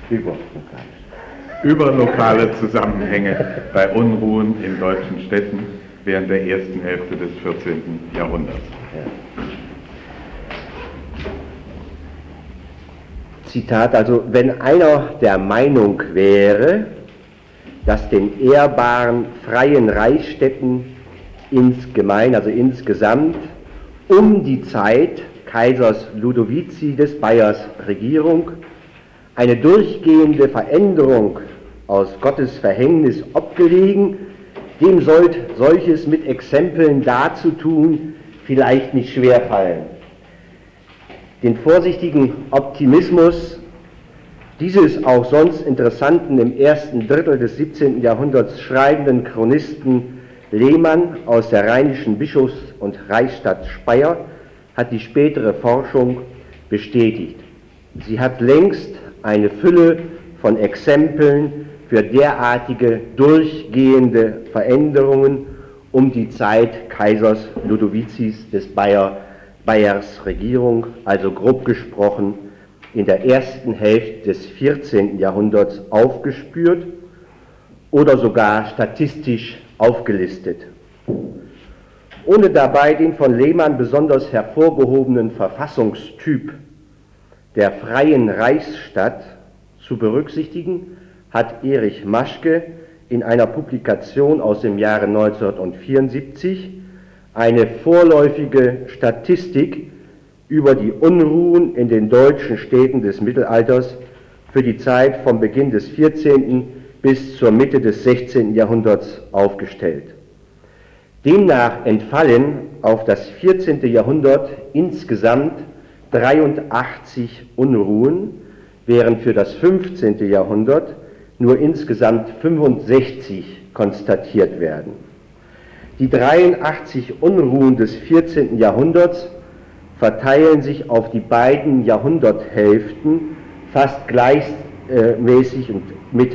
über lokale Zusammenhänge bei Unruhen in deutschen Städten während der ersten Hälfte des 14. Jahrhunderts. Zitat, also wenn einer der Meinung wäre, dass den ehrbaren freien Reichsstädten insgesamt um die Zeit Kaisers Ludovici des Bayers Regierung eine durchgehende Veränderung aus Gottes Verhängnis obgelegen, dem sollt solches mit Exempeln darzutun vielleicht nicht schwerfallen. Den vorsichtigen Optimismus dieses auch sonst interessanten im ersten Drittel des 17. Jahrhunderts schreibenden Chronisten Lehmann aus der rheinischen Bischofs- und Reichsstadt Speyer hat die spätere Forschung bestätigt. Sie hat längst eine Fülle von Exempeln für derartige durchgehende Veränderungen um die Zeit Kaisers Ludovicis des Bayers Regierung, also grob gesprochen in der ersten Hälfte des 14. Jahrhunderts aufgespürt oder sogar statistisch aufgelistet. Ohne dabei den von Lehmann besonders hervorgehobenen Verfassungstyp der freien Reichsstadt zu berücksichtigen, hat Erich Maschke in einer Publikation aus dem Jahre 1974 eine vorläufige Statistik über die Unruhen in den deutschen Städten des Mittelalters für die Zeit vom Beginn des 14. bis zur Mitte des 16. Jahrhunderts aufgestellt. Demnach entfallen auf das 14. Jahrhundert insgesamt 83 Unruhen, während für das 15. Jahrhundert nur insgesamt 65 konstatiert werden. Die 83 Unruhen des 14. Jahrhunderts verteilen sich auf die beiden Jahrhunderthälften fast gleichmäßig und mit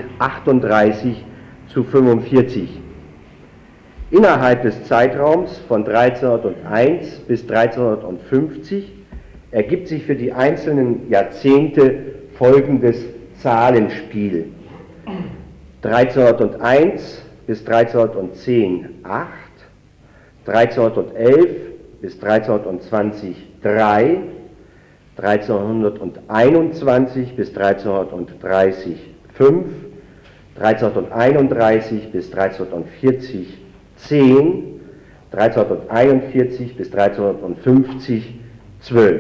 38:45. Innerhalb des Zeitraums von 1301 bis 1350 ergibt sich für die einzelnen Jahrzehnte folgendes Zahlenspiel. 1301 bis 1310 8, 1311 bis 1320 3, 1321 bis 1330 5, 1331 bis 1340 10, 1341 bis 1350 12.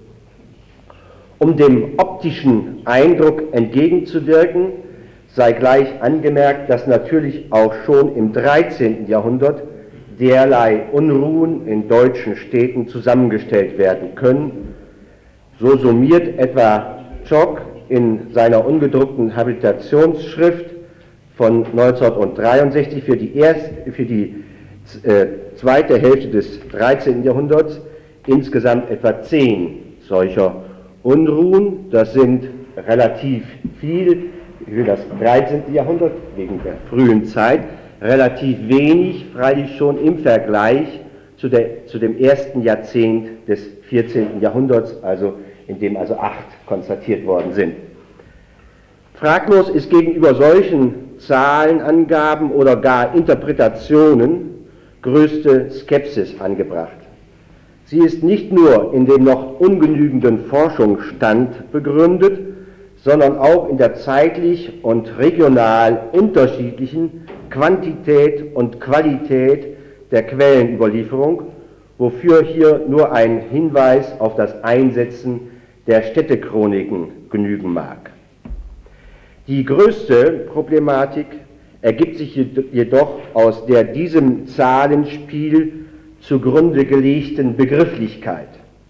Um dem optischen Eindruck entgegenzuwirken, sei gleich angemerkt, dass natürlich auch schon im 13. Jahrhundert derlei Unruhen in deutschen Städten zusammengestellt werden können. So summiert etwa Tschock in seiner ungedruckten Habilitationsschrift von 1963 für die zweite Hälfte des 13. Jahrhunderts insgesamt etwa 10 solcher Unruhen. Das sind relativ viel für das 13. Jahrhundert wegen der frühen Zeit, relativ wenig, freilich schon im Vergleich zu dem ersten Jahrzehnt des 14. Jahrhunderts, also in dem also 8 konstatiert worden sind. Fraglos ist gegenüber solchen Zahlenangaben oder gar Interpretationen größte Skepsis angebracht. Sie ist nicht nur in dem noch ungenügenden Forschungsstand begründet, sondern auch in der zeitlich und regional unterschiedlichen Quantität und Qualität der Quellenüberlieferung, wofür hier nur ein Hinweis auf das Einsetzen der Städtechroniken genügen mag. Die größte Problematik ergibt sich jedoch aus der diesem Zahlenspiel zugrunde gelegten Begrifflichkeit.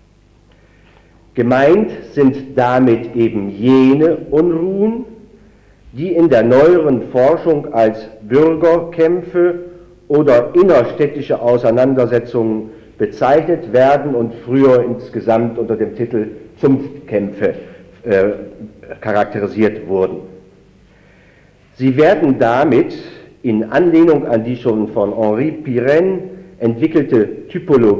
Gemeint sind damit eben jene Unruhen, die in der neueren Forschung als Bürgerkämpfe oder innerstädtische Auseinandersetzungen bezeichnet werden und früher insgesamt unter dem Titel Zunftkämpfe charakterisiert wurden. Sie werden damit in Anlehnung an die schon von Henri Pirenne entwickelte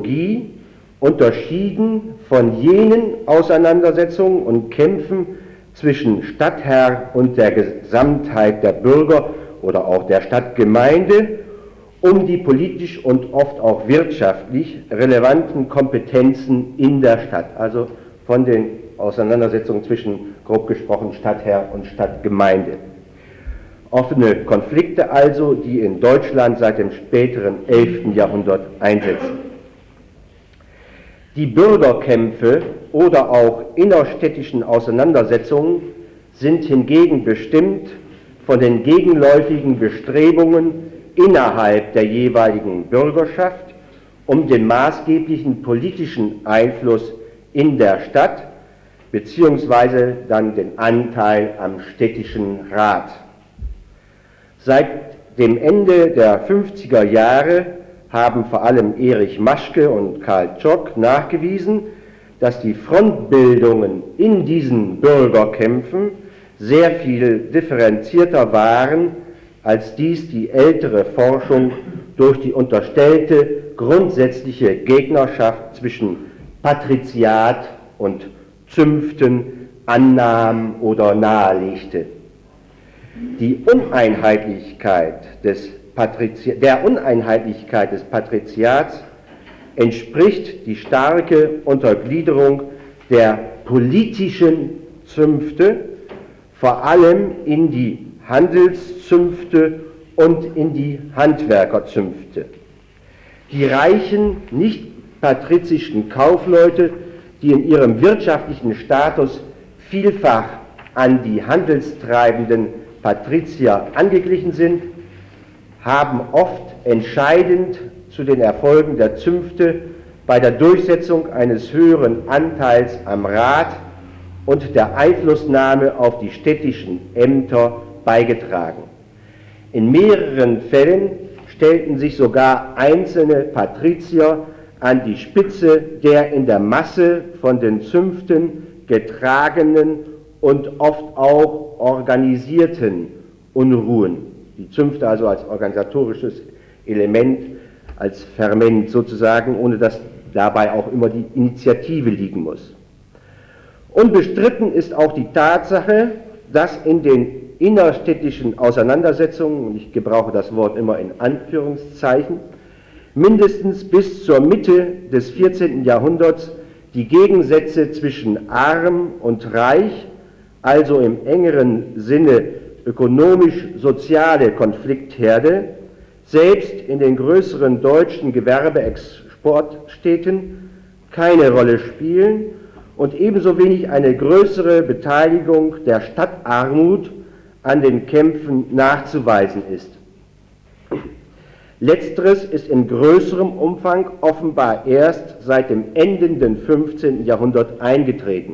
Typologie unterschieden von jenen Auseinandersetzungen und Kämpfen zwischen Stadtherr und der Gesamtheit der Bürger oder auch der Stadtgemeinde um die politisch und oft auch wirtschaftlich relevanten Kompetenzen in der Stadt, also von den Auseinandersetzungen zwischen, grob gesprochen, Stadtherr und Stadtgemeinde. Offene Konflikte also, die in Deutschland seit dem späteren 11. Jahrhundert einsetzen. Die Bürgerkämpfe oder auch innerstädtischen Auseinandersetzungen sind hingegen bestimmt von den gegenläufigen Bestrebungen innerhalb der jeweiligen Bürgerschaft um den maßgeblichen politischen Einfluss in der Stadt beziehungsweise dann den Anteil am städtischen Rat. Seit dem Ende der 50er Jahre haben vor allem Erich Maschke und Karl Tschock nachgewiesen, dass die Frontbildungen in diesen Bürgerkämpfen sehr viel differenzierter waren, als dies die ältere Forschung durch die unterstellte grundsätzliche Gegnerschaft zwischen Patriziat und Zünften annahm oder nahelegte. Der Uneinheitlichkeit des Patriziats entspricht die starke Untergliederung der politischen Zünfte, vor allem in die Handelszünfte und in die Handwerkerzünfte. Die reichen, nicht patrizischen Kaufleute, die in ihrem wirtschaftlichen Status vielfach an die handelstreibenden Patrizier angeglichen sind, haben oft entscheidend zu den Erfolgen der Zünfte bei der Durchsetzung eines höheren Anteils am Rat und der Einflussnahme auf die städtischen Ämter beigetragen. In mehreren Fällen stellten sich sogar einzelne Patrizier an die Spitze der in der Masse von den Zünften getragenen und oft auch organisierten Unruhen. Die Zünfte also als organisatorisches Element, als Ferment sozusagen, ohne dass dabei auch immer die Initiative liegen muss. Unbestritten ist auch die Tatsache, dass in den innerstädtischen Auseinandersetzungen, und ich gebrauche das Wort immer in Anführungszeichen, mindestens bis zur Mitte des 14. Jahrhunderts die Gegensätze zwischen arm und reich, also im engeren Sinne ökonomisch-soziale Konfliktherde, selbst in den größeren deutschen Gewerbeexportstädten keine Rolle spielen und ebenso wenig eine größere Beteiligung der Stadtarmut an den Kämpfen nachzuweisen ist. Letzteres ist in größerem Umfang offenbar erst seit dem endenden 15. Jahrhundert eingetreten.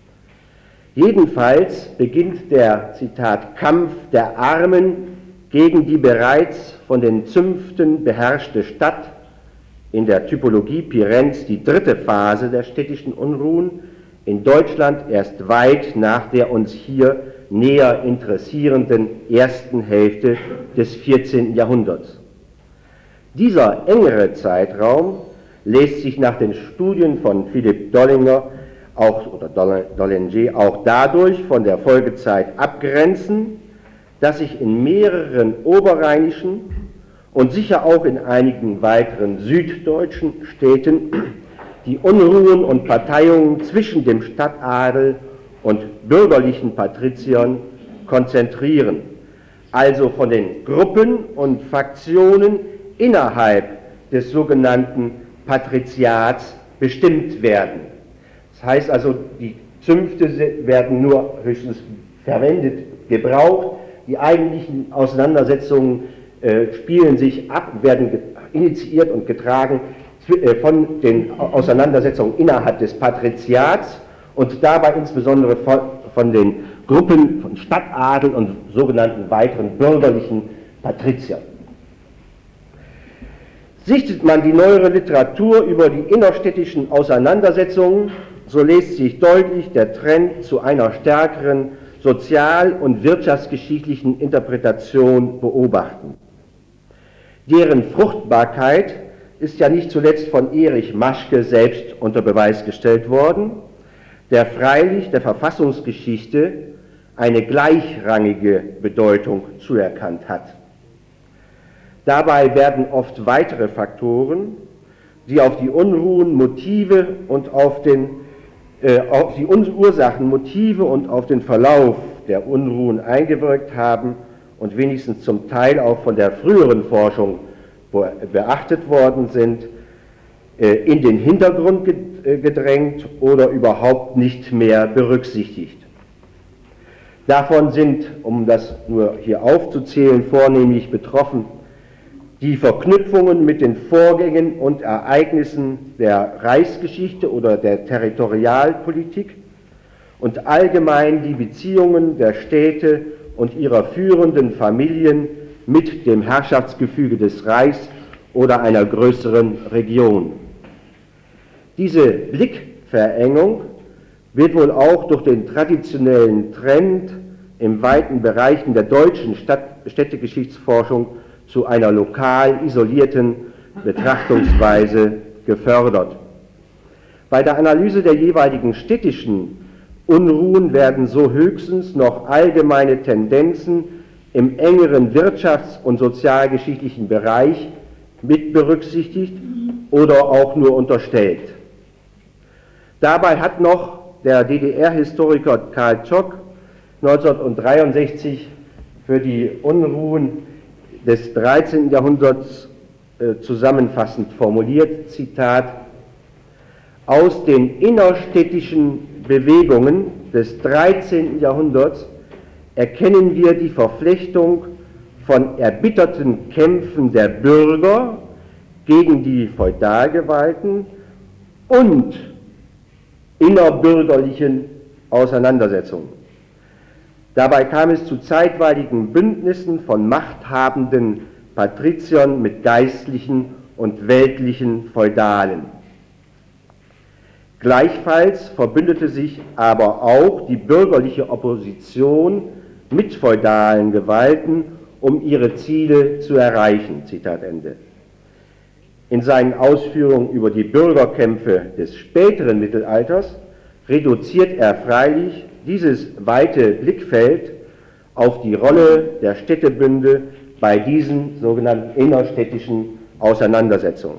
Jedenfalls beginnt der, Zitat, Kampf der Armen gegen die bereits von den Zünften beherrschte Stadt in der Typologie Pirens die dritte Phase der städtischen Unruhen, in Deutschland erst weit nach der uns hier näher interessierenden ersten Hälfte des 14. Jahrhunderts. Dieser engere Zeitraum lässt sich nach den Studien von Philipp Dollinger oder Dollinger auch dadurch von der Folgezeit abgrenzen, dass sich in mehreren oberrheinischen und sicher auch in einigen weiteren süddeutschen Städten die Unruhen und Parteiungen zwischen dem Stadtadel und bürgerlichen Patriziern konzentrieren, also von den Gruppen und Faktionen innerhalb des sogenannten Patriziats bestimmt werden. Das heißt also, die Zünfte werden nur höchstens verwendet, gebraucht, die eigentlichen Auseinandersetzungen spielen sich ab, werden initiiert und getragen von den Auseinandersetzungen innerhalb des Patriziats und dabei insbesondere von den Gruppen von Stadtadel und sogenannten weiteren bürgerlichen Patriziern. Sichtet man die neuere Literatur über die innerstädtischen Auseinandersetzungen, so lässt sich deutlich der Trend zu einer stärkeren sozial- und wirtschaftsgeschichtlichen Interpretation beobachten. Deren Fruchtbarkeit ist ja nicht zuletzt von Erich Maschke selbst unter Beweis gestellt worden, der freilich der Verfassungsgeschichte eine gleichrangige Bedeutung zuerkannt hat. Dabei werden oft weitere Faktoren, die auf die Unruhen, Motive und auf die Ursachen, Motive und auf den Verlauf der Unruhen eingewirkt haben und wenigstens zum Teil auch von der früheren Forschung beachtet worden sind, in den Hintergrund gedrängt oder überhaupt nicht mehr berücksichtigt. Davon sind, um das nur hier aufzuzählen, vornehmlich betroffen die Verknüpfungen mit den Vorgängen und Ereignissen der Reichsgeschichte oder der Territorialpolitik und allgemein die Beziehungen der Städte und ihrer führenden Familien mit dem Herrschaftsgefüge des Reichs oder einer größeren Region. Diese Blickverengung wird wohl auch durch den traditionellen Trend in weiten Bereichen der deutschen Städtegeschichtsforschung zu einer lokal isolierten Betrachtungsweise gefördert. Bei der Analyse der jeweiligen städtischen Unruhen werden so höchstens noch allgemeine Tendenzen im engeren wirtschafts- und sozialgeschichtlichen Bereich mit berücksichtigt oder auch nur unterstellt. Dabei hat noch der DDR-Historiker Karl Tschock 1963 für die Unruhen des 13. Jahrhunderts zusammenfassend formuliert, Zitat: Aus den innerstädtischen Bewegungen des 13. Jahrhunderts erkennen wir die Verflechtung von erbitterten Kämpfen der Bürger gegen die Feudalgewalten und innerbürgerlichen Auseinandersetzungen. Dabei kam es zu zeitweiligen Bündnissen von machthabenden Patriziern mit geistlichen und weltlichen Feudalen. Gleichfalls verbündete sich aber auch die bürgerliche Opposition mit feudalen Gewalten, um ihre Ziele zu erreichen. Zitat Ende. In seinen Ausführungen über die Bürgerkämpfe des späteren Mittelalters reduziert er freilich dieses weite Blickfeld auf die Rolle der Städtebünde bei diesen sogenannten innerstädtischen Auseinandersetzungen.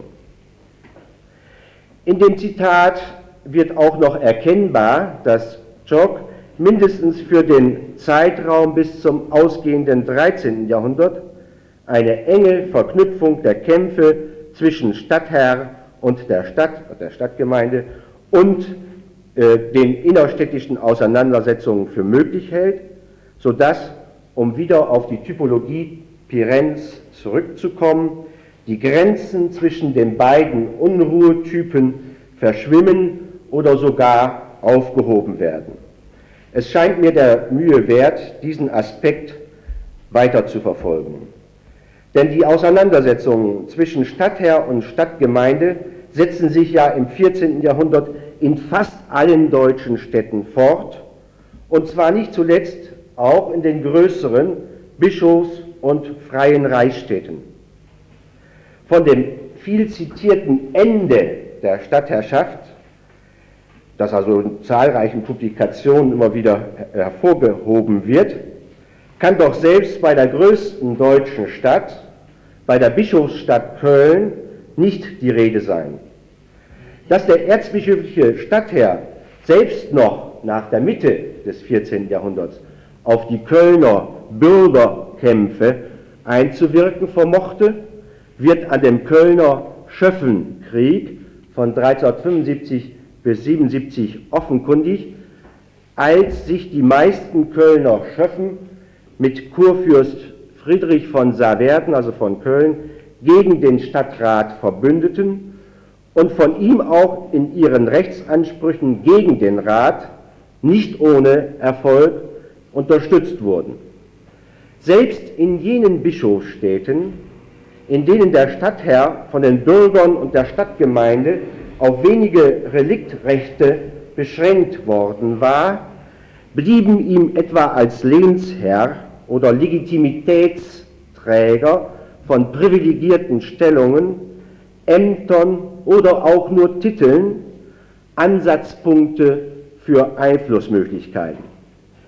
In dem Zitat wird auch noch erkennbar, dass Tschock mindestens für den Zeitraum bis zum ausgehenden 13. Jahrhundert eine enge Verknüpfung der Kämpfe zwischen Stadtherr und der Stadtgemeinde und den innerstädtischen Auseinandersetzungen für möglich hält, sodass, um wieder auf die Typologie Pirens zurückzukommen, die Grenzen zwischen den beiden Unruhetypen verschwimmen oder sogar aufgehoben werden. Es scheint mir der Mühe wert, diesen Aspekt weiter zu verfolgen. Denn die Auseinandersetzungen zwischen Stadtherr und Stadtgemeinde setzen sich ja im 14. Jahrhundert in fast allen deutschen Städten fort, und zwar nicht zuletzt auch in den größeren Bischofs- und freien Reichsstädten. Von dem viel zitierten Ende der Stadtherrschaft, das also in zahlreichen Publikationen immer wieder hervorgehoben wird, kann doch selbst bei der größten deutschen Stadt, bei der Bischofsstadt Köln, nicht die Rede sein. Dass der erzbischöfliche Stadtherr selbst noch nach der Mitte des 14. Jahrhunderts auf die Kölner Bürgerkämpfe einzuwirken vermochte, wird an dem Kölner Schöffenkrieg von 1375 bis 77 offenkundig, als sich die meisten Kölner Schöffen mit Kurfürst Friedrich von Saarwerden, also von Köln, gegen den Stadtrat verbündeten und von ihm auch in ihren Rechtsansprüchen gegen den Rat nicht ohne Erfolg unterstützt wurden. Selbst in jenen Bischofsstädten, in denen der Stadtherr von den Bürgern und der Stadtgemeinde auf wenige Reliktrechte beschränkt worden war, blieben ihm etwa als Lehnsherr oder Legitimitätsträger von privilegierten Stellungen, Ämtern oder auch nur Titeln Ansatzpunkte für Einflussmöglichkeiten.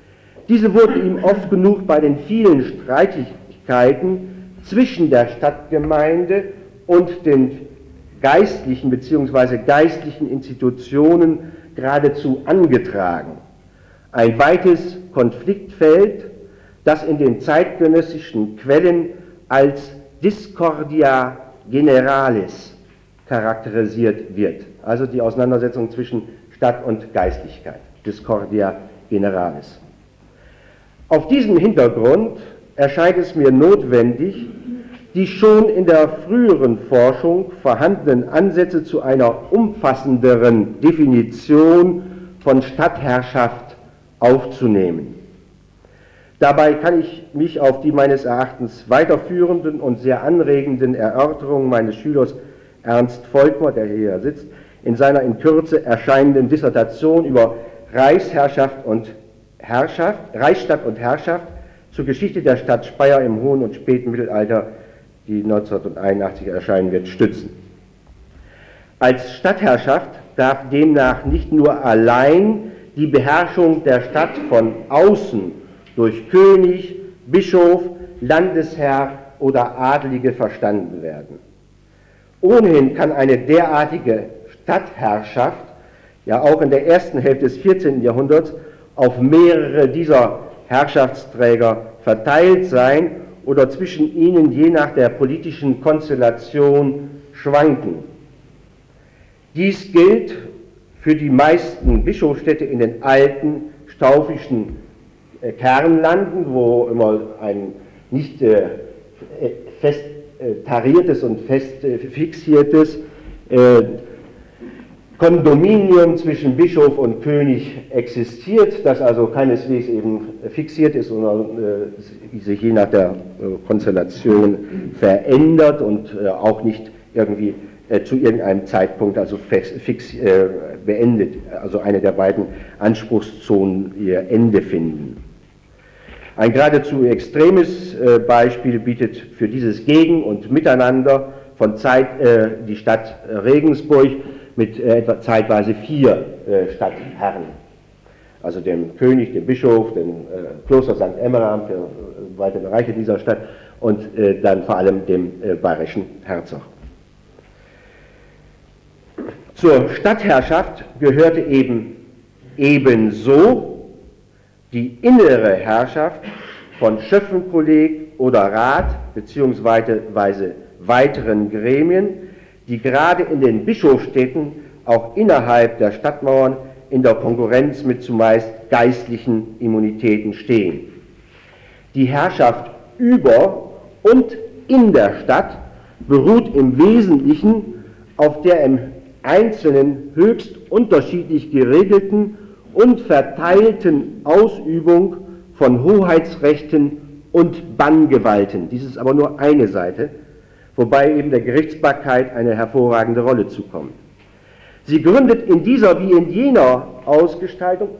Diese wurden ihm oft genug bei den vielen Streitigkeiten zwischen der Stadtgemeinde und den geistlichen bzw. geistlichen Institutionen geradezu angetragen. Ein weites Konfliktfeld, das in den zeitgenössischen Quellen als Discordia Generalis charakterisiert wird, also die Auseinandersetzung zwischen Stadt und Geistlichkeit, Discordia Generalis. Auf diesem Hintergrund erscheint es mir notwendig, die schon in der früheren Forschung vorhandenen Ansätze zu einer umfassenderen Definition von Stadtherrschaft aufzunehmen. Dabei kann ich mich auf die meines Erachtens weiterführenden und sehr anregenden Erörterungen meines Schülers Ernst Volkmar, der hier sitzt, in seiner in Kürze erscheinenden Dissertation über Reichsstadt und Herrschaft zur Geschichte der Stadt Speyer im hohen und späten Mittelalter, die 1981 erscheinen wird, stützen. Als Stadtherrschaft darf demnach nicht nur allein die Beherrschung der Stadt von außen durch König, Bischof, Landesherr oder Adlige verstanden werden. Ohnehin kann eine derartige Stadtherrschaft ja auch in der ersten Hälfte des 14. Jahrhunderts auf mehrere dieser Herrschaftsträger verteilt sein oder zwischen ihnen je nach der politischen Konstellation schwanken. Dies gilt für die meisten Bischofsstädte in den alten staufischen Kernlanden, wo immer ein nicht fest tariertes und fest fixiertes Kondominium zwischen Bischof und König existiert, das also keineswegs eben fixiert ist, sondern sich je nach der Konstellation verändert und auch nicht irgendwie zu irgendeinem Zeitpunkt also fix beendet, also eine der beiden Anspruchszonen ihr Ende finden. Ein geradezu extremes Beispiel bietet für dieses Gegen- und Miteinander von die Stadt Regensburg mit etwa zeitweise 4 Stadtherren, also dem König, dem Bischof, dem Kloster St. Emmeram für weite Bereiche dieser Stadt und dann vor allem dem bayerischen Herzog. Zur Stadtherrschaft gehörte ebenso die innere Herrschaft von Schöffenkolleg oder Rat bzw. weiteren Gremien, die gerade in den Bischofsstädten auch innerhalb der Stadtmauern in der Konkurrenz mit zumeist geistlichen Immunitäten stehen. Die Herrschaft über und in der Stadt beruht im Wesentlichen auf der im Einzelnen höchst unterschiedlich geregelten und verteilten Ausübung von Hoheitsrechten und Banngewalten. Dies ist aber nur eine Seite, wobei eben der Gerichtsbarkeit eine hervorragende Rolle zukommt. Sie gründet in dieser wie in jener Ausgestaltung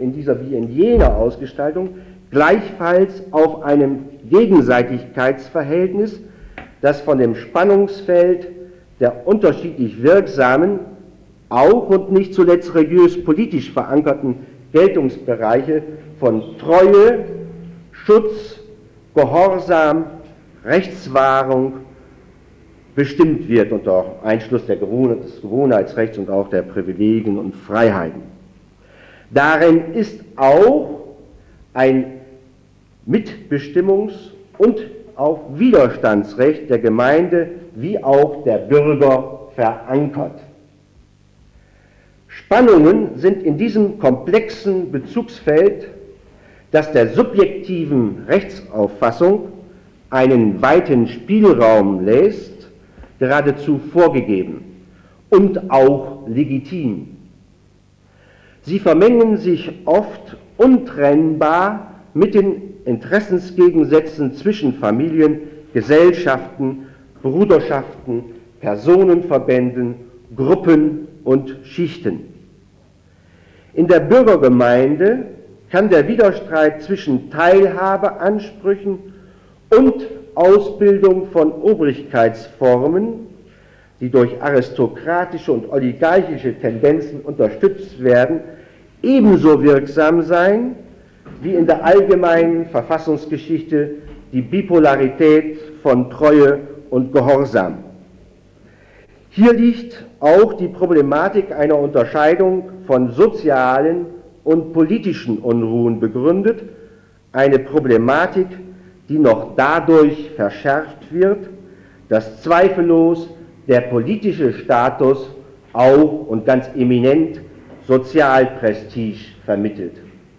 gleichfalls auf einem Gegenseitigkeitsverhältnis, das von dem Spannungsfeld der unterschiedlich wirksamen, auch und nicht zuletzt religiös-politisch verankerten Geltungsbereiche von Treue, Schutz, Gehorsam, Rechtswahrung bestimmt wird unter Einschluss des Gewohnheitsrechts und auch der Privilegien und Freiheiten. Darin ist auch ein Mitbestimmungs- und auch Widerstandsrecht der Gemeinde wie auch der Bürger verankert. Spannungen sind in diesem komplexen Bezugsfeld, das der subjektiven Rechtsauffassung einen weiten Spielraum lässt, geradezu vorgegeben und auch legitim. Sie vermengen sich oft untrennbar mit den Interessensgegensätzen zwischen Familien, Gesellschaften, Bruderschaften, Personenverbänden, Gruppen und Schichten. In der Bürgergemeinde kann der Widerstreit zwischen Teilhabeansprüchen und Ausbildung von Obrigkeitsformen, die durch aristokratische und oligarchische Tendenzen unterstützt werden, ebenso wirksam sein wie in der allgemeinen Verfassungsgeschichte die Bipolarität von Treue und Gehorsam. Hier liegt auch die Problematik einer Unterscheidung von sozialen und politischen Unruhen begründet, eine Problematik, die noch dadurch verschärft wird, dass zweifellos der politische Status auch und ganz eminent Sozialprestige vermittelt.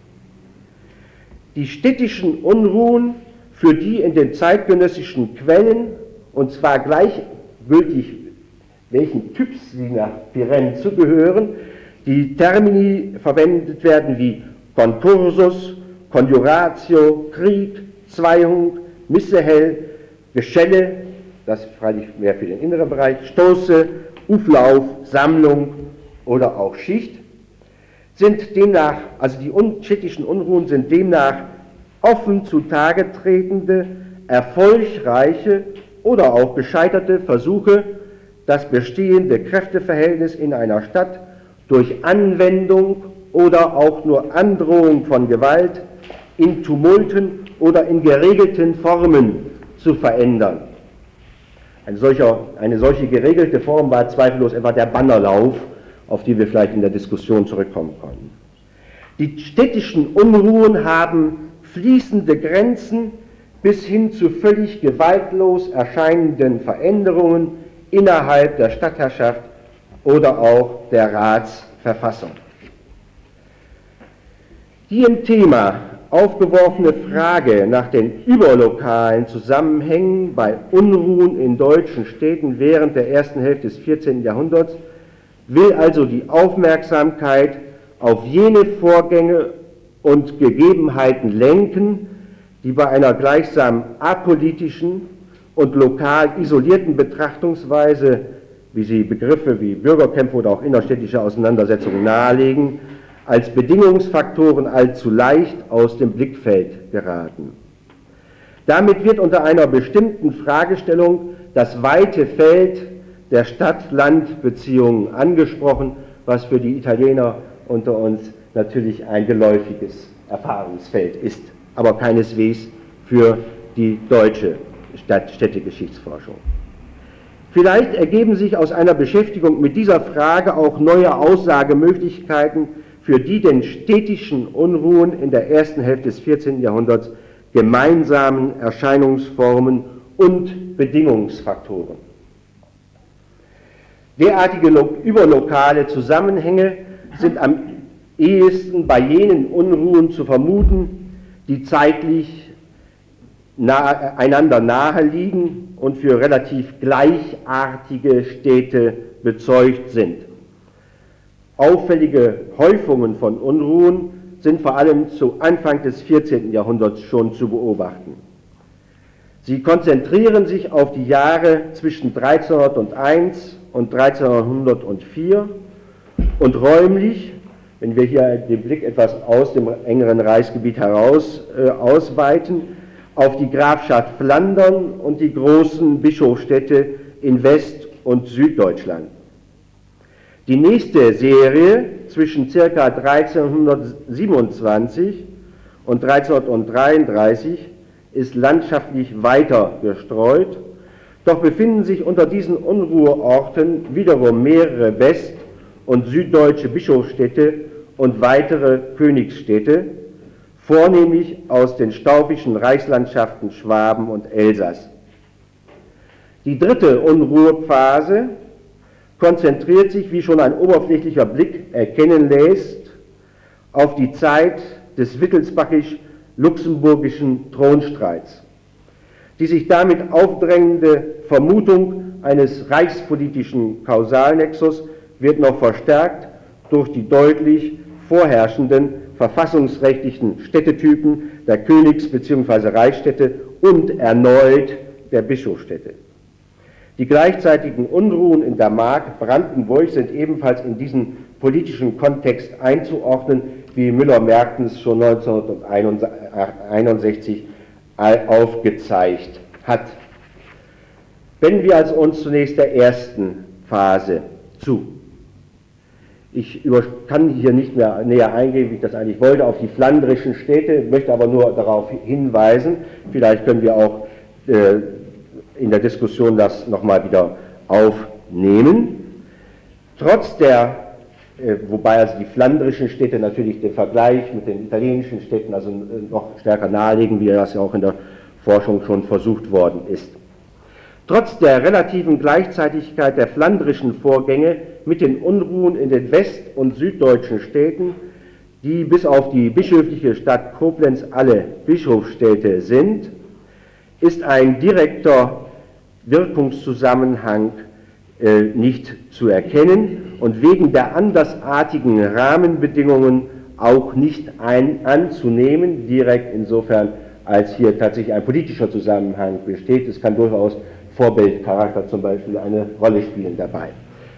Die städtischen Unruhen, für die in den zeitgenössischen Quellen, und zwar gleichgültig welchen Typs sie nach Firenze zugehören, die Termini verwendet werden wie Concursus, Conjuratio, Krieg, Zweihung, Missehell, Geschelle, das freilich mehr für den inneren Bereich, Stoße, Auflauf, Sammlung oder auch Schicht, sind demnach, also die städtischen Unruhen sind demnach offen zutage tretende, erfolgreiche oder auch gescheiterte Versuche, das bestehende Kräfteverhältnis in einer Stadt durch Anwendung oder auch nur Androhung von Gewalt in Tumulten oder in geregelten Formen zu verändern. Eine solche geregelte Form war zweifellos etwa der Bannerlauf, auf die wir vielleicht in der Diskussion zurückkommen konnten. Die städtischen Unruhen haben fließende Grenzen bis hin zu völlig gewaltlos erscheinenden Veränderungen innerhalb der Stadtherrschaft oder auch der Ratsverfassung. Die im Thema aufgeworfene Frage nach den überlokalen Zusammenhängen bei Unruhen in deutschen Städten während der ersten Hälfte des 14. Jahrhunderts will also die Aufmerksamkeit auf jene Vorgänge und Gegebenheiten lenken, die bei einer gleichsam apolitischen und lokal isolierten Betrachtungsweise, wie sie Begriffe wie Bürgerkämpfe oder auch innerstädtische Auseinandersetzungen nahelegen, als Bedingungsfaktoren allzu leicht aus dem Blickfeld geraten. Damit wird unter einer bestimmten Fragestellung das weite Feld der Stadt-Land-Beziehungen angesprochen, was für die Italiener unter uns natürlich ein geläufiges Erfahrungsfeld ist, aber keineswegs für die deutsche Städtegeschichtsforschung. Vielleicht ergeben sich aus einer Beschäftigung mit dieser Frage auch neue Aussagemöglichkeiten für die den städtischen Unruhen in der ersten Hälfte des 14. Jahrhunderts gemeinsamen Erscheinungsformen und Bedingungsfaktoren. Derartige überlokale Zusammenhänge sind am ehesten bei jenen Unruhen zu vermuten, die zeitlich einander nahe liegen und für relativ gleichartige Städte bezeugt sind. Auffällige Häufungen von Unruhen sind vor allem zu Anfang des 14. Jahrhunderts schon zu beobachten. Sie konzentrieren sich auf die Jahre zwischen 1301 und 1304 und räumlich, wenn wir hier den Blick etwas aus dem engeren Reichsgebiet heraus ausweiten, auf die Grafschaft Flandern und die großen Bischofsstädte in West- und Süddeutschland. Die nächste Serie zwischen ca. 1327 und 1333 ist landschaftlich weiter gestreut, doch befinden sich unter diesen Unruheorten wiederum mehrere west- und süddeutsche Bischofsstädte und weitere Königsstädte, vornehmlich aus den staufischen Reichslandschaften Schwaben und Elsass. Die dritte Unruhephase konzentriert sich, wie schon ein oberflächlicher Blick erkennen lässt, auf die Zeit des wittelsbachisch-luxemburgischen Thronstreits. Die sich damit aufdrängende Vermutung eines reichspolitischen Kausalnexus wird noch verstärkt durch die deutlich vorherrschenden verfassungsrechtlichen Städtetypen der Königs- bzw. Reichsstädte und erneut der Bischofsstädte. Die gleichzeitigen Unruhen in der Mark Brandenburg sind ebenfalls in diesen politischen Kontext einzuordnen, wie Müller-Mertens schon 1961 aufgezeigt hat. Wenden wir also uns zunächst der ersten Phase zu. Ich kann hier nicht mehr näher eingehen, wie ich das eigentlich wollte, auf die flandrischen Städte, möchte aber nur darauf hinweisen, vielleicht können wir auch in der Diskussion das nochmal wieder aufnehmen. Trotz der, wobei also die flandrischen Städte natürlich den Vergleich mit den italienischen Städten also noch stärker nahelegen, wie das ja auch in der Forschung schon versucht worden ist. Trotz der relativen Gleichzeitigkeit der flandrischen Vorgänge mit den Unruhen in den west- und süddeutschen Städten, die bis auf die bischöfliche Stadt Koblenz alle Bischofsstädte sind, ist ein direkter Wirkungszusammenhang nicht zu erkennen und wegen der andersartigen Rahmenbedingungen auch nicht anzunehmen, direkt insofern, als hier tatsächlich ein politischer Zusammenhang besteht. Es kann durchaus Vorbildcharakter zum Beispiel eine Rolle spielen dabei.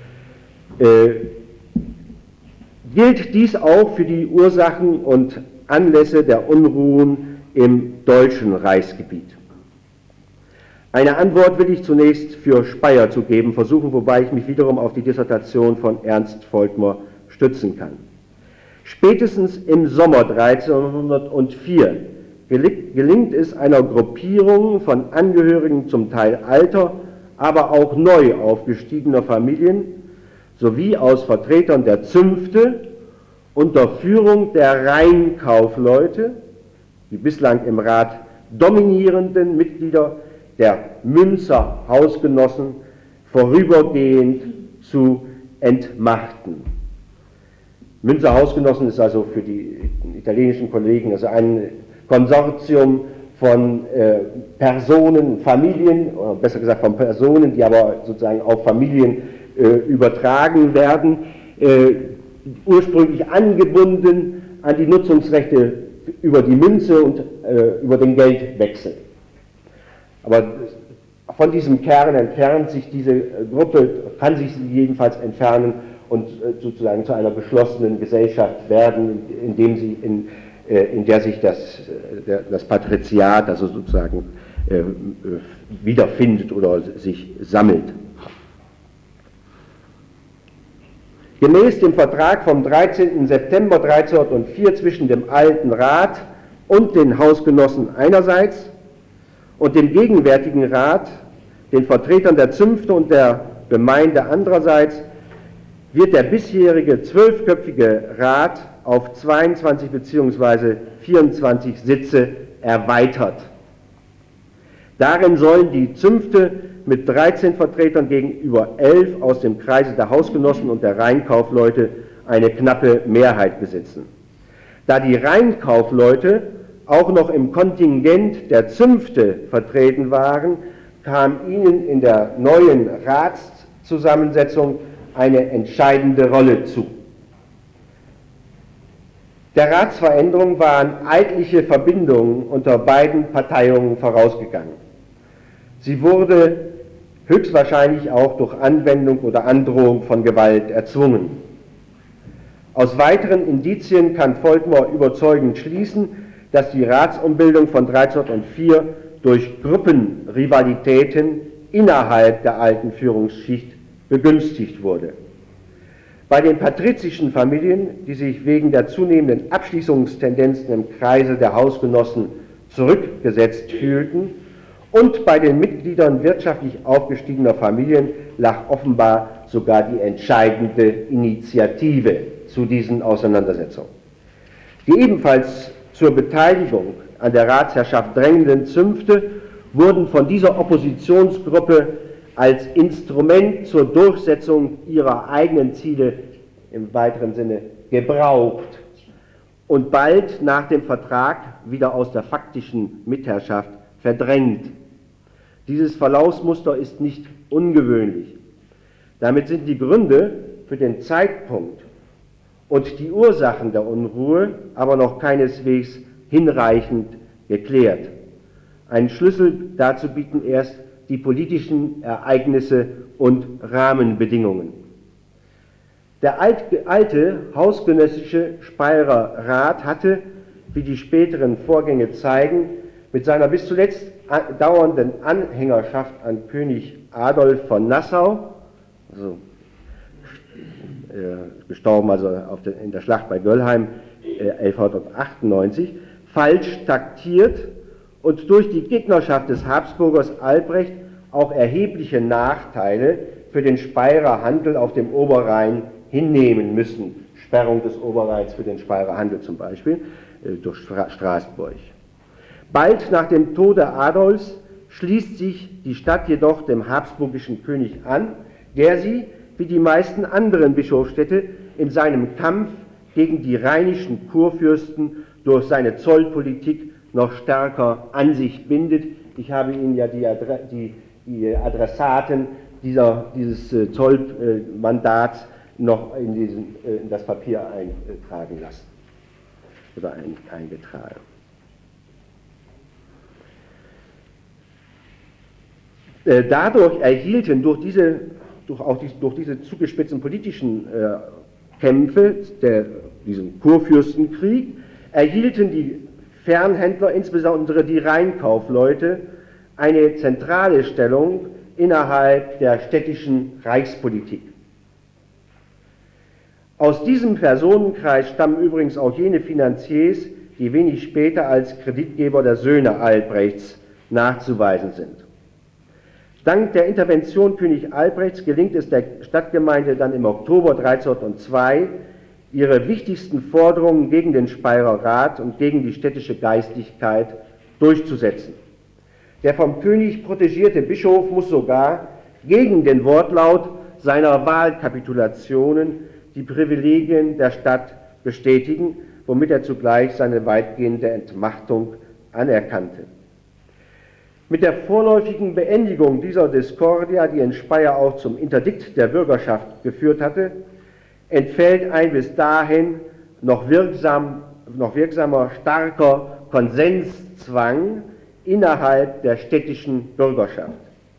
Gilt dies auch für die Ursachen und Anlässe der Unruhen im deutschen Reichsgebiet? Eine Antwort will ich zunächst für Speyer zu geben versuchen, wobei ich mich wiederum auf die Dissertation von Ernst Volkmer stützen kann. Spätestens im Sommer 1304 gelingt es einer Gruppierung von Angehörigen zum Teil alter, aber auch neu aufgestiegener Familien sowie aus Vertretern der Zünfte unter Führung der Rheinkaufleute, die bislang im Rat dominierenden Mitglieder der Münzer Hausgenossen, vorübergehend zu entmachten. Münzer Hausgenossen ist also für die italienischen Kollegen also ein Konsortium von Personen, Familien, oder besser gesagt von Personen, die aber sozusagen auf Familien übertragen werden, ursprünglich angebunden an die Nutzungsrechte über die Münze und über den Geldwechsel. Aber von diesem Kern entfernt sich diese Gruppe, kann sich jedenfalls entfernen und sozusagen zu einer geschlossenen Gesellschaft werden, in der sich das Patriziat, also sozusagen wiederfindet oder sich sammelt. Gemäß dem Vertrag vom 13. September 1304 zwischen dem Alten Rat und den Hausgenossen einerseits und dem gegenwärtigen Rat, den Vertretern der Zünfte und der Gemeinde andererseits, wird der bisherige 12-köpfige Rat auf 22 bzw. 24 Sitze erweitert. Darin sollen die Zünfte mit 13 Vertretern gegenüber 11 aus dem Kreise der Hausgenossen und der Rheinkaufleute eine knappe Mehrheit besitzen. Da die Rheinkaufleute auch noch im Kontingent der Zünfte vertreten waren, kam ihnen in der neuen Ratszusammensetzung eine entscheidende Rolle zu. Der Ratsveränderung waren eidliche Verbindungen unter beiden Parteiungen vorausgegangen. Sie wurde höchstwahrscheinlich auch durch Anwendung oder Androhung von Gewalt erzwungen. Aus weiteren Indizien kann Volkmer überzeugend schließen, dass die Ratsumbildung von 1304 durch Gruppenrivalitäten innerhalb der alten Führungsschicht begünstigt wurde. Bei den patrizischen Familien, die sich wegen der zunehmenden Abschließungstendenzen im Kreise der Hausgenossen zurückgesetzt fühlten, und bei den Mitgliedern wirtschaftlich aufgestiegener Familien lag offenbar sogar die entscheidende Initiative zu diesen Auseinandersetzungen. Die ebenfalls zur Beteiligung an der Ratsherrschaft drängenden Zünfte wurden von dieser Oppositionsgruppe als Instrument zur Durchsetzung ihrer eigenen Ziele im weiteren Sinne gebraucht und bald nach dem Vertrag wieder aus der faktischen Mitherrschaft verdrängt. Dieses Verlaufsmuster ist nicht ungewöhnlich. Damit sind die Gründe für den Zeitpunkt und die Ursachen der Unruhe aber noch keineswegs hinreichend geklärt. Einen Schlüssel dazu bieten erst die politischen Ereignisse und Rahmenbedingungen. Der alte hausgenössische Speyerer Rat hatte, wie die späteren Vorgänge zeigen, mit seiner bis zuletzt dauernden Anhängerschaft an König Adolf von Nassau, also gestorben also in der Schlacht bei Göllheim 1198, falsch taktiert und durch die Gegnerschaft des Habsburgers Albrecht auch erhebliche Nachteile für den Speyerer Handel auf dem Oberrhein hinnehmen müssen. Sperrung des Oberrheins für den Speyerer Handel zum Beispiel durch Straßburg. Bald nach dem Tode Adolfs schließt sich die Stadt jedoch dem habsburgischen König an, der sie, wie die meisten anderen Bischofsstädte, in seinem Kampf gegen die rheinischen Kurfürsten durch seine Zollpolitik noch stärker an sich bindet. Ich habe Ihnen ja die Adressaten dieses Zollmandats noch in das Papier eintragen lassen oder eingetragen. Dadurch erhielten durch diese zugespitzten politischen Kämpfe, diesen Kurfürstenkrieg, erhielten die Fernhändler, insbesondere die Rheinkaufleute, eine zentrale Stellung innerhalb der städtischen Reichspolitik. Aus diesem Personenkreis stammen übrigens auch jene Finanziers, die wenig später als Kreditgeber der Söhne Albrechts nachzuweisen sind. Dank der Intervention König Albrechts gelingt es der Stadtgemeinde dann im Oktober 1302, ihre wichtigsten Forderungen gegen den Speyerer Rat und gegen die städtische Geistlichkeit durchzusetzen. Der vom König protegierte Bischof muss sogar gegen den Wortlaut seiner Wahlkapitulationen die Privilegien der Stadt bestätigen, womit er zugleich seine weitgehende Entmachtung anerkannte. Mit der vorläufigen Beendigung dieser Discordia, die in Speyer auch zum Interdikt der Bürgerschaft geführt hatte, entfällt ein bis dahin noch wirksamer, starker Konsenszwang innerhalb der städtischen Bürgerschaft.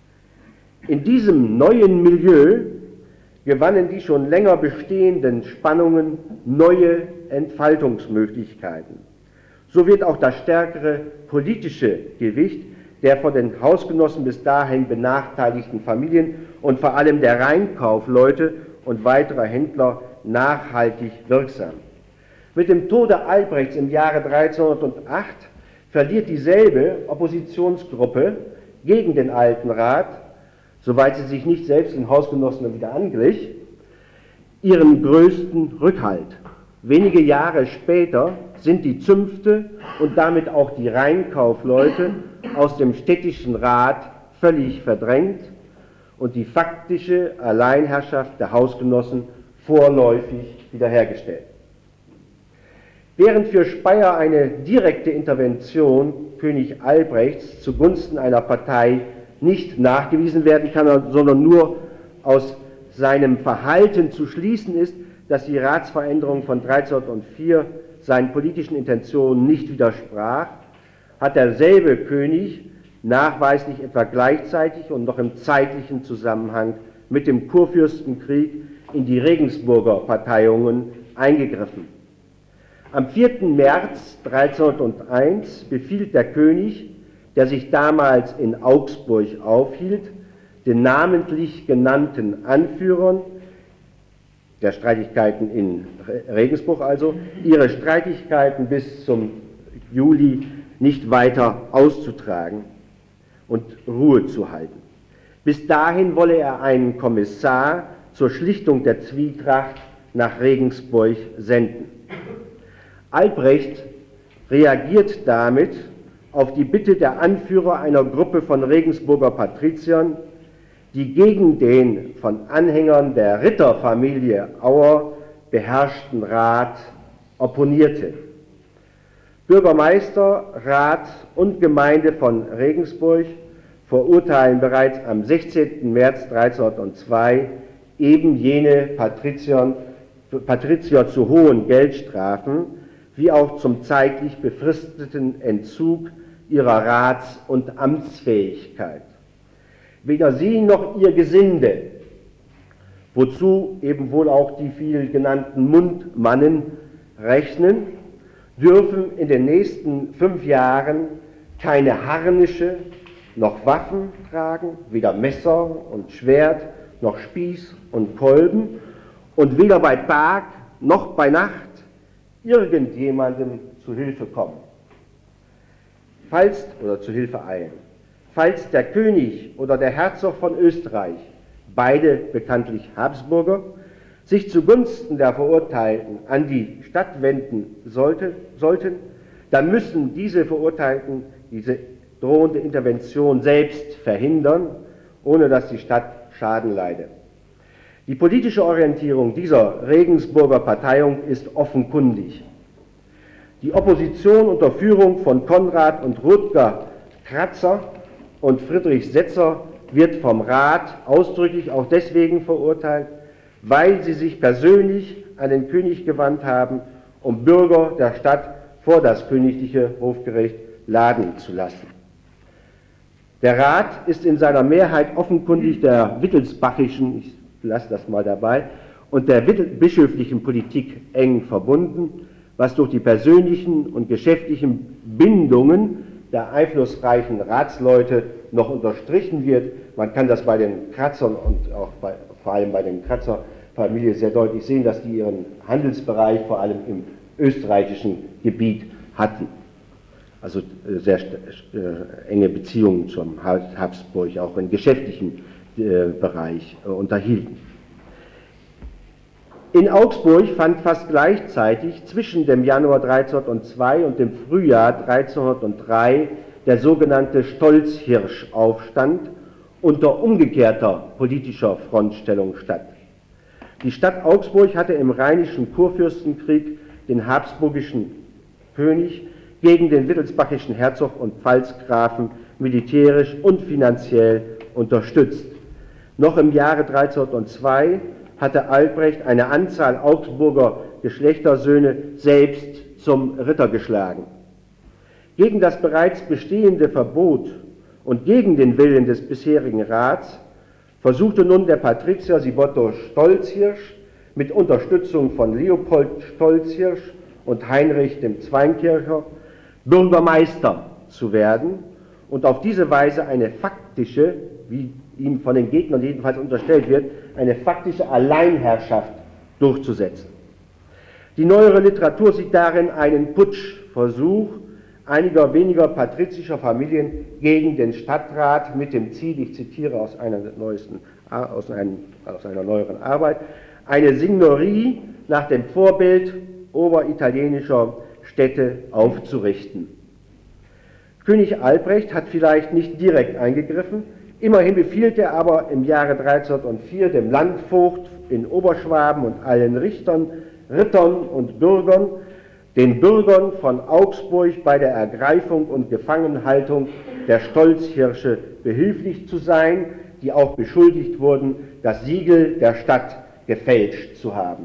In diesem neuen Milieu gewannen die schon länger bestehenden Spannungen neue Entfaltungsmöglichkeiten. So wird auch das stärkere politische Gewicht der von den Hausgenossen bis dahin benachteiligten Familien und vor allem der Rheinkaufleute und weiterer Händler nachhaltig wirksam. Mit dem Tode Albrechts im Jahre 1308 verliert dieselbe Oppositionsgruppe gegen den Alten Rat, soweit sie sich nicht selbst den Hausgenossen wieder anglich, ihren größten Rückhalt. Wenige Jahre später sind die Zünfte und damit auch die Rheinkaufleute aus dem städtischen Rat völlig verdrängt und die faktische Alleinherrschaft der Hausgenossen vorläufig wiederhergestellt. Während für Speyer eine direkte Intervention König Albrechts zugunsten einer Partei nicht nachgewiesen werden kann, sondern nur aus seinem Verhalten zu schließen ist, dass die Ratsveränderung von 1304 seinen politischen Intentionen nicht widersprach, hat derselbe König nachweislich etwa gleichzeitig und noch im zeitlichen Zusammenhang mit dem Kurfürstenkrieg in die Regensburger Parteiungen eingegriffen. Am 4. März 1301 befiehlt der König, der sich damals in Augsburg aufhielt, den namentlich genannten Anführern der Streitigkeiten in Regensburg also, ihre Streitigkeiten bis zum Juli nicht weiter auszutragen und Ruhe zu halten. Bis dahin wolle er einen Kommissar zur Schlichtung der Zwietracht nach Regensburg senden. Albrecht reagiert damit auf die Bitte der Anführer einer Gruppe von Regensburger Patriziern, die gegen den von Anhängern der Ritterfamilie Auer beherrschten Rat opponierte. Bürgermeister, Rat und Gemeinde von Regensburg verurteilen bereits am 16. März 1302 eben jene Patrizier zu hohen Geldstrafen, wie auch zum zeitlich befristeten Entzug ihrer Rats- und Amtsfähigkeit. Weder sie noch ihr Gesinde, wozu eben wohl auch die viel genannten Mundmannen rechnen, dürfen in den nächsten 5 Jahren keine Harnische noch Waffen tragen, weder Messer und Schwert noch Spieß und Kolben, und weder bei Tag noch bei Nacht irgendjemandem zu Hilfe kommen. Zu Hilfe eilen. Falls der König oder der Herzog von Österreich, beide bekanntlich Habsburger, sich zugunsten der Verurteilten an die Stadt wenden sollten, dann müssen diese Verurteilten diese drohende Intervention selbst verhindern, ohne dass die Stadt Schaden leide. Die politische Orientierung dieser Regensburger Parteiung ist offenkundig. Die Opposition unter Führung von Konrad und Rutger Kratzer und Friedrich Setzer wird vom Rat ausdrücklich auch deswegen verurteilt, weil sie sich persönlich an den König gewandt haben, um Bürger der Stadt vor das königliche Hofgericht laden zu lassen. Der Rat ist in seiner Mehrheit offenkundig der wittelsbachischen, ich lasse das mal dabei, und der bischöflichen Politik eng verbunden, was durch die persönlichen und geschäftlichen Bindungen der einflussreichen Ratsleute noch unterstrichen wird. Man kann das bei den Kratzern und auch vor allem bei den Kratzer-Familie sehr deutlich sehen, dass die ihren Handelsbereich vor allem im österreichischen Gebiet hatten. Also sehr enge Beziehungen zum Habsburg auch im geschäftlichen Bereich unterhielten. In Augsburg fand fast gleichzeitig zwischen dem Januar 1302 und dem Frühjahr 1303 der sogenannte Stolzhirsch-Aufstand unter umgekehrter politischer Frontstellung statt. Die Stadt Augsburg hatte im Rheinischen Kurfürstenkrieg den habsburgischen König gegen den wittelsbachischen Herzog und Pfalzgrafen militärisch und finanziell unterstützt. Noch im Jahre 1302 hatte Albrecht eine Anzahl Augsburger Geschlechtersöhne selbst zum Ritter geschlagen. Gegen das bereits bestehende Verbot und gegen den Willen des bisherigen Rats versuchte nun der Patrizier Sibotto Stolzhirsch mit Unterstützung von Leopold Stolzhirsch und Heinrich dem Zweinkircher Bürgermeister zu werden und auf diese Weise eine faktische, wie ihm von den Gegnern jedenfalls unterstellt wird, eine faktische Alleinherrschaft durchzusetzen. Die neuere Literatur sieht darin einen Putschversuch einiger weniger patrizischer Familien gegen den Stadtrat mit dem Ziel, ich zitiere aus einer neueren Arbeit, eine Signorie nach dem Vorbild oberitalienischer Städte aufzurichten. König Albrecht hat vielleicht nicht direkt eingegriffen, immerhin befiehlt er aber im Jahre 1304 dem Landvogt in Oberschwaben und allen Richtern, Rittern und Bürgern, den Bürgern von Augsburg bei der Ergreifung und Gefangenhaltung der Stolzhirsche behilflich zu sein, die auch beschuldigt wurden, das Siegel der Stadt gefälscht zu haben.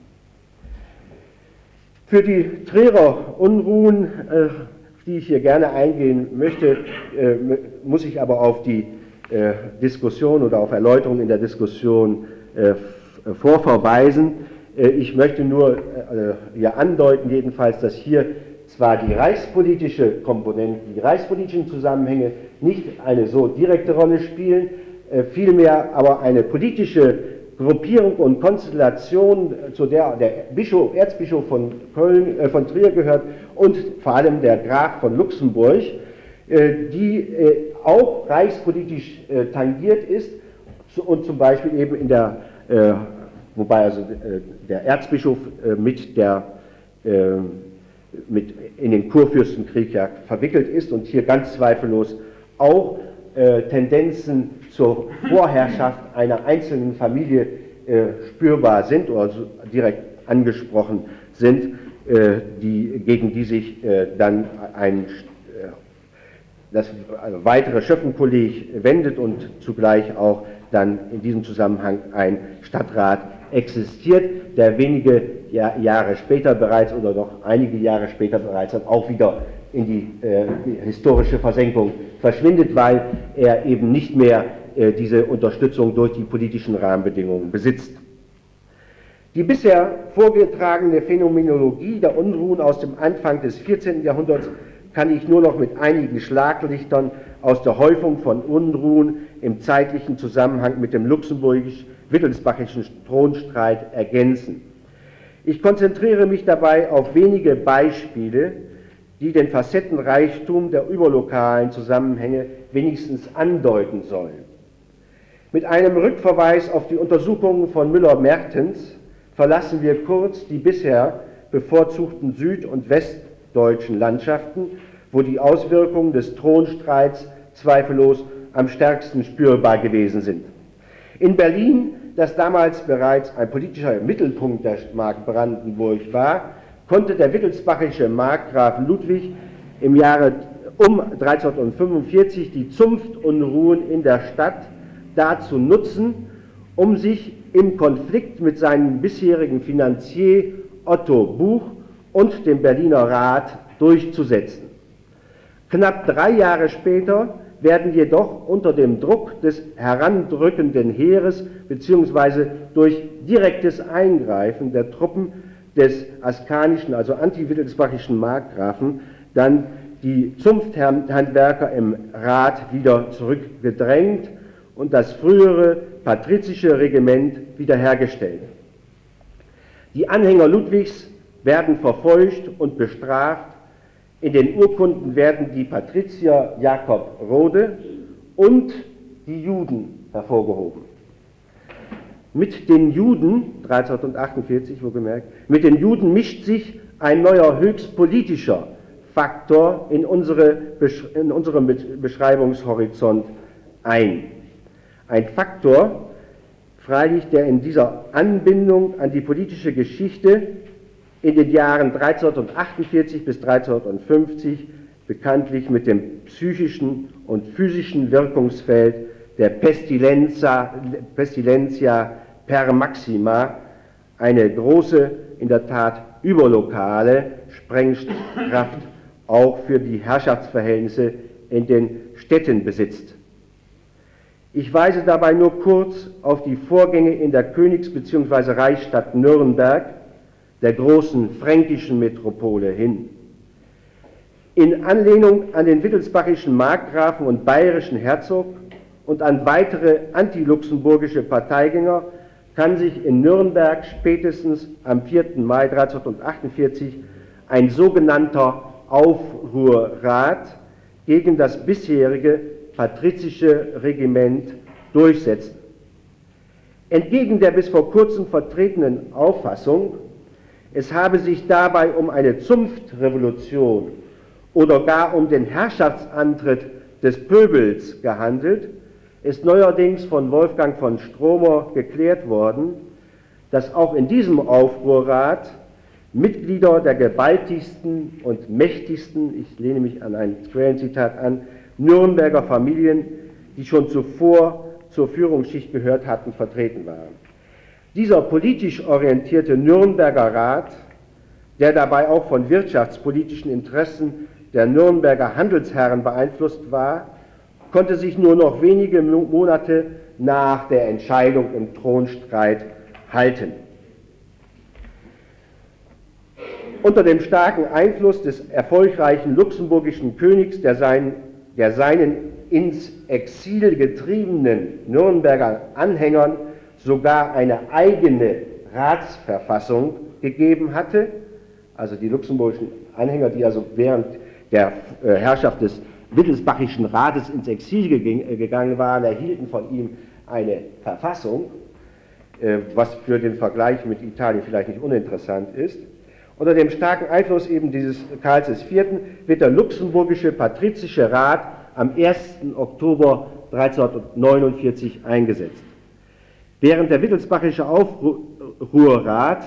Für die Trierer Unruhen, auf die ich hier gerne eingehen möchte, muss ich aber auf die Diskussion oder auf Erläuterungen in der Diskussion vorverweisen. Ich möchte nur hier andeuten, jedenfalls, dass hier zwar die reichspolitische Komponente, die reichspolitischen Zusammenhänge nicht eine so direkte Rolle spielen, vielmehr aber eine politische Gruppierung und Konstellation, zu der der Erzbischof von Trier gehört und vor allem der Graf von Luxemburg, die auch reichspolitisch tangiert ist und zum Beispiel eben in der, wobei also der Erzbischof mit in den Kurfürstenkrieg ja verwickelt ist und hier ganz zweifellos auch Tendenzen zur Vorherrschaft einer einzelnen Familie spürbar sind oder so direkt angesprochen sind, gegen die sich dann das weitere Schöffenkolleg wendet und zugleich auch dann in diesem Zusammenhang ein Stadtrat existiert, der wenige Jahre später bereits oder noch einige Jahre später bereits dann auch wieder in die historische Versenkung verschwindet, weil er eben nicht mehr diese Unterstützung durch die politischen Rahmenbedingungen besitzt. Die bisher vorgetragene Phänomenologie der Unruhen aus dem Anfang des 14. Jahrhunderts kann ich nur noch mit einigen Schlaglichtern aus der Häufung von Unruhen im zeitlichen Zusammenhang mit dem luxemburgisch-wittelsbachischen Thronstreit ergänzen. Ich konzentriere mich dabei auf wenige Beispiele, die den Facettenreichtum der überlokalen Zusammenhänge wenigstens andeuten sollen. Mit einem Rückverweis auf die Untersuchungen von Müller-Mertens verlassen wir kurz die bisher bevorzugten süd- und westdeutschen Landschaften, wo die Auswirkungen des Thronstreits zweifellos am stärksten spürbar gewesen sind. In Berlin, das damals bereits ein politischer Mittelpunkt der Mark Brandenburg war, konnte der wittelsbachische Markgraf Ludwig im Jahre um 1345 die Zunftunruhen in der Stadt dazu nutzen, um sich im Konflikt mit seinem bisherigen Finanzier Otto Buch und dem Berliner Rat durchzusetzen. Knapp 3 Jahre später werden jedoch unter dem Druck des herandrückenden Heeres bzw. durch direktes Eingreifen der Truppen des askanischen, also anti-wittelsbachischen Markgrafen, dann die Zunfthandwerker im Rat wieder zurückgedrängt und das frühere patrizische Regiment wiederhergestellt. Die Anhänger Ludwigs werden verfolgt und bestraft. In den Urkunden werden die Patrizier Jakob Rode und die Juden hervorgehoben. Mit den Juden, 1348 wohlgemerkt, mit den Juden mischt sich ein neuer höchst politischer Faktor in unserem Beschreibungshorizont ein. Ein Faktor, freilich, der in dieser Anbindung an die politische Geschichte in den Jahren 1348 bis 1350 bekanntlich mit dem psychischen und physischen Wirkungsfeld der Pestilentia per maxima eine große, in der Tat überlokale Sprengkraft auch für die Herrschaftsverhältnisse in den Städten besitzt. Ich weise dabei nur kurz auf die Vorgänge in der Königs- bzw. Reichsstadt Nürnberg, der großen fränkischen Metropole, hin. In Anlehnung an den wittelsbachischen Markgrafen und bayerischen Herzog und an weitere antiluxemburgische Parteigänger kann sich in Nürnberg spätestens am 4. Mai 1348 ein sogenannter Aufruhrrat gegen das bisherige patrizische Regiment durchsetzen. Entgegen der bis vor kurzem vertretenen Auffassung, es habe sich dabei um eine Zunftrevolution oder gar um den Herrschaftsantritt des Pöbels gehandelt, ist neuerdings von Wolfgang von Stromer geklärt worden, dass auch in diesem Aufruhrrat Mitglieder der gewaltigsten und mächtigsten, ich lehne mich an ein Quellenzitat an, Nürnberger Familien, die schon zuvor zur Führungsschicht gehört hatten, vertreten waren. Dieser politisch orientierte Nürnberger Rat, der dabei auch von wirtschaftspolitischen Interessen der Nürnberger Handelsherren beeinflusst war, konnte sich nur noch wenige Monate nach der Entscheidung im Thronstreit halten. Unter dem starken Einfluss des erfolgreichen luxemburgischen Königs, der seinen ins Exil getriebenen Nürnberger Anhängern sogar eine eigene Ratsverfassung gegeben hatte, also die luxemburgischen Anhänger, die also während der Herrschaft des Wittelsbachischen Rates ins Exil gegangen waren, erhielten von ihm eine Verfassung, was für den Vergleich mit Italien vielleicht nicht uninteressant ist. Unter dem starken Einfluss eben dieses Karls IV. Wird der luxemburgische Patrizische Rat am 1. Oktober 1349 eingesetzt. Während der Wittelsbachische Aufruhrrat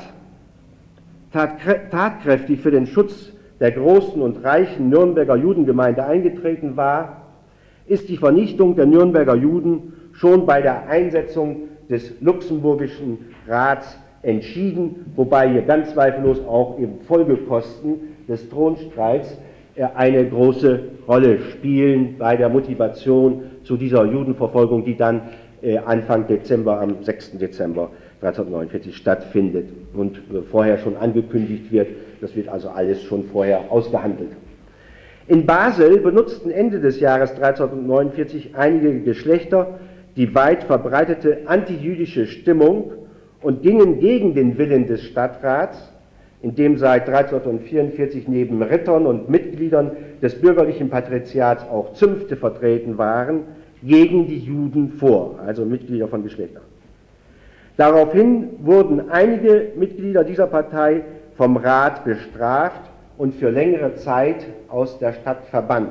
tatkräftig für den Schutz der großen und reichen Nürnberger Judengemeinde eingetreten war, ist die Vernichtung der Nürnberger Juden schon bei der Einsetzung des Luxemburgischen Rats entschieden, wobei hier ganz zweifellos auch eben Folgekosten des Thronstreits eine große Rolle spielen bei der Motivation zu dieser Judenverfolgung, die dann Anfang Dezember, am 6. Dezember 1349 stattfindet und vorher schon angekündigt wird. Das wird also alles schon vorher ausgehandelt. In Basel benutzten Ende des Jahres 1349 einige Geschlechter die weit verbreitete antijüdische Stimmung und gingen gegen den Willen des Stadtrats, in dem seit 1344 neben Rittern und Mitgliedern des bürgerlichen Patriziats auch Zünfte vertreten waren, gegen die Juden vor, also Mitglieder von Geschlechtern. Daraufhin wurden einige Mitglieder dieser Partei vom Rat bestraft und für längere Zeit aus der Stadt verbannt.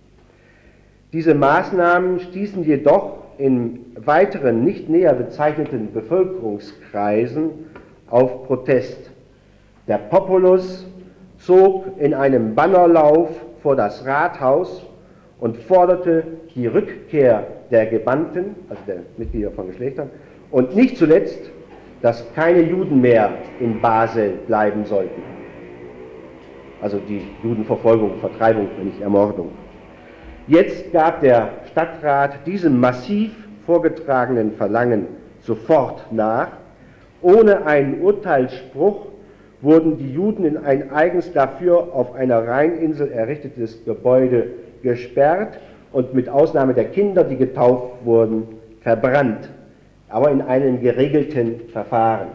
Diese Maßnahmen stießen jedoch in weiteren nicht näher bezeichneten Bevölkerungskreisen auf Protest. Der Populus zog in einem Bannerlauf vor das Rathaus und forderte die Rückkehr der Gebannten, also der Mitglieder von Geschlechtern, und nicht zuletzt, dass keine Juden mehr in Basel bleiben sollten. Also die Judenverfolgung, Vertreibung, nicht Ermordung. Jetzt gab der Stadtrat diesem massiv vorgetragenen Verlangen sofort nach. Ohne einen Urteilsspruch wurden die Juden in ein eigens dafür auf einer Rheininsel errichtetes Gebäude gesperrt und mit Ausnahme der Kinder, die getauft wurden, verbrannt, aber in einem geregelten Verfahren,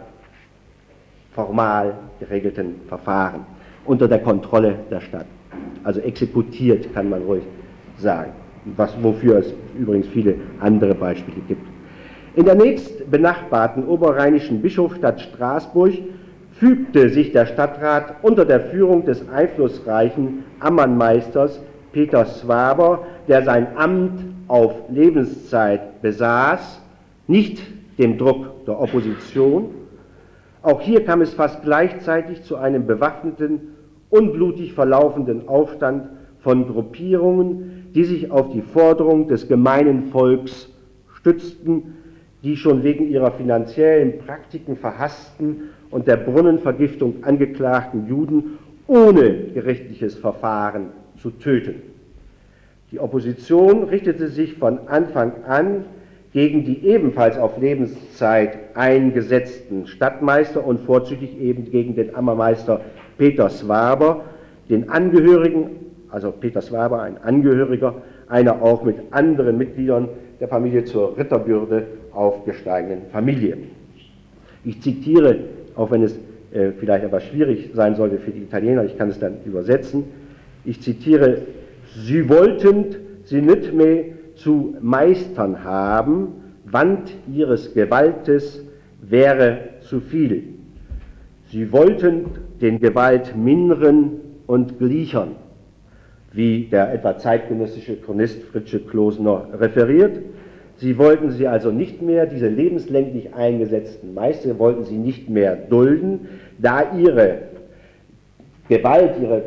formal geregelten Verfahren, unter der Kontrolle der Stadt. Also exekutiert, kann man ruhig sagen, wofür es übrigens viele andere Beispiele gibt. In der nächst benachbarten oberrheinischen Bischofsstadt Straßburg fügte sich der Stadtrat unter der Führung des einflussreichen Ammermeisters Peter Swaber, der sein Amt auf Lebenszeit besaß, nicht dem Druck der Opposition. Auch hier kam es fast gleichzeitig zu einem bewaffneten, unblutig verlaufenden Aufstand von Gruppierungen, die sich auf die Forderung des gemeinen Volks stützten, die schon wegen ihrer finanziellen Praktiken verhassten und der Brunnenvergiftung angeklagten Juden ohne gerichtliches Verfahren zu töten. Die Opposition richtete sich von Anfang an gegen die ebenfalls auf Lebenszeit eingesetzten Stadtmeister und vorzüglich eben gegen den Ammermeister Peter Swaber, den Angehörigen, also Peter Swaber, ein Angehöriger einer auch mit anderen Mitgliedern der Familie zur Ritterbürde aufgesteigenen Familie. Ich zitiere, auch wenn es vielleicht aber schwierig sein sollte für die Italiener, ich kann es dann übersetzen, ich zitiere: Sie wollten sie nicht mehr zu meistern haben, Wand ihres Gewaltes wäre zu viel. Sie wollten den Gewalt mindern und glichern, wie der etwa zeitgenössische Chronist Fritzsche Klosner referiert. Sie wollten sie also nicht mehr, diese lebenslänglich eingesetzten Meister, wollten sie nicht mehr dulden, da ihre Gewalt, ihre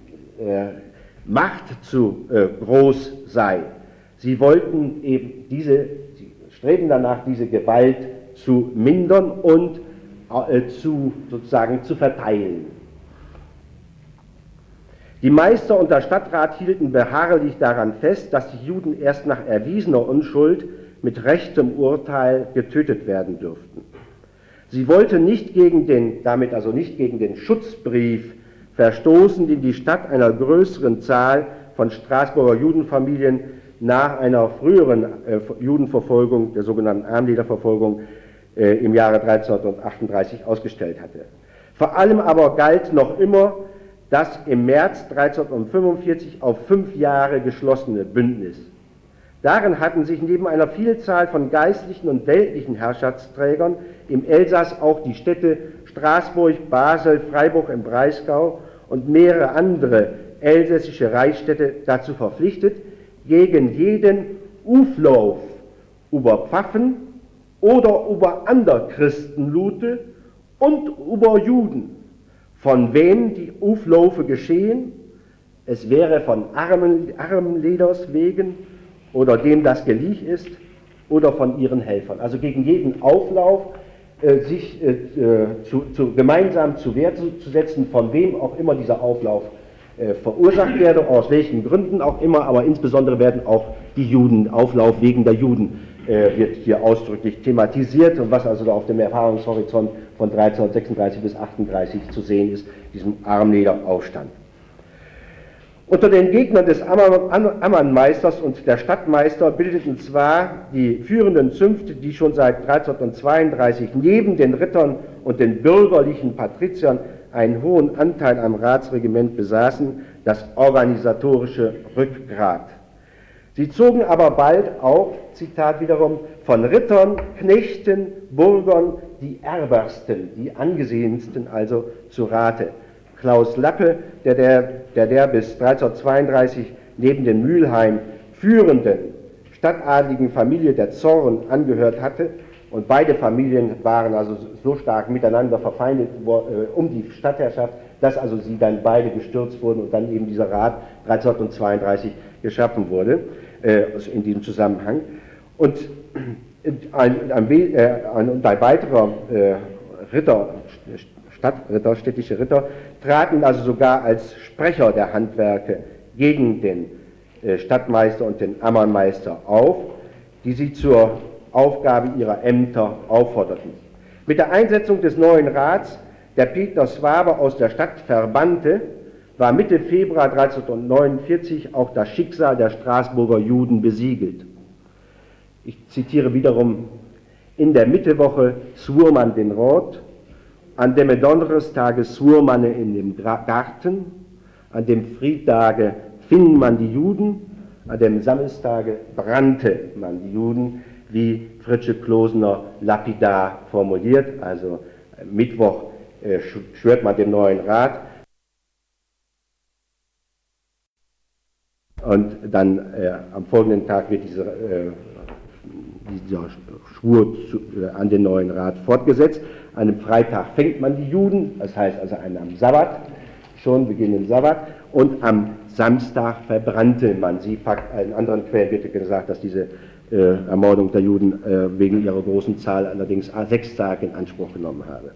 Macht zu groß sei. Sie wollten eben sie streben danach, diese Gewalt zu mindern und sozusagen zu verteilen. Die Meister und der Stadtrat hielten beharrlich daran fest, dass die Juden erst nach erwiesener Unschuld mit rechtem Urteil getötet werden dürften. Sie wollten damit also nicht gegen den Schutzbrief verstoßen, den die Stadt einer größeren Zahl von Straßburger Judenfamilien nach einer früheren Judenverfolgung, der sogenannten Armlederverfolgung, im Jahre 1338 ausgestellt hatte. Vor allem aber galt noch immer das im März 1345 auf 5 Jahre geschlossene Bündnis. Darin hatten sich neben einer Vielzahl von geistlichen und weltlichen Herrschaftsträgern im Elsass auch die Städte Straßburg, Basel, Freiburg im Breisgau und mehrere andere elsässische Reichsstädte dazu verpflichtet, gegen jeden Uflauf über Pfaffen oder über andere Christenlute und über Juden, von wem die Uflaufe geschehen, es wäre von Armleders wegen oder dem das gelieh ist oder von ihren Helfern. Also gegen jeden Auflauf sich gemeinsam zu Wehr zu setzen, von wem auch immer dieser Auflauf verursacht werde, aus welchen Gründen auch immer, aber insbesondere werden auch die Juden, Auflauf wegen der Juden wird hier ausdrücklich thematisiert, und was also da auf dem Erfahrungshorizont von 1336 bis 38 zu sehen ist, diesem Armlederaufstand. Unter den Gegnern des Ammermeisters und der Stadtmeister bildeten zwar die führenden Zünfte, die schon seit 1332 neben den Rittern und den bürgerlichen Patriziern einen hohen Anteil am Ratsregiment besaßen, das organisatorische Rückgrat. Sie zogen aber bald auch, Zitat wiederum, von Rittern, Knechten, Bürgern die ärbersten, die angesehensten also zu Rate. Klaus Lappe, der bis 1332 neben den Mülheim führenden stadtadligen Familie der Zorn angehört hatte, und beide Familien waren also so stark miteinander verfeindet um die Stadtherrschaft, dass also sie dann beide gestürzt wurden und dann eben dieser Rat 1332 geschaffen wurde, in diesem Zusammenhang. Und ein weiterer Stadtritter, städtische Ritter, traten also sogar als Sprecher der Handwerke gegen den Stadtmeister und den Ammermeister auf, die sie zur Aufgabe ihrer Ämter aufforderten. Mit der Einsetzung des neuen Rats, der Peter Swaber aus der Stadt verbannte, war Mitte Februar 1349 auch das Schicksal der Straßburger Juden besiegelt. Ich zitiere wiederum: In der Mittewoche swur man den Rot, an dem Donnerstage swur man in dem Garten, an dem Friedtage fing man die Juden, an dem Samstage brannte man die Juden, wie Fritzsche Klosner lapidar formuliert. Also Mittwoch schwört man dem neuen Rat und dann am folgenden Tag wird dieser Schwur an den neuen Rat fortgesetzt. An einem Freitag fängt man die Juden, das heißt also am Sabbat, schon beginnenden Sabbat, und am Samstag verbrannte man sie. In anderen Quellen wird gesagt, dass diese Ermordung der Juden wegen ihrer großen Zahl allerdings 6 Tage in Anspruch genommen habe.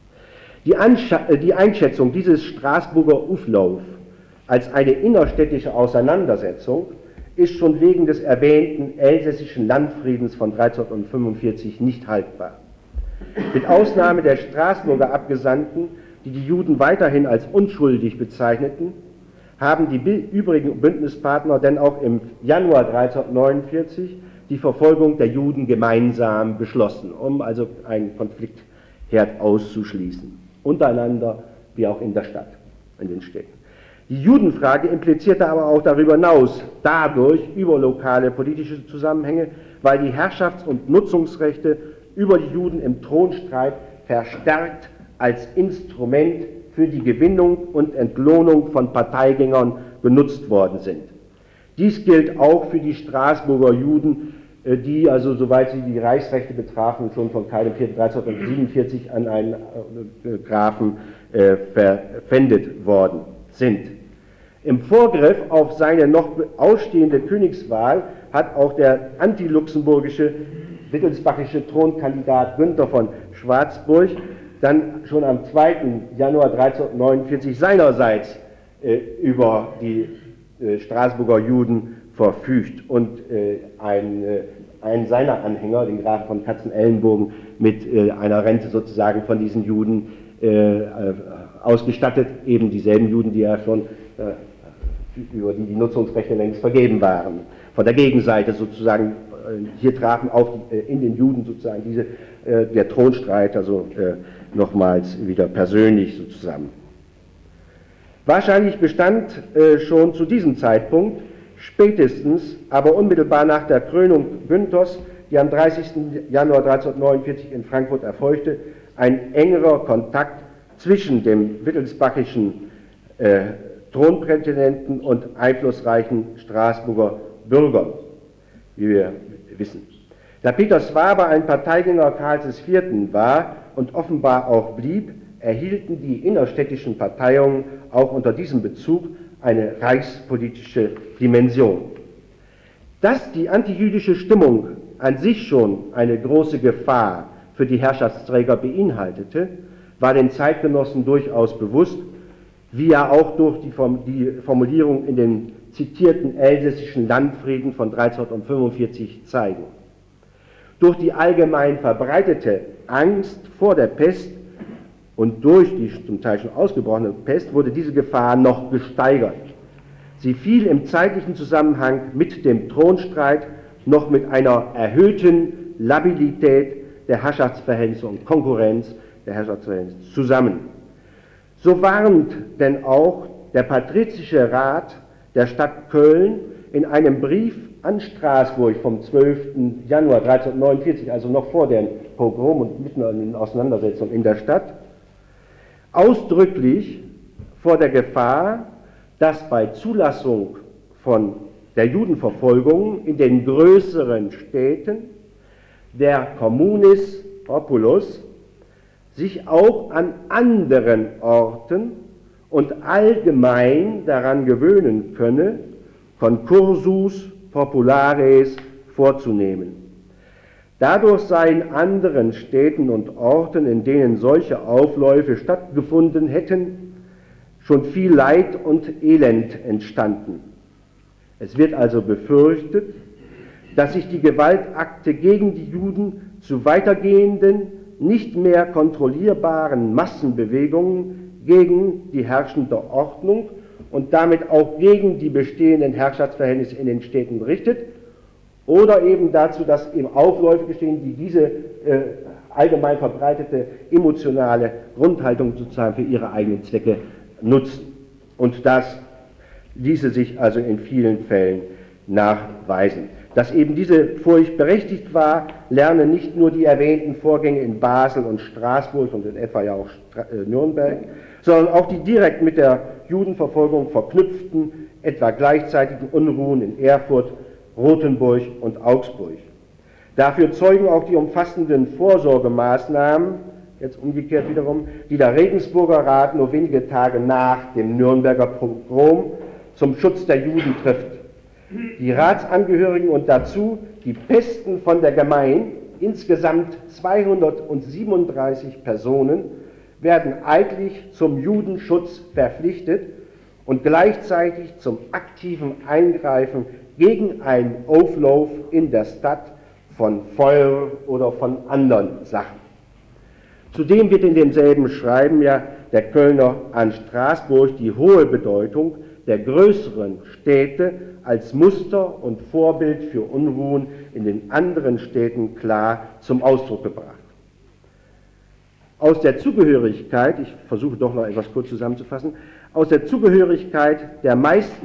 Die Einschätzung dieses Straßburger Auflauf als eine innerstädtische Auseinandersetzung ist schon wegen des erwähnten elsässischen Landfriedens von 1345 nicht haltbar. Mit Ausnahme der Straßburger Abgesandten, die die Juden weiterhin als unschuldig bezeichneten, haben die übrigen Bündnispartner denn auch im Januar 1349 die Verfolgung der Juden gemeinsam beschlossen, um also einen Konfliktherd auszuschließen, untereinander wie auch in der Stadt, in den Städten. Die Judenfrage implizierte aber auch darüber hinaus dadurch über lokale politische Zusammenhänge, weil die Herrschafts- und Nutzungsrechte über die Juden im Thronstreit verstärkt als Instrument für die Gewinnung und Entlohnung von Parteigängern benutzt worden sind. Dies gilt auch für die Straßburger Juden, die also, soweit sie die Reichsrechte betrafen, schon von Karl IV. 1347 an einen Grafen verpfändet worden sind. Im Vorgriff auf seine noch ausstehende Königswahl hat auch der antiluxemburgische wittelsbachische Thronkandidat Günther von Schwarzburg dann schon am 2. Januar 1349 seinerseits über die Straßburger Juden verfügt und einen seiner Anhänger, den Grafen von Katzenellenbogen, mit einer Rente sozusagen von diesen Juden ausgestattet, eben dieselben Juden, die ja schon über die Nutzungsrechte längst vergeben waren. Von der Gegenseite sozusagen, hier trafen in den Juden sozusagen der Thronstreit also nochmals wieder persönlich so zusammen. Wahrscheinlich bestand schon zu diesem Zeitpunkt, spätestens aber unmittelbar nach der Krönung Günthers, die am 30. Januar 1349 in Frankfurt erfolgte, ein engerer Kontakt zwischen dem wittelsbachischen Thronprätendenten und einflussreichen Straßburger Bürgern, wie wir wissen. Da Peter Swaber ein Parteigänger Karls IV. War und offenbar auch blieb, erhielten die innerstädtischen Parteiungen auch unter diesem Bezug eine reichspolitische Dimension. Dass die antijüdische Stimmung an sich schon eine große Gefahr für die Herrschaftsträger beinhaltete, war den Zeitgenossen durchaus bewusst, wie ja auch durch die Formulierung in den zitierten elsässischen Landfrieden von 1345 zeigen. Durch die allgemein verbreitete Angst vor der Pest und durch die zum Teil schon ausgebrochene Pest wurde diese Gefahr noch gesteigert. Sie fiel im zeitlichen Zusammenhang mit dem Thronstreit noch mit einer erhöhten Labilität der Herrschaftsverhältnisse und Konkurrenz der Herrschaftsverhältnisse zusammen. So warnt denn auch der Patrizische Rat der Stadt Köln in einem Brief an Straßburg vom 12. Januar 1349, also noch vor dem Pogrom und mitten in den Auseinandersetzungen in der Stadt, ausdrücklich vor der Gefahr, dass bei Zulassung von der Judenverfolgung in den größeren Städten der Communis Populus sich auch an anderen Orten und allgemein daran gewöhnen könne, concursus populares vorzunehmen. Dadurch sei in anderen Städten und Orten, in denen solche Aufläufe stattgefunden hätten, schon viel Leid und Elend entstanden. Es wird also befürchtet, dass sich die Gewaltakte gegen die Juden zu weitergehenden, nicht mehr kontrollierbaren Massenbewegungen gegen die herrschende Ordnung und damit auch gegen die bestehenden Herrschaftsverhältnisse in den Städten richtet, oder eben dazu, dass eben Aufläufe geschehen, die diese allgemein verbreitete emotionale Grundhaltung sozusagen für ihre eigenen Zwecke nutzen. Und das ließe sich also in vielen Fällen nachweisen. Dass eben diese Furcht berechtigt war, lernen nicht nur die erwähnten Vorgänge in Basel und Straßburg und in etwa ja auch Nürnberg, sondern auch die direkt mit der Judenverfolgung verknüpften, etwa gleichzeitigen Unruhen in Erfurt, Rothenburg und Augsburg. Dafür zeugen auch die umfassenden Vorsorgemaßnahmen, jetzt umgekehrt wiederum, die der Regensburger Rat nur wenige Tage nach dem Nürnberger Pogrom zum Schutz der Juden trifft. Die Ratsangehörigen und dazu die Besten von der Gemeinde, insgesamt 237 Personen, werden eidlich zum Judenschutz verpflichtet und gleichzeitig zum aktiven Eingreifen gegen einen Auflauf in der Stadt von Feuer oder von anderen Sachen. Zudem wird in demselben Schreiben ja der Kölner an Straßburg die hohe Bedeutung der größeren Städte als Muster und Vorbild für Unruhen in den anderen Städten klar zum Ausdruck gebracht. Aus der Zugehörigkeit, ich versuche doch noch etwas kurz zusammenzufassen, aus der Zugehörigkeit der meisten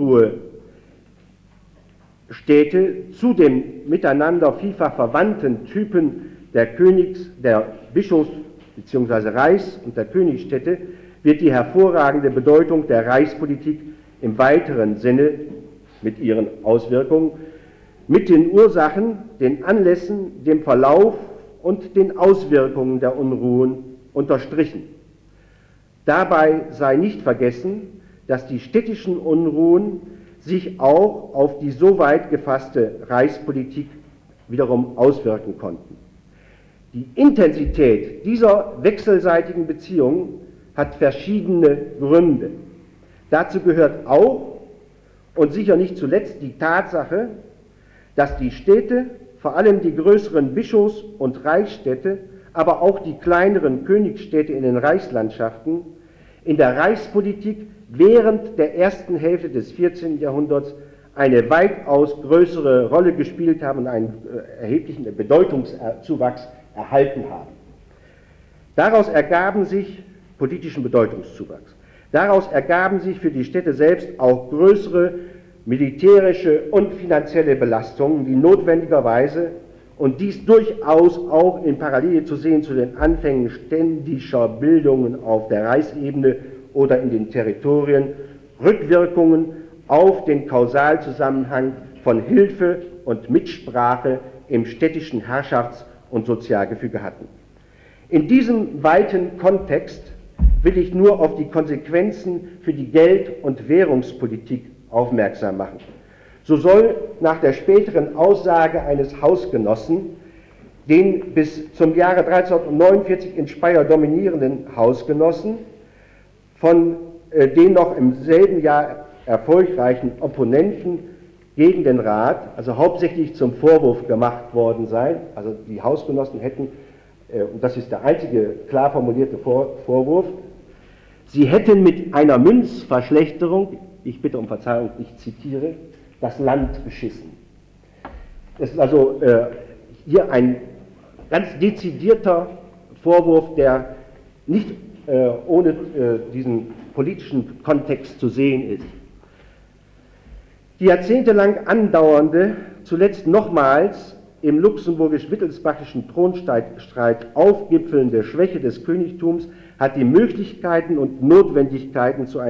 Unruhestädte zu den miteinander vielfach verwandten Typen der Bischofs- bzw. Reichs- und der Königsstädte wird die hervorragende Bedeutung der Reichspolitik im weiteren Sinne mit ihren Auswirkungen, mit den Ursachen, den Anlässen, dem Verlauf und den Auswirkungen der Unruhen unterstrichen. Dabei sei nicht vergessen, dass die städtischen Unruhen sich auch auf die so weit gefasste Reichspolitik wiederum auswirken konnten. Die Intensität dieser wechselseitigen Beziehungen hat verschiedene Gründe. Dazu gehört auch und sicher nicht zuletzt die Tatsache, dass die Städte, vor allem die größeren Bischofs- und Reichsstädte, aber auch die kleineren Königsstädte in den Reichslandschaften, in der Reichspolitik während der ersten Hälfte des 14. Jahrhunderts eine weitaus größere Rolle gespielt haben und einen erheblichen Bedeutungszuwachs erhalten haben. Daraus ergaben sich politischen Bedeutungszuwachs. Daraus ergaben sich für die Städte selbst auch größere militärische und finanzielle Belastungen, die notwendigerweise, und dies durchaus auch in Parallele zu sehen zu den Anfängen ständischer Bildungen auf der Reichsebene oder in den Territorien, Rückwirkungen auf den Kausalzusammenhang von Hilfe und Mitsprache im städtischen Herrschafts- und Sozialgefüge hatten. In diesem weiten Kontext will ich nur auf die Konsequenzen für die Geld- und Währungspolitik aufmerksam machen. So soll nach der späteren Aussage eines Hausgenossen den bis zum Jahre 1349 in Speyer dominierenden Hausgenossen von den noch im selben Jahr erfolgreichen Opponenten gegen den Rat, also hauptsächlich zum Vorwurf gemacht worden sein, also die Hausgenossen hätten, und das ist der einzige klar formulierte Vorwurf, sie hätten mit einer Münzverschlechterung ich bitte um Verzeihung, ich zitiere, das Land beschissen. Das ist also hier ein ganz dezidierter Vorwurf, der nicht ohne diesen politischen Kontext zu sehen ist. Die jahrzehntelang andauernde, zuletzt nochmals im luxemburgisch-wittelsbachischen Thronstreit aufgipfelnde Schwäche des Königtums hat die Möglichkeiten und Notwendigkeiten zu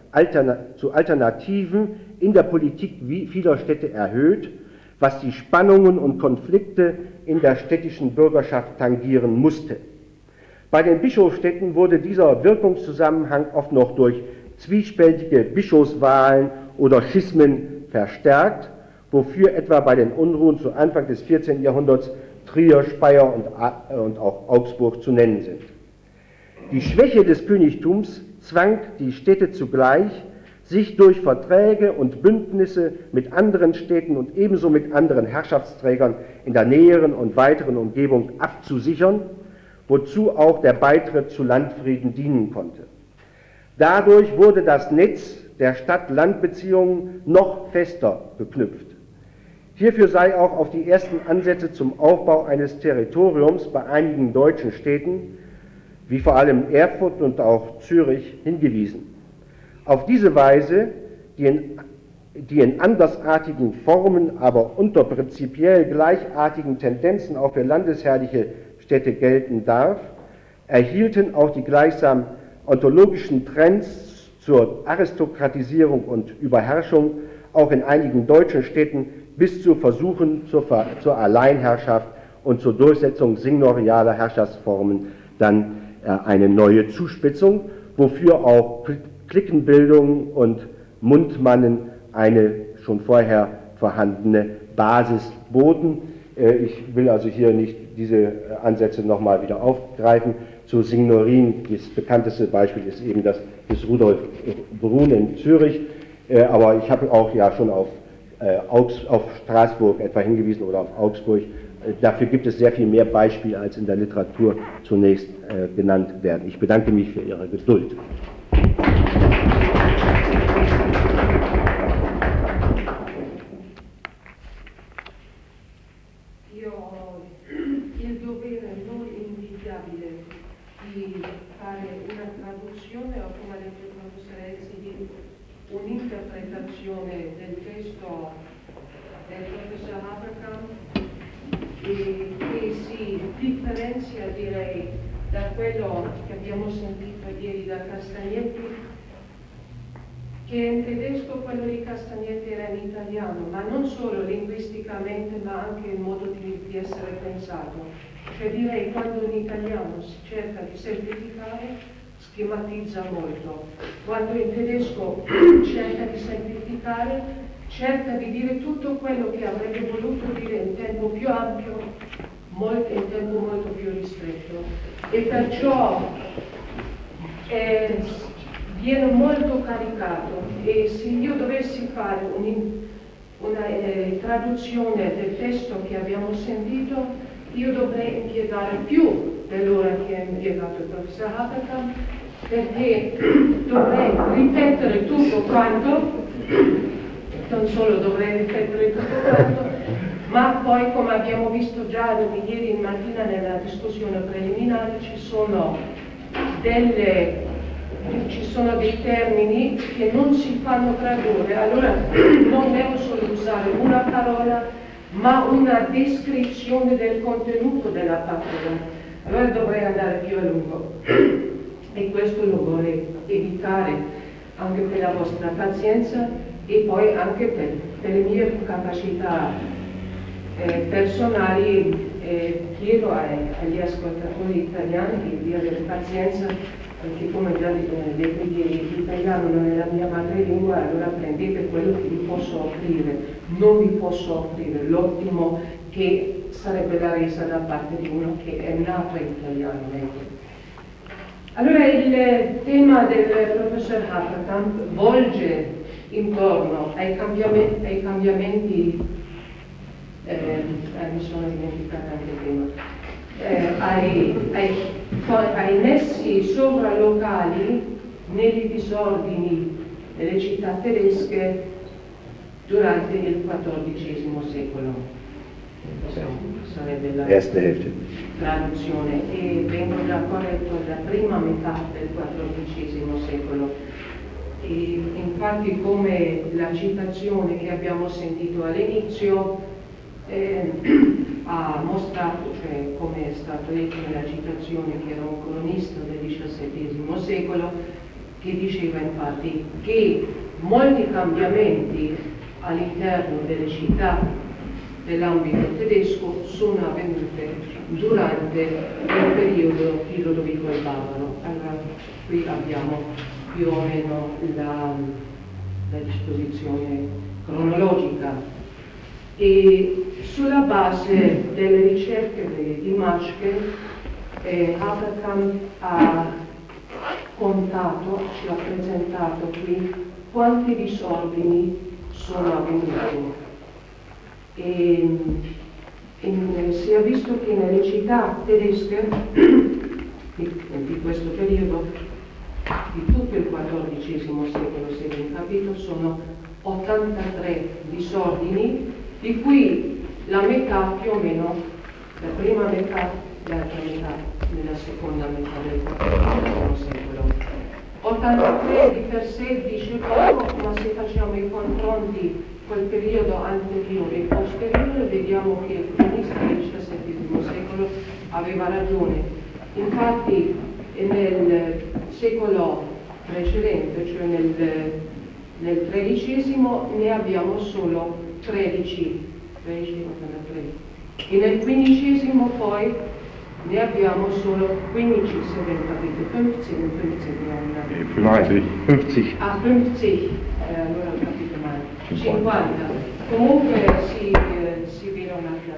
Alternativen in der Politik vieler Städte erhöht, was die Spannungen und Konflikte in der städtischen Bürgerschaft tangieren musste. Bei den Bischofsstädten wurde dieser Wirkungszusammenhang oft noch durch zwiespältige Bischofswahlen oder Schismen verstärkt, wofür etwa bei den Unruhen zu Anfang des 14. Jahrhunderts Trier, Speyer und auch Augsburg zu nennen sind. Die Schwäche des Königtums zwang die Städte zugleich, sich durch Verträge und Bündnisse mit anderen Städten und ebenso mit anderen Herrschaftsträgern in der näheren und weiteren Umgebung abzusichern, wozu auch der Beitritt zu Landfrieden dienen konnte. Dadurch wurde das Netz der Stadt-Land-Beziehungen noch fester geknüpft. Hierfür sei auch auf die ersten Ansätze zum Aufbau eines Territoriums bei einigen deutschen Städten, wie vor allem Erfurt und auch Zürich, hingewiesen. Auf diese Weise, die in andersartigen Formen, aber unter prinzipiell gleichartigen Tendenzen auch für landesherrliche Städte gelten darf, erhielten auch die gleichsam ontologischen Trends zur Aristokratisierung und Überherrschung auch in einigen deutschen Städten bis zu Versuchen zur Alleinherrschaft und zur Durchsetzung signorialer Herrschaftsformen dann eine neue Zuspitzung, wofür auch Cliquenbildung und Mundmannen eine schon vorher vorhandene Basis boten. Ich will also hier nicht diese Ansätze nochmal wieder aufgreifen. Zu Signorien, das bekannteste Beispiel ist eben das des Rudolf Brun in Zürich, aber ich habe auch ja schon auf Straßburg etwa hingewiesen oder auf Augsburg. Dafür gibt es sehr viel mehr Beispiele, als in der Literatur zunächst genannt werden. Ich bedanke mich für Ihre Geduld. Io ho il dovere non invidiabile di fare una traduzione o, come ha detto il professor Elsi, di un'interpretazione del testo del professor Haberkamp che si differenzia, direi, da quello che abbiamo sentito ieri da Castagnetti, che in tedesco quello di Castagnetti era in italiano, ma non solo linguisticamente, ma anche il modo di essere pensato. Cioè direi, quando in italiano si cerca di semplificare, schematizza molto. Quando in tedesco cerca di semplificare, cerca di dire tutto quello che avrebbe voluto dire in tempo più ampio, in tempo molto più ristretto. E perciò viene molto caricato, e se io dovessi fare una traduzione del testo che abbiamo sentito, io dovrei impiegare più dell'ora che ha impiegato il professor Haberkamp, perché dovrei ripetere tutto quanto, non solo dovrei ripetere tutto quanto, ma poi, come abbiamo visto già ieri mattina nella discussione preliminare, ci sono dei termini che non si fanno tradurre, allora non devo solo usare una parola, ma una descrizione del contenuto della parola, allora dovrei andare più a lungo, e questo lo vorrei evitare anche per la vostra pazienza e poi anche per le mie capacità personali. Chiedo agli ascoltatori italiani di avere pazienza, perché come già detto ieri, l'italiano non è la mia madrelingua, allora prendete quello che vi posso offrire. Non vi posso offrire l'ottimo che sarebbe la resa da parte di uno che è nato in italiano. Allora il tema del professor Haberkamp volge intorno ai cambiamenti, mi sono dimenticata anche il tema, ai nessi sovralocali, nei disordini nelle città tedesche durante il XIV secolo. Sarebbe la Erste Hälfte. traduzione, e vengo già corretto la prima metà del XIV secolo. E infatti, come la citazione che abbiamo sentito all'inizio ha mostrato, cioè come è stato detto nella citazione, che era un cronista del XVII secolo, che diceva infatti che molti cambiamenti all'interno delle città dell'ambito tedesco sono avvenute durante il periodo di Lodovico il Barbaro. Allora, qui abbiamo più o meno la disposizione cronologica. E sulla base delle ricerche di Maschke, Haberkamp ha contato, ci ha presentato qui quanti disordini sono avvenuti. Si è visto che nelle città tedesche di questo periodo, di tutto il XIV secolo, se ben capito, sono 83 disordini, di cui la metà più o meno, la prima metà, l'altra metà nella seconda metà del XIV secolo. 83 di per sé dice poco, ma se facciamo i confronti col periodo anteriore e posteriore vediamo che il cronista del XVII secolo aveva ragione. Infatti nel secolo precedente, cioè nel XIII, ne abbiamo solo 13 e nel XV poi ne abbiamo solo 15, se ben capite, 15 50. Ah, 50, allora ho capito male. 50. Comunque si vede una chiara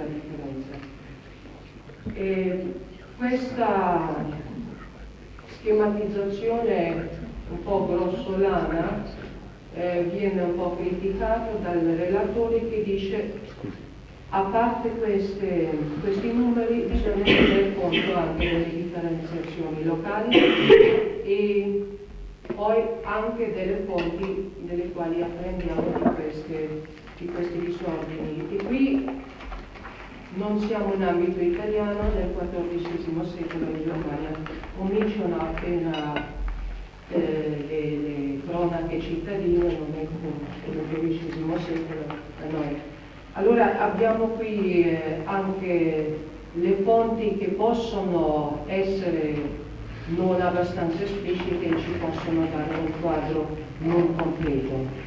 differenza. Questa schematizzazione un po' grossolana viene un po' criticato dal relatore, che dice: a parte questi numeri, bisogna tenere conto anche delle differenziazioni locali e poi anche delle fonti delle quali apprendiamo di questi disordini. E qui non siamo in ambito italiano, nel XIV secolo in Germania cominciano appena le cronache cittadine, non è come nel XV secolo da noi. Allora abbiamo qui anche le fonti che possono essere non abbastanza esplicite e ci possono dare un quadro non completo.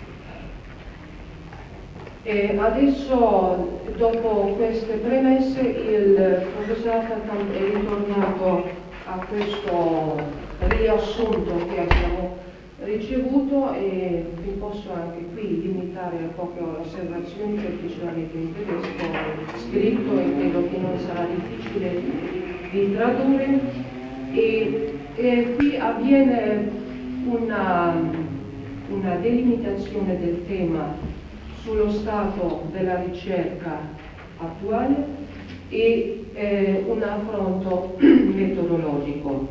E adesso, dopo queste premesse, il professor Haberkamp è ritornato a questo riassunto che abbiamo ricevuto, e vi posso anche qui limitare a poche osservazioni, perché ce l'avete in tedesco scritto e credo che non sarà difficile di tradurre. E qui avviene una delimitazione del tema sullo stato della ricerca attuale e un affronto metodologico.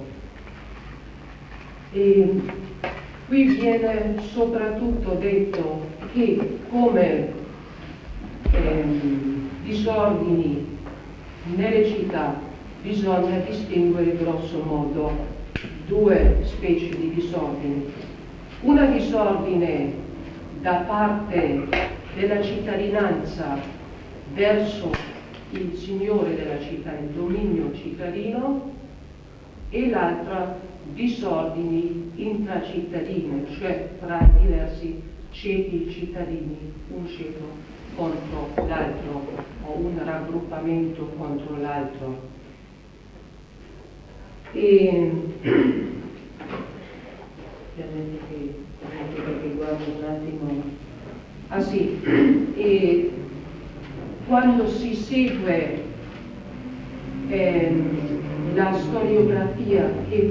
E qui viene soprattutto detto che come disordini nelle città bisogna distinguere grosso modo due specie di disordini. Una disordine da parte della cittadinanza verso il signore della città, il dominio cittadino, e l'altra disordini intracittadini, cioè tra diversi ceti cittadini, un ceto contro l'altro o un raggruppamento contro l'altro. E perché guardo un attimo. Ah sì, e quando si segue la storiografia che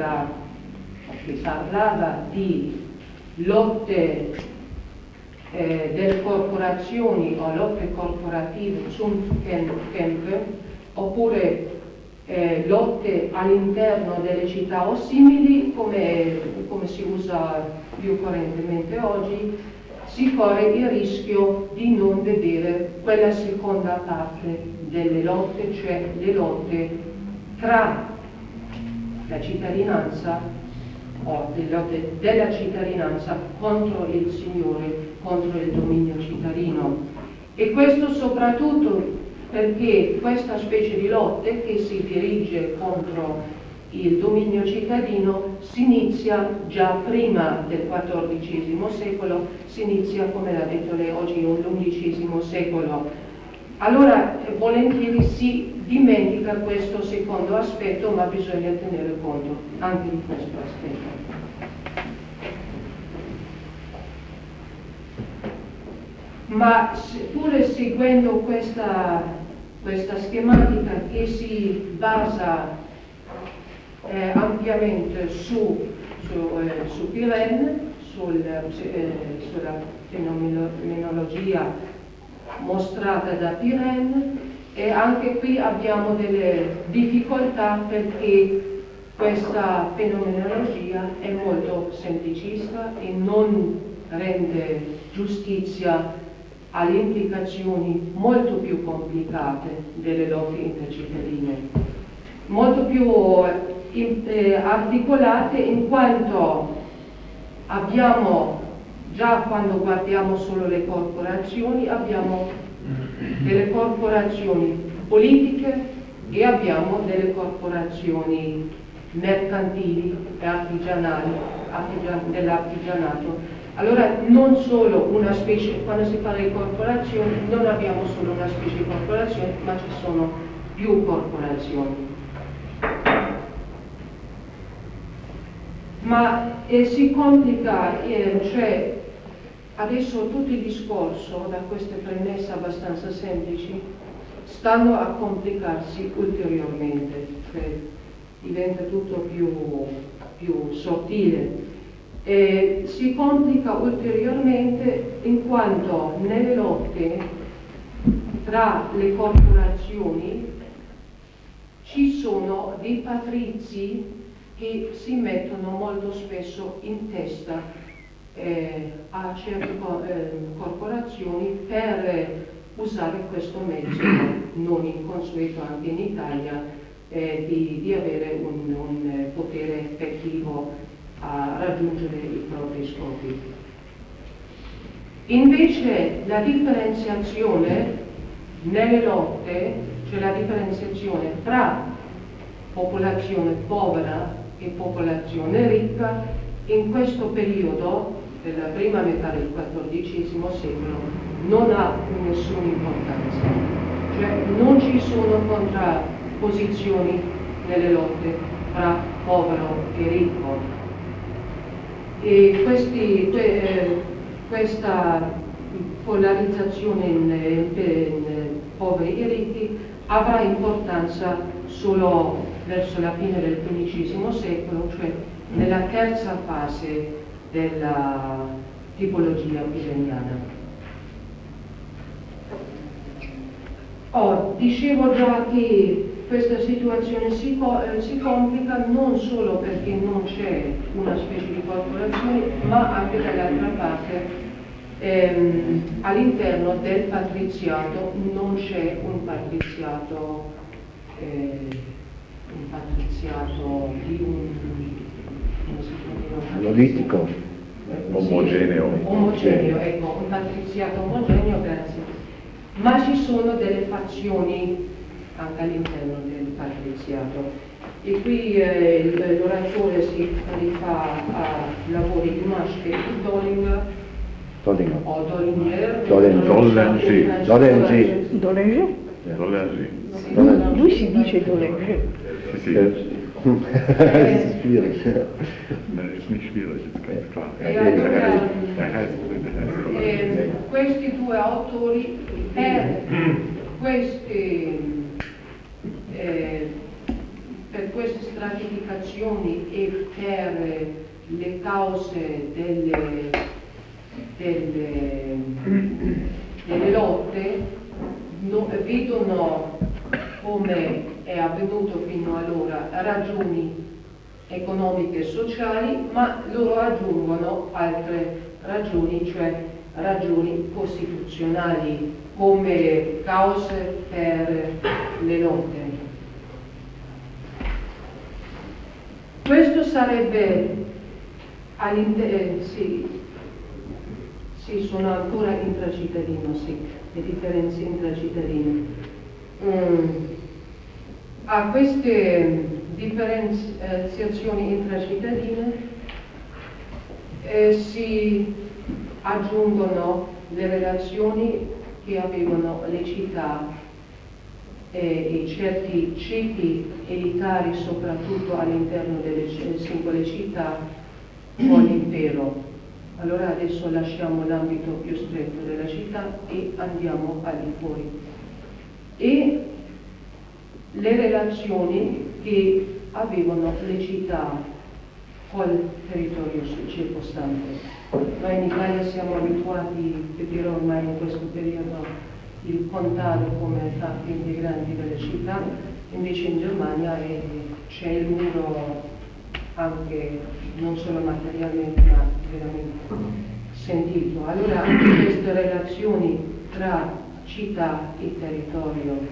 parlava di lotte delle corporazioni o lotte corporative, Zunftkämpfe, oppure lotte all'interno delle città o simili, come si usa più correntemente oggi, si corre il rischio di non vedere quella seconda parte delle lotte, cioè le lotte tra la cittadinanza o le lotte della cittadinanza contro il Signore, contro il dominio cittadino. E questo soprattutto perché questa specie di lotte che si dirige contro il dominio cittadino si inizia già prima del XIV secolo, si inizia, come l'ha detto lei oggi, nell'XI secolo. Allora volentieri si dimentica questo secondo aspetto, ma bisogna tenere conto anche di questo aspetto. Ma pure seguendo questa schematica che si basa ampiamente su Pirenne, sulla fenomenologia mostrata da Pirenne, e anche qui abbiamo delle difficoltà perché questa fenomenologia è molto semplicista e non rende giustizia alle implicazioni molto più complicate delle lotte intercittadine, molto più articolate, in quanto abbiamo, già quando guardiamo solo le corporazioni, abbiamo delle corporazioni politiche e abbiamo delle corporazioni mercantili e artigianali, dell'artigianato. Allora non solo una specie, quando si parla di corporazioni non abbiamo solo una specie di corporazione, ma ci sono più corporazioni. Ma si complica, cioè adesso tutto il discorso, da queste premesse abbastanza semplici, stanno a complicarsi ulteriormente, cioè diventa tutto più sottile. Si complica ulteriormente in quanto nelle lotte tra le corporazioni ci sono dei patrizi che si mettono molto spesso in testa a certe corporazioni per usare questo mezzo non inconsueto anche in Italia di avere un potere effettivo a raggiungere i propri scopi. Invece la differenziazione nelle lotte, cioè la differenziazione tra popolazione povera e popolazione ricca, in questo periodo della prima metà del XIV secolo non ha nessuna importanza, cioè non ci sono contrapposizioni nelle lotte tra povero e ricco. E questa polarizzazione in poveri e ricchi avrà importanza solo verso la fine del XV secolo, cioè nella terza fase della tipologia pireniana. Dicevo già che questa situazione si complica non solo perché non c'è una specie di corporazione, ma anche dall'altra parte all'interno del patriziato non c'è un patriziato di monolitico, omogeneo, ecco, un patriziato omogeneo, grazie. Ma ci sono delle fazioni anche all'interno del patriziato. E qui l'oratore si rifà a lavori di Maschke e Dollinger, o Dollinger. Lui si dice Dollinger. Ist nicht schwierig, ist ganz klar. Questi due autori per queste stratificazioni e per le cause delle vedono come è avvenuto fino ad ora, ragioni economiche e sociali, ma loro aggiungono altre ragioni, cioè ragioni costituzionali, come cause per le lotte. Questo sarebbe sì, sono ancora intracittadino, sì, le differenze intracittadine. A queste differenziazioni intracittadine si aggiungono le relazioni che avevano le città e certi ceti elitari, soprattutto all'interno delle singole città, con l'impero. Allora adesso lasciamo l'ambito più stretto della città e andiamo al di fuori. E le relazioni che avevano le città col territorio circostante. Noi in Italia siamo abituati, dirò ormai in questo periodo, il contare come parti integranti delle città, invece in Germania c'è il muro anche non solo materialmente ma veramente sentito. Allora anche queste relazioni tra città e territorio,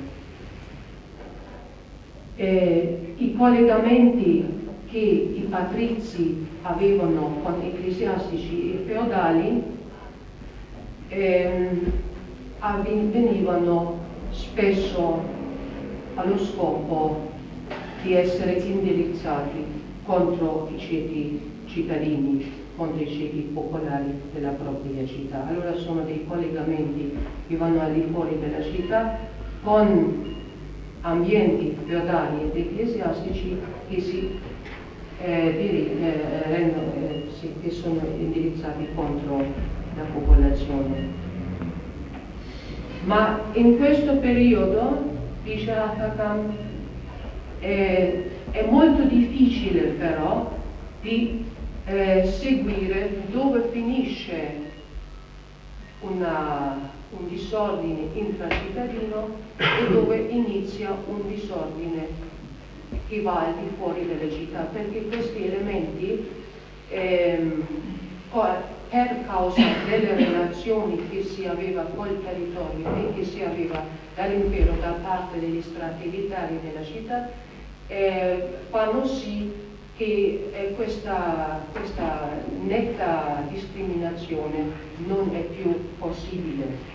i collegamenti che i patrizi avevano con ecclesiastici e feudali venivano spesso allo scopo di essere indirizzati contro i ceti cittadini, contro i ceti popolari della propria città. Allora sono dei collegamenti che vanno al di fuori della città con ambienti feudali ed ecclesiastici che che sono indirizzati contro la popolazione. Ma in questo periodo, dice Hatakam, è molto difficile però di seguire dove finisce un disordine intracittadino e dove inizia un disordine che va al di fuori delle città, perché questi elementi per causa delle relazioni che si aveva col territorio e che si aveva dall'impero da parte degli strati elitari della città, fanno sì che questa netta discriminazione non è più possibile.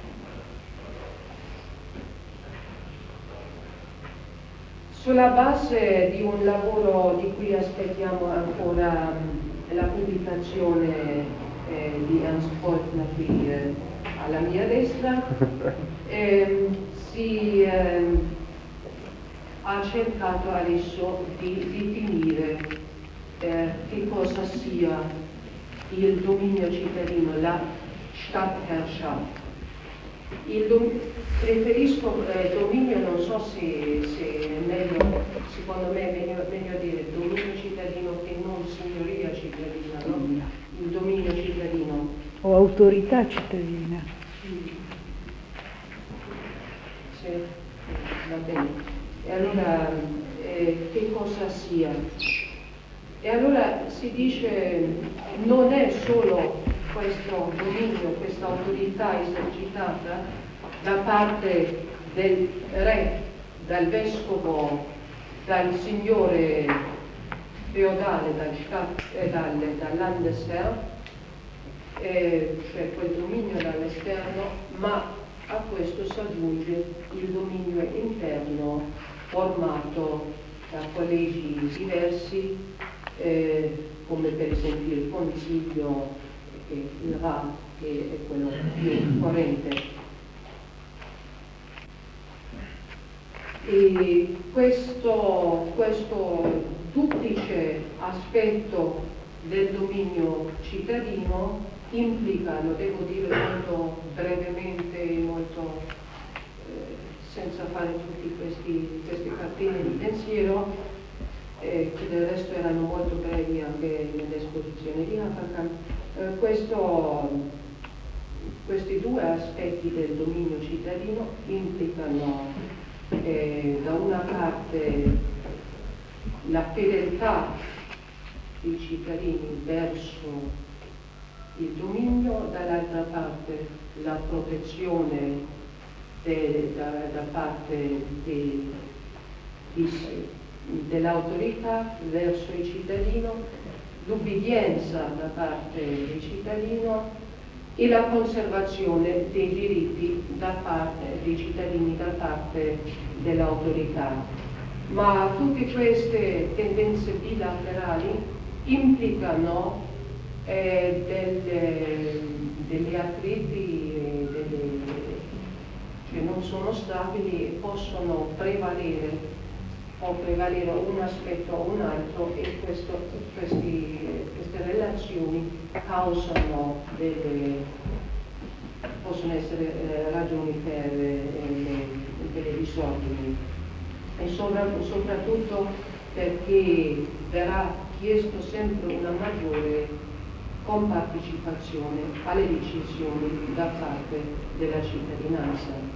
Sulla base di un lavoro di cui aspettiamo ancora la pubblicazione di Ernst Volkner qui alla mia destra, si ha cercato adesso di definire che cosa sia il dominio cittadino, la Stadtherrschaft. Preferisco dominio, non so se è meglio, secondo me è meglio dire dominio cittadino che non signoria cittadina, no? Il dominio cittadino. O autorità cittadina. Sì, va bene. E allora che cosa sia? E allora si dice non è solo questo dominio, questa autorità esercitata da parte del re, dal vescovo, dal signore feudale, dal Landesherr, cioè quel dominio dall'esterno, ma a questo si aggiunge il dominio interno formato da collegi diversi, come per esempio il Consiglio e il Rat, che è quello più corrente. E questo duplice aspetto del dominio cittadino implica, lo devo dire molto brevemente, senza fare tutti questi cartini di pensiero, che del resto erano molto brevi anche nell'esposizione di Hatakam. Questi due aspetti del dominio cittadino implicano da una parte la fedeltà dei cittadini verso il dominio, dall'altra parte la protezione da parte dell'autorità verso il cittadino, l'ubbidienza da parte del cittadino e la conservazione dei diritti da parte dei cittadini da parte dell'autorità. Ma tutte queste tendenze bilaterali implicano degli attriti che non sono stabili e possono prevalere, può prevalere un aspetto o un altro, e queste relazioni possono essere ragioni per delle disordini, e soprattutto perché verrà chiesto sempre una maggiore compartecipazione alle decisioni da parte della cittadinanza.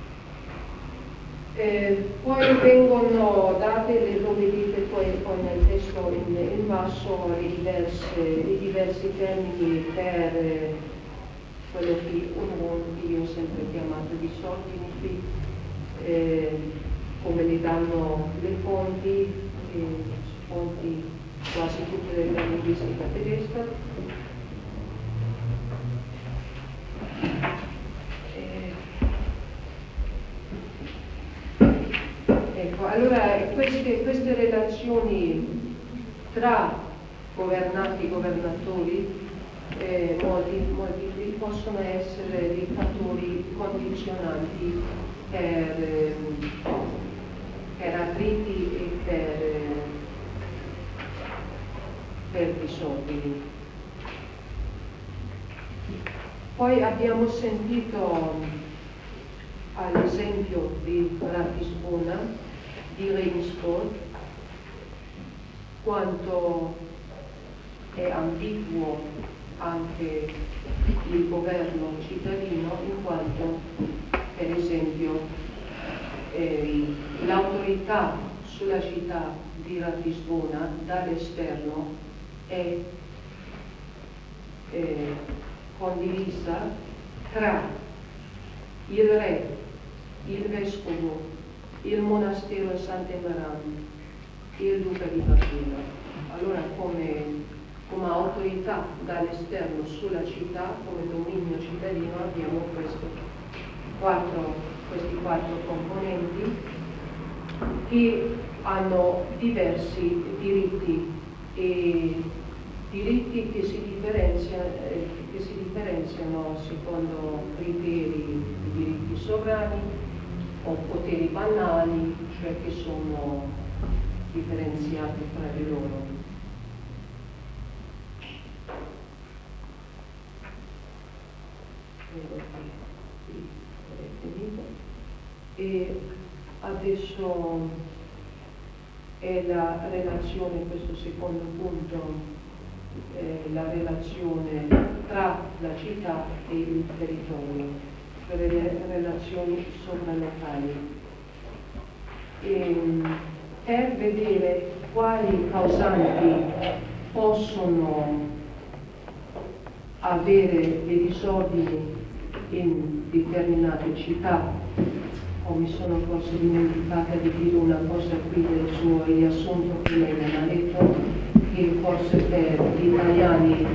Poi vengono date, lo vedete poi nel testo in basso, i diversi termini per quello che io ho sempre chiamato disordini qui, come li danno le fonti quasi tutte della linguistica tedesca. Ecco, allora queste relazioni tra governanti e governatori, molti qui possono essere dei fattori condizionanti per attriti e per disordini. Poi abbiamo sentito all'esempio di Ratisbona, di Regensburg, quanto è ambiguo anche il governo cittadino, in quanto, per esempio, l'autorità sulla città di Ratisbona dall'esterno è condivisa tra il re, il vescovo, il monastero Sant'Emaran e il duca di Baviera. Allora, come autorità dall'esterno sulla città, come dominio cittadino, abbiamo questi quattro componenti che hanno diversi diritti, e diritti che si differenziano secondo criteri di diritti sovrani o poteri banali, cioè che sono differenziati fra di loro. E adesso è la relazione, questo secondo punto, la relazione tra la città e il territorio, cioè le relazioni sovralocali. Per vedere quali causanti possono avere dei disordini in determinate città, mi sono forse dimenticata di dire una cosa qui del suo riassunto che lei mi ha detto, che forse per gli italiani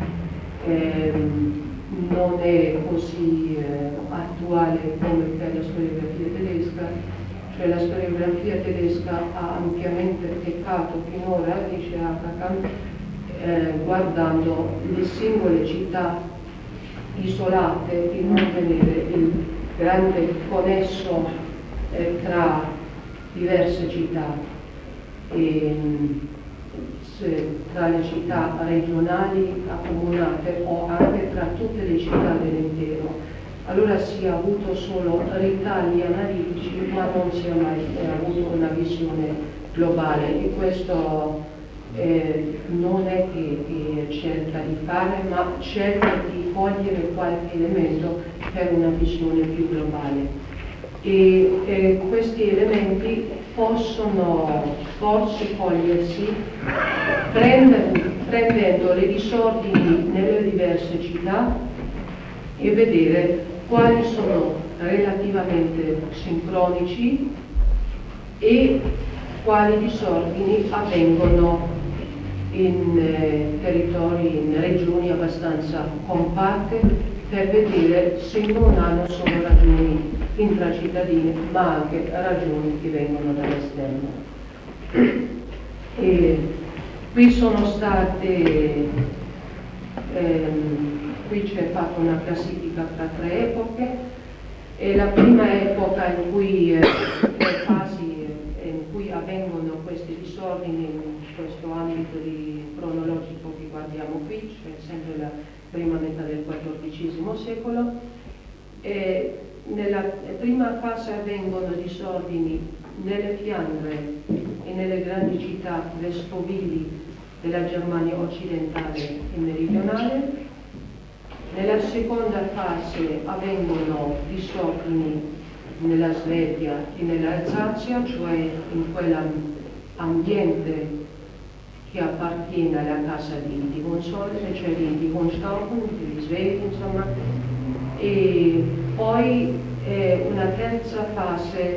non è così attuale come per la storiografia tedesca, cioè la storiografia tedesca ha ampiamente peccato finora, dice Hakan, guardando le singole città isolate di non vedere il grande connesso tra diverse città, tra le città regionali accomunate o anche tra tutte le città dell'intero. Allora si è avuto solo ritagli analitici, ma non si è mai avuto una visione globale, e questo non è che cerca di fare, ma cerca di cogliere qualche elemento per una visione più globale. e questi elementi possono forse cogliersi prendendo le disordini nelle diverse città e vedere quali sono relativamente sincronici e quali disordini avvengono in territori, in regioni abbastanza compatte, per vedere se non hanno solo ragioni intracittadine ma anche ragioni che vengono dall'esterno. E qui sono state qui c'è fatta una classifica tra 3 epoche e la prima epoca in cui le fasi in cui avvengono questi disordini in questo ambito cronologico che guardiamo qui, cioè sempre la prima metà del XIV secolo. Nella prima fase avvengono disordini nelle Fiandre e nelle grandi città vescovili della Germania occidentale e meridionale. Nella seconda fase avvengono disordini nella Svevia e nell'Alsazia, cioè in quell'ambiente che appartiene alla casa di Hohenzollern, cioè di Hohenstaufen, di Svevia, insomma. E poi una terza fase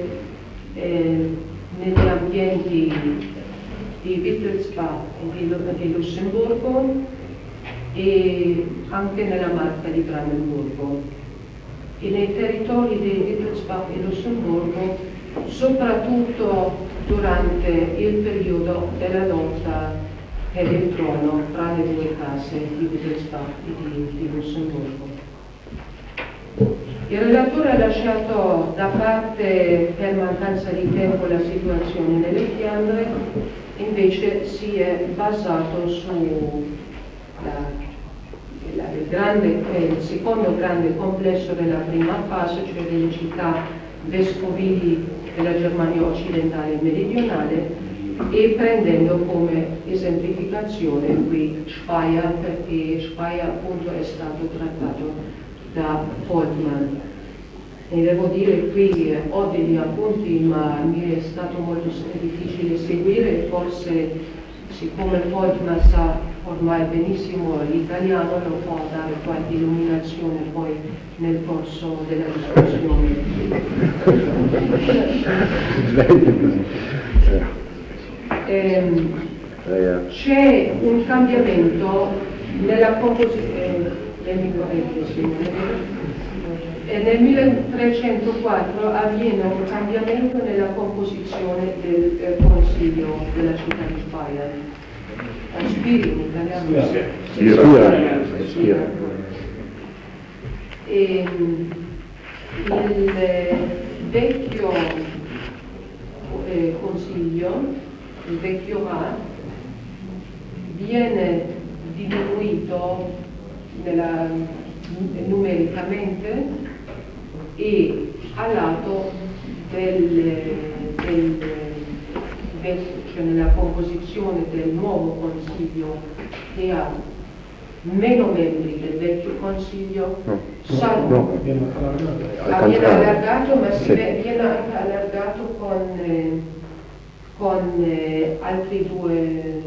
negli ambienti di Wittelsbach e di Lussemburgo e anche nella Marca di Brandenburgo. E nei territori di Wittelsbach e Lussemburgo, soprattutto durante il periodo della lotta per il trono tra le due case di Wittelsbach e di Lussemburgo. Il relatore ha lasciato da parte per mancanza di tempo la situazione nelle Fiandre, invece si è basato su il secondo grande complesso della prima fase, cioè delle città vescovili della Germania occidentale e meridionale, e prendendo come esemplificazione qui Speyer, perché Speyer appunto è stato trattato da Voigtmann. E devo dire qui ho degli appunti, ma mi è stato molto difficile seguire, forse siccome Voigtmann sa ormai benissimo l'italiano lo può dare qualche illuminazione poi nel corso della discussione. C'è un cambiamento nella composizione e nel 1304 avviene un cambiamento nella composizione del consiglio della città di Speyer. Spiri in italiano. Spira. Il vecchio consiglio, il vecchio Rat, viene diminuito numericamente e al lato cioè nella composizione del nuovo consiglio che ha meno membri del vecchio consiglio, viene allargato, ma viene allargato con altri due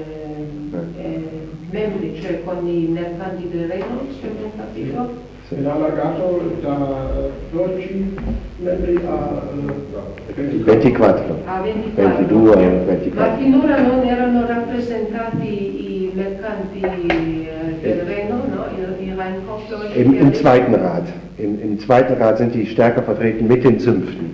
membri, cioè con i mercanti del Reno, se ben capito. Viene allargato da 12 membri a 24. A 22 e 24. Ma finora non erano rappresentati i mercanti del Reno, no? I Rheinkaufleute. Im zweiten Rat. Im zweiten Rat sind die stärker vertreten mit den Zünften.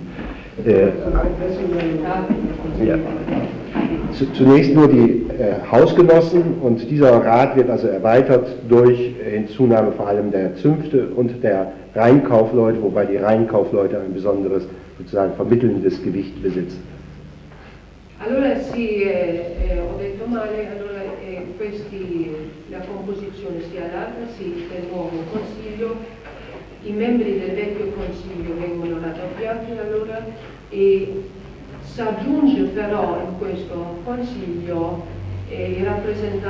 Ja. Zunächst nur die Hausgenossen, und dieser Rat wird also erweitert durch Hinzunahme vor allem der Zünfte und der Rheinkaufleute, wobei die Rheinkaufleute ein besonderes sozusagen vermittelndes Gewicht besitzen. Allora sì, ho detto male, allora la composizione si allarga, sì, del nuovo consiglio, i membri del vecchio consiglio vengono raddoppiati allora e si aggiunge però in questo consiglio i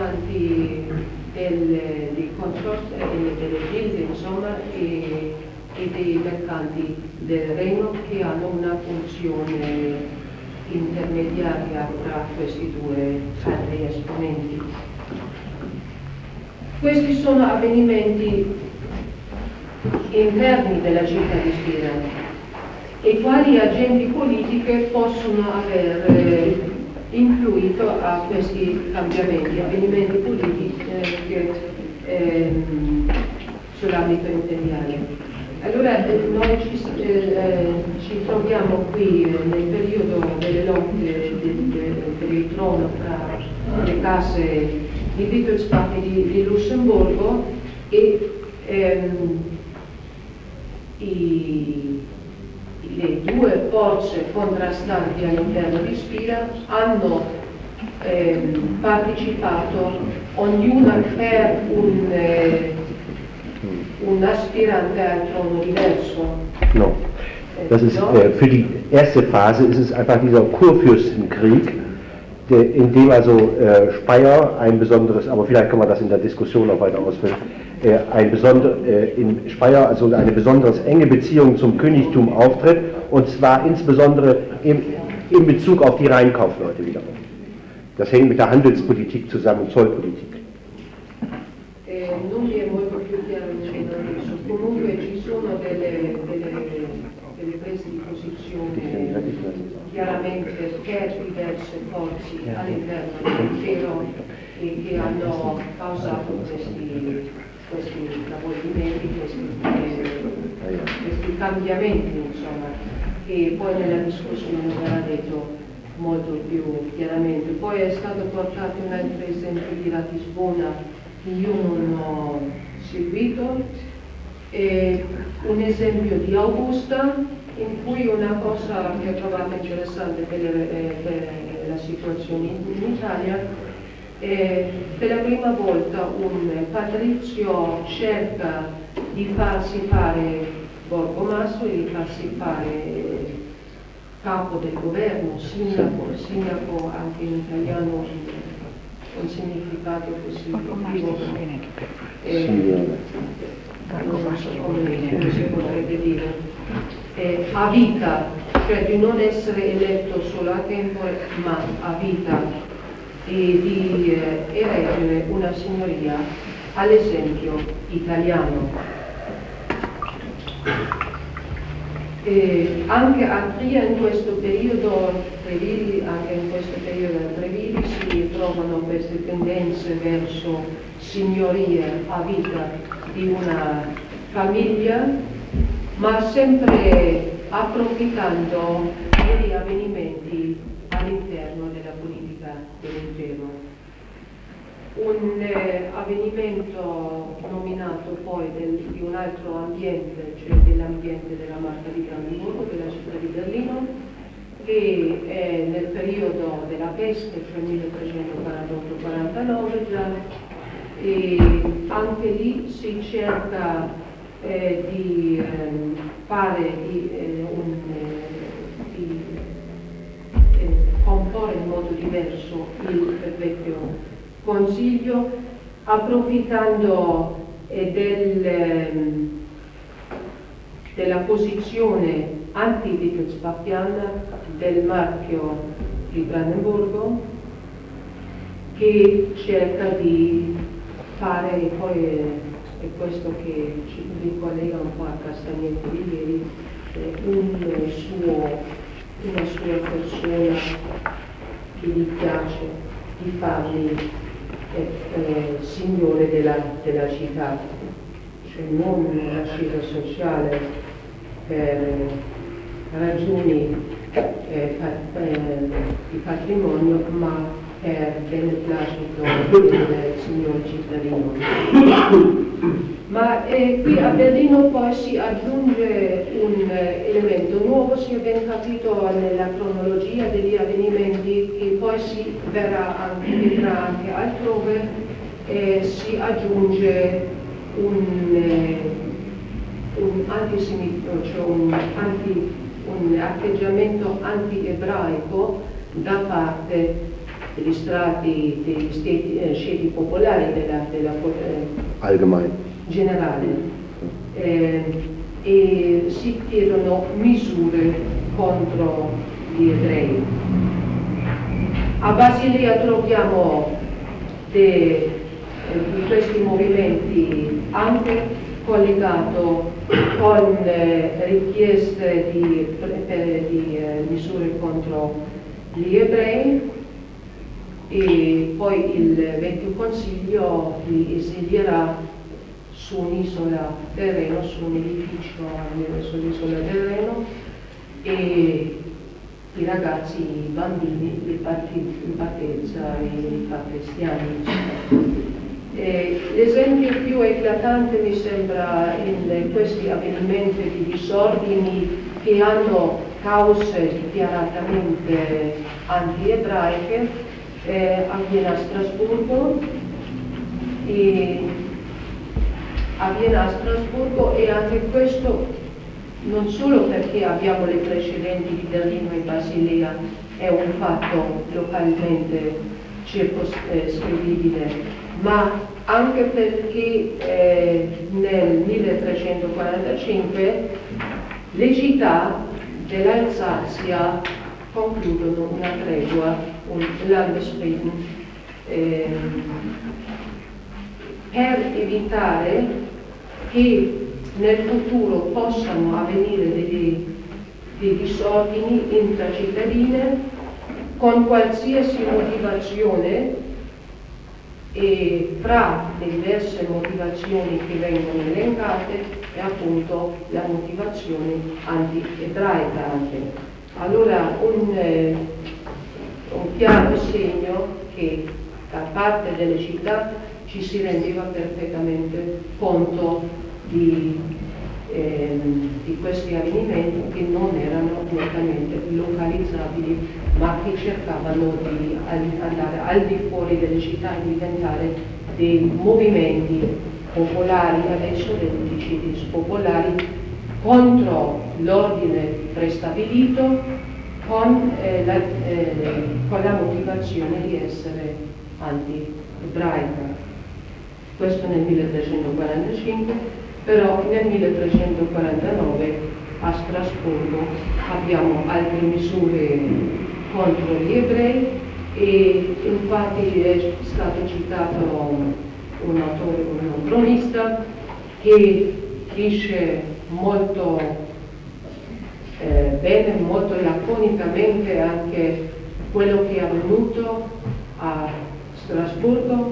rappresentanti dei consorzi, delle gilde insomma, e dei mercanti del Regno che hanno una funzione intermediaria tra questi due altri esponenti. Questi sono avvenimenti interni della città di Spira e quali agenti politiche possono aver influito a questi cambiamenti, avvenimenti politici sull'ambito imperiale. Allora noi ci troviamo qui nel periodo delle lotte per il trono tra le case di Wittelsbach e di Lussemburgo e le due forze contrastanti all'interno di Spira hanno partecipato ognuna per un aspirante al Trono diverso. No. Das ist, für die erste Phase ist es einfach dieser Kurfürstenkrieg, in dem also Speyer ein besonderes, aber vielleicht kann man das in der Diskussion auch weiter ausführen, in Speyer also eine besonders enge Beziehung zum Königtum auftritt, und zwar insbesondere in Bezug auf die Rheinkaufleute wiederum. Das hängt mit der Handelspolitik zusammen, Zollpolitik. Non vi è molto più chiaro adesso, comunque ci sono delle prese di posizione chiaramente per diverse forze all'interno dell'impero e che hanno causato questi travolgimenti, questi cambiamenti, insomma, che poi nella discussione verrà detto molto più chiaramente. Poi è stato portato un altro esempio di Ratisbona che io non ho seguito, un esempio di Augusta in cui una cosa che ho trovato interessante per la situazione in Italia, per la prima volta un patrizio cerca di farsi fare borgomasso e di farsi fare capo del governo, sindaco anche in italiano, un significato così non so come si potrebbe dire, a vita, cioè di non essere eletto solo a tempo ma a vita, e di eleggere una signoria all'esempio italiano. Anche a Tria in questo periodo a Treviri si trovano queste tendenze verso signorie a vita di una famiglia, ma sempre approfittando degli avvenimenti all'interno della politica dell'impero. Un avvenimento nominato poi di un altro ambiente, cioè dell'ambiente della Marca di Brandeburgo, della città di Berlino, che è nel periodo della peste, cioè 1348-49 già, e anche lì si cerca di comporre in modo diverso il vecchio Consiglio, approfittando della posizione anti-Wittelsbachiana del marchio di Brandeburgo, che cerca di fare, e poi è questo che ci ricollega un po' a Castagnetti di ieri, una sua persona che gli piace di farli signore della città, cioè non una scelta sociale per ragioni di patrimonio, ma per beneplacito del signor cittadino. Ma qui a Berlino poi si aggiunge un elemento nuovo, si è ben capito nella cronologia degli avvenimenti, che poi si vedrà anche altrove, si aggiunge un antisemitismo, cioè un atteggiamento anti-ebraico da parte degli strati, degli sceti popolari della allgemein generale, e e si chiedono misure contro gli ebrei. A Basilea troviamo di questi movimenti anche collegato con richieste di misure contro gli ebrei, e poi il Vecchio Consiglio li esilierà su un'isola del Reno, su un edificio sull'isola del Reno, e i ragazzi, i bambini li battezza e li fa cristiani. L'esempio più eclatante mi sembra in questi avvenimenti di disordini che hanno cause dichiaratamente anti-ebraiche. Avviene a Strasburgo, e anche questo non solo perché abbiamo le precedenti di Berlino e Basilea, è un fatto localmente circoscrivibile, ma anche perché nel 1345 le città dell'Alsazia concludono una tregua, un Landesfrieden, per evitare che nel futuro possano avvenire dei disordini intracittadine con qualsiasi motivazione, e fra le diverse motivazioni che vengono elencate è appunto la motivazione anti-ebraica anche. Allora un chiaro segno che da parte delle città ci si rendeva perfettamente conto di questi avvenimenti che non erano nettamente localizzabili, ma che cercavano di andare al di fuori delle città e diventare dei movimenti popolari, adesso dei popolari, contro l'ordine prestabilito, con la motivazione di essere anti-ebraica. Questo nel 1345, però nel 1349 a Strasburgo abbiamo altre misure contro gli ebrei, e infatti è stato citato un autore, un cronista, che dice molto bene, molto laconicamente anche quello che è avvenuto a Strasburgo,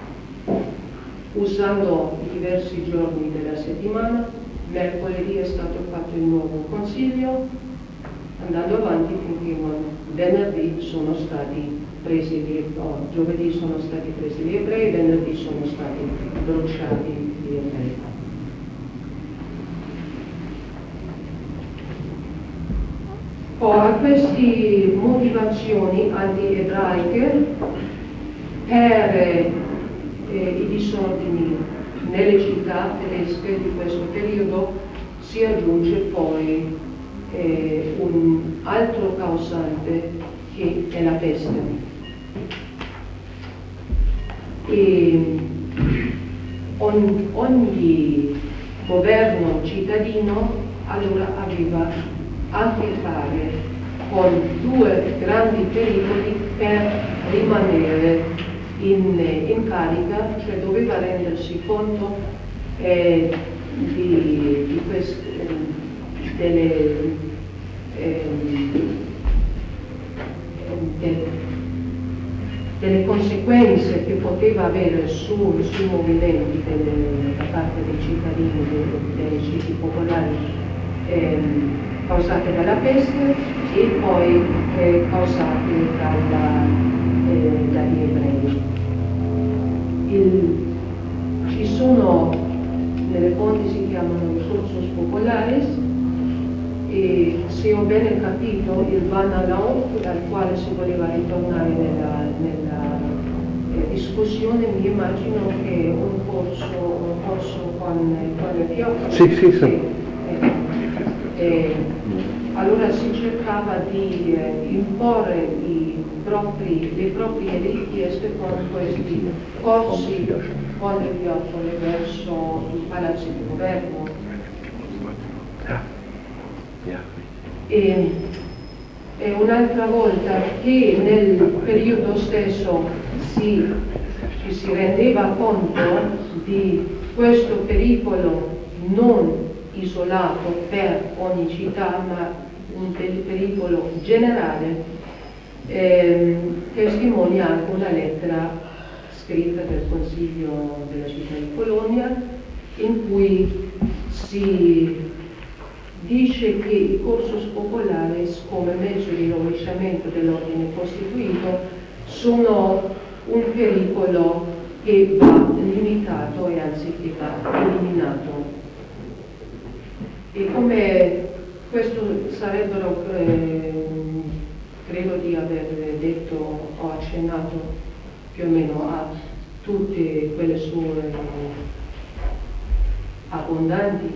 usando diversi giorni della settimana. Mercoledì è stato fatto il nuovo consiglio, andando avanti finché venerdì sono stati presi giovedì sono stati presi gli ebrei, venerdì sono stati bruciati gli ebrei. A queste motivazioni anti-ebraiche per i disordini nelle città tedesche di questo periodo si aggiunge poi un altro causante, che è la peste. E ogni governo cittadino allora aveva a che fare con due grandi pericoli per rimanere in carica, cioè doveva rendersi conto delle conseguenze che poteva avere sui movimenti da parte dei cittadini, dei ceti popolari, causate dalla peste e poi causate dagli ebrei. Ci sono nelle fonti, si chiamano cursus populares, e se ho bene capito il Wanderlauf al quale si voleva ritornare nella discussione, mi immagino che un corso con le fiocche. Sì. Allora si cercava di imporre le proprie richieste con questi corsi con le fiaccole verso i palazzi di governo. E un'altra volta che nel periodo stesso ci si rendeva conto di questo pericolo non isolato per ogni città, ma un pericolo generale, testimonia anche una lettera scritta del Consiglio della città di Bologna, in cui si dice che i cursus populares come mezzo di rovesciamento dell'ordine costituito sono un pericolo che va limitato e anzi che va eliminato. E come questo sarebbero, credo di aver detto o accennato più o meno a tutte quelle sue abbondanti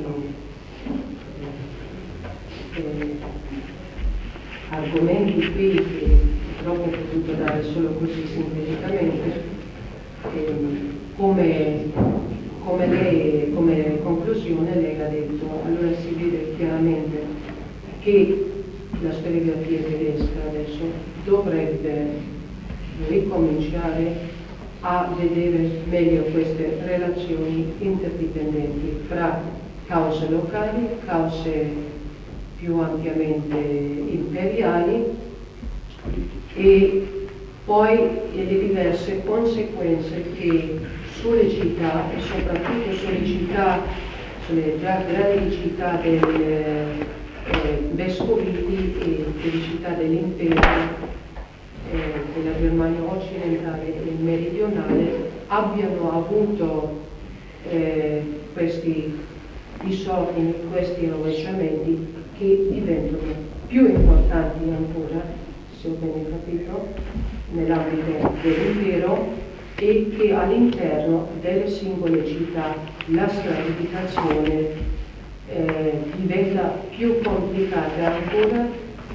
argomenti qui che purtroppo ho potuto dare solo così sinteticamente, come conclusione lei ha detto, allora si vede chiaramente che la storiografia tedesca adesso dovrebbe ricominciare a vedere meglio queste relazioni interdipendenti fra cause locali, cause più ampiamente imperiali e poi le diverse conseguenze che sulle città e soprattutto sulle grandi città dei vescovili e delle città dell'impero della Germania occidentale e meridionale abbiano avuto questi disordini, questi rovesciamenti che diventano più importanti ancora, se ho bene capito, nell'ambito dell'impero e che all'interno delle singole città la stratificazione diventa più complicata ancora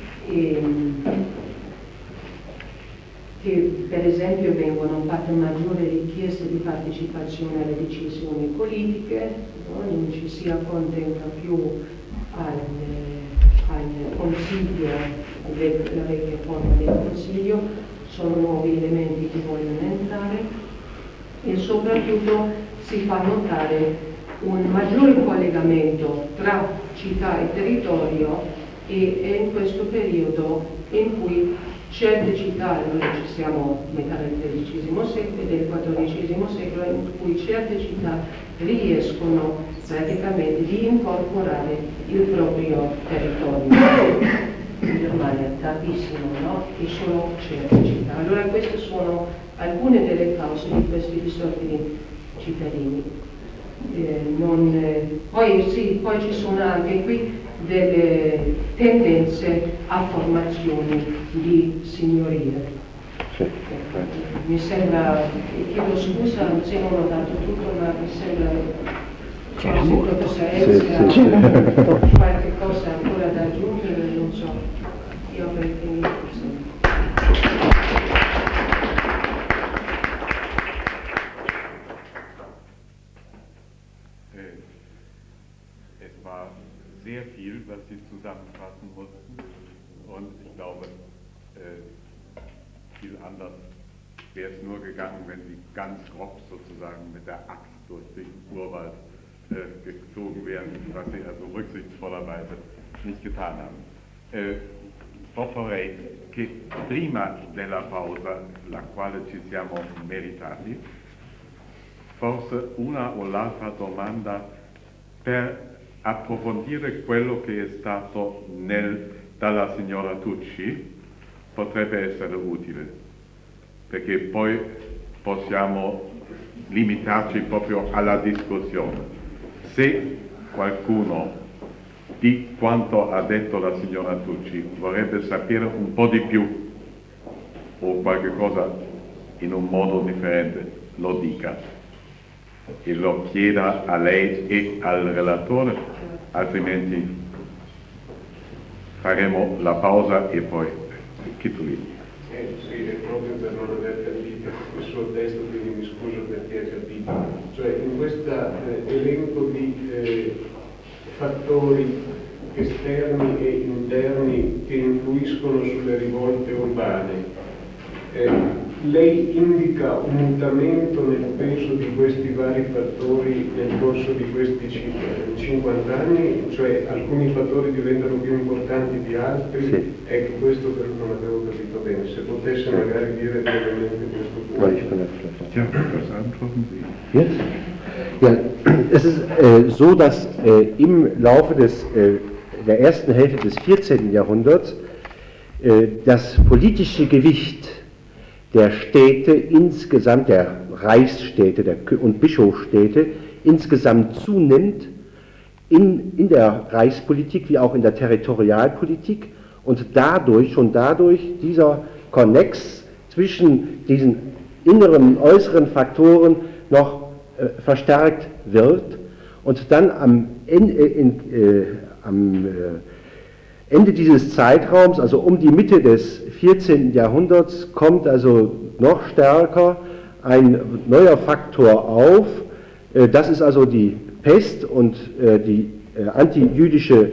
che per esempio vengono fatte maggiori richieste di partecipazione alle decisioni politiche, no? Non ci si accontenta più al consiglio, la vecchia forma del consiglio, sono nuovi elementi che vogliono entrare e soprattutto si fa notare un maggiore collegamento tra città e territorio e è in questo periodo in cui certe città, noi ci siamo a metà del XIII secolo e del XIV secolo, in cui certe città riescono praticamente di incorporare il proprio territorio. In Germania tantissimo, no? E solo certe città. Allora queste sono alcune delle cause di questi disordini cittadini. Poi ci sono anche qui delle tendenze a formazioni di signorie. Mi sembra, chiedo scusa se non ho dato tutto, ma mi sembra qualche cosa ancora da aggiungere, non so, io avrei finito. Es war sehr viel, was Sie zusammenfassen mussten, und ich glaube, viel anders wäre es nur gegangen, wenn Sie ganz grob sozusagen mit der Axt durch den Urwald gezogen wären, was Sie also rücksichtsvollerweise nicht getan haben. Proporrei che prima della pausa, la quale ci siamo meritati, forse una o l'altra domanda per approfondire quello che è stato dalla signora Tucci potrebbe essere utile, perché poi possiamo limitarci proprio alla discussione. Se qualcuno di quanto ha detto la signora Tucci vorrebbe sapere un po' di più o qualche cosa in un modo differente, lo dica e lo chieda a lei e al relatore, altrimenti faremo la pausa e poi Chitulini. Sì, è proprio per non aver capito il suo testo, quindi mi scuso per chi ha capito. Cioè in questo elenco di fattori esterni e interni che influiscono sulle rivolte urbane. Lei indica un mutamento nel peso di questi vari fattori nel corso di questi 50 anni, cioè alcuni fattori diventano più importanti di altri? Sì. Ecco, questo però non avevo capito bene, se potesse magari dire brevemente questo punto. Ja, das antworten Sie. Yes. Ja, es ist so, dass im Laufe der ersten Hälfte des 14. Jahrhunderts das politische Gewicht der Städte insgesamt, der Reichsstädte und Bischofsstädte insgesamt zunimmt in der Reichspolitik wie auch in der Territorialpolitik und schon dadurch dieser Konnex zwischen diesen inneren und äußeren Faktoren noch verstärkt wird und dann am Ende dieses Zeitraums, also um die Mitte des 14. Jahrhunderts, kommt also noch stärker ein neuer Faktor auf. Das ist also die Pest und die antijüdische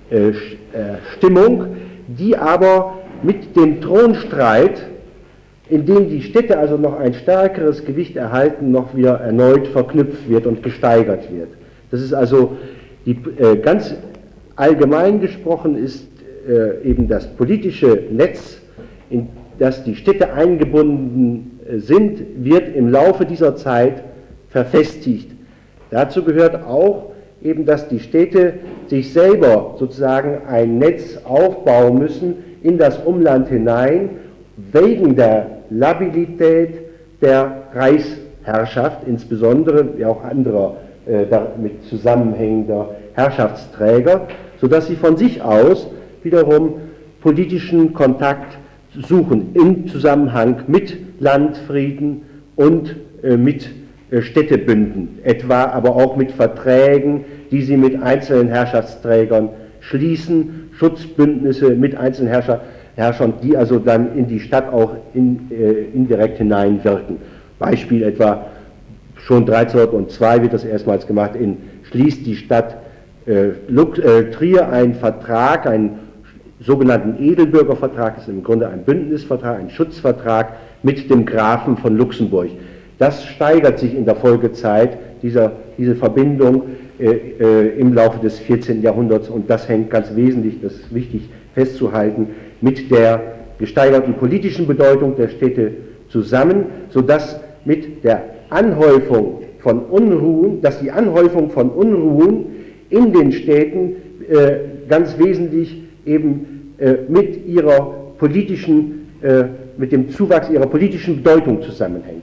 Stimmung, die aber mit dem Thronstreit, in dem die Städte also noch ein stärkeres Gewicht erhalten, noch wieder erneut verknüpft wird und gesteigert wird. Das ist also ganz allgemein gesprochen ist eben das politische Netz, in das die Städte eingebunden sind, wird im Laufe dieser Zeit verfestigt. Dazu gehört auch eben, dass die Städte sich selber sozusagen ein Netz aufbauen müssen in das Umland hinein, wegen der Labilität der Reichsherrschaft, insbesondere wie auch anderer damit zusammenhängender Herrschaftsträger, sodass sie von sich aus wiederum politischen Kontakt suchen im Zusammenhang mit Landfrieden und mit Städtebünden, etwa aber auch mit Verträgen, die sie mit einzelnen Herrschaftsträgern schließen, Schutzbündnisse mit einzelnen Herrschern, die also dann in die Stadt auch indirekt hineinwirken. Beispiel etwa, schon 1302 wird das erstmals gemacht, schließt die Stadt Trier einen Vertrag, einen sogenannten Edelbürgervertrag, das ist im Grunde ein Bündnisvertrag, ein Schutzvertrag mit dem Grafen von Luxemburg. Das steigert sich in der Folgezeit, diese Verbindung im Laufe des 14. Jahrhunderts, und das hängt ganz wesentlich, das ist wichtig festzuhalten, mit der gesteigerten politischen Bedeutung der Städte zusammen, sodass mit der Anhäufung von Unruhen, dass die Anhäufung von Unruhen in den Städten ganz wesentlich eben mit dem Zuwachs ihrer politischen Bedeutung zusammenhängt.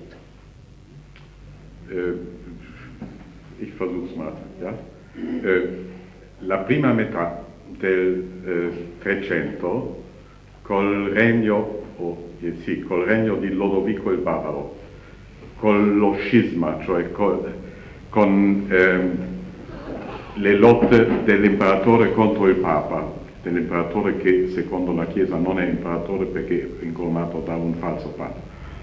Ich versuche es mal. Ja? La prima metà del 300 col regno di Lodovico il Barbaro, con lo scisma, cioè con le lotte dell'imperatore contro il Papa, dell'imperatore che secondo la Chiesa non è imperatore perché è incoronato da un falso Papa.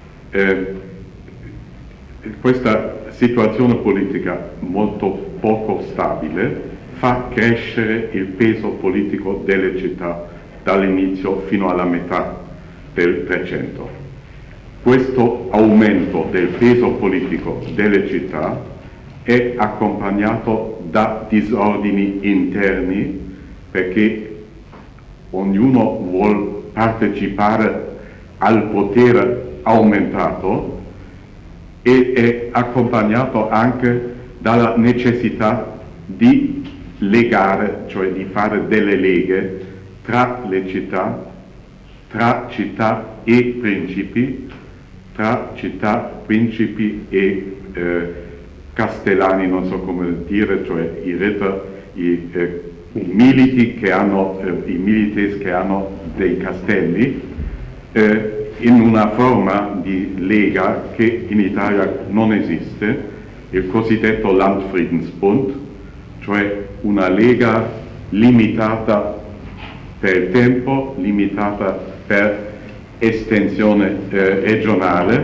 Questa situazione politica molto poco stabile fa crescere il peso politico delle città dall'inizio fino alla metà del 300. Questo aumento del peso politico delle città è accompagnato da disordini interni, perché ognuno vuole partecipare al potere aumentato, e è accompagnato anche dalla necessità di legare, cioè di fare delle leghe tra le città, tra città e principi, tra città, principi e castellani, non so come dire, cioè i ritter, i militi che hanno, i milites che hanno dei castelli, in una forma di lega che in Italia non esiste, il cosiddetto Landfriedensbund, cioè una lega limitata per tempo, limitata per estensione regionale,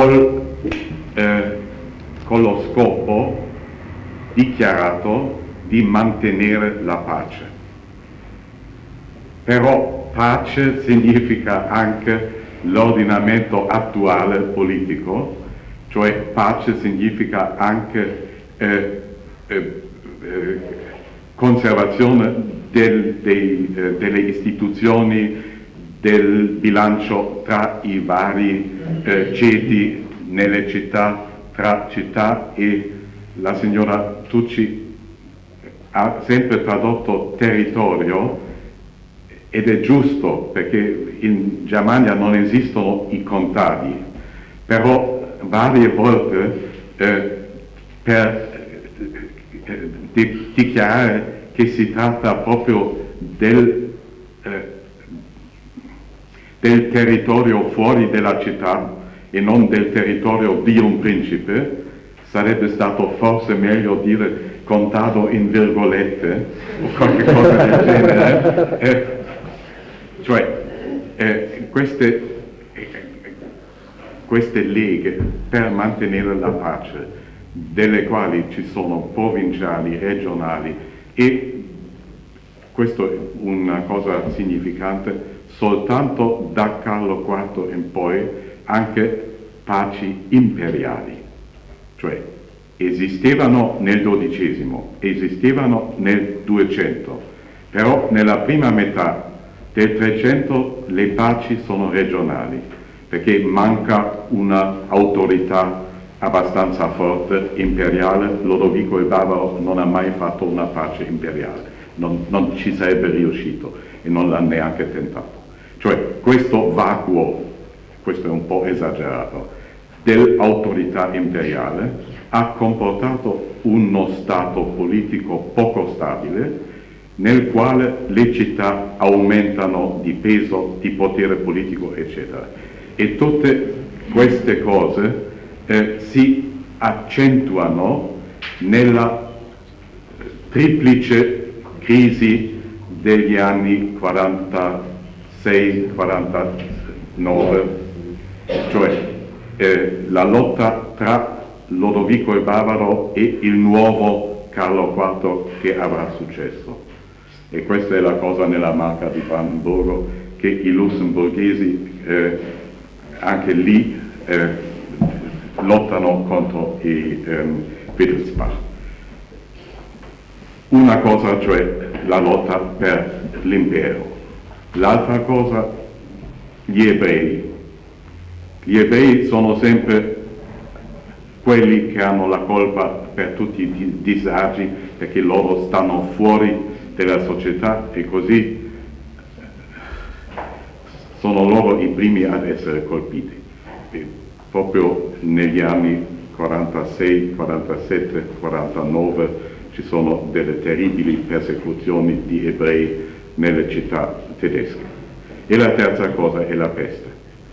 con lo scopo dichiarato di mantenere la pace. Però pace significa anche l'ordinamento attuale politico, cioè pace significa anche conservazione delle istituzioni, del bilancio tra i vari ceti nelle città, tra città, e la signora Tucci ha sempre tradotto territorio, ed è giusto perché in Germania non esistono i contadi, però varie volte per dichiarare che si tratta proprio del territorio fuori della città e non del territorio di un principe, sarebbe stato forse meglio dire contado in virgolette o qualche cosa del genere. Queste leghe per mantenere la pace, delle quali ci sono provinciali, regionali, e questo è una cosa significante, soltanto da Carlo IV in poi anche paci imperiali, cioè esistevano nel XII, esistevano nel 200, però nella prima metà del 300 le paci sono regionali, perché manca un'autorità abbastanza forte imperiale. Lodovico il Barbaro non ha mai fatto una pace imperiale, non ci sarebbe riuscito e non l'ha neanche tentato. Cioè questo vacuo, questo è un po' esagerato, dell'autorità imperiale ha comportato uno stato politico poco stabile, nel quale le città aumentano di peso, di potere politico, eccetera. E tutte queste cose si accentuano nella triplice crisi degli anni 46-49, cioè la lotta tra Lodovico il Barbaro e il nuovo Carlo IV che avrà successo. E questa è la cosa nella Marca di Brandenburgo, che i lussemburghesi anche lì lottano contro i Wittelsbach. Una cosa, cioè la lotta per l'impero. L'altra cosa, gli ebrei. Gli ebrei sono sempre quelli che hanno la colpa per tutti i disagi, perché loro stanno fuori della società e così sono loro i primi ad essere colpiti. E proprio negli anni 46, 47, 49 ci sono delle terribili persecuzioni di ebrei nelle città tedesche. E la terza cosa è la peste.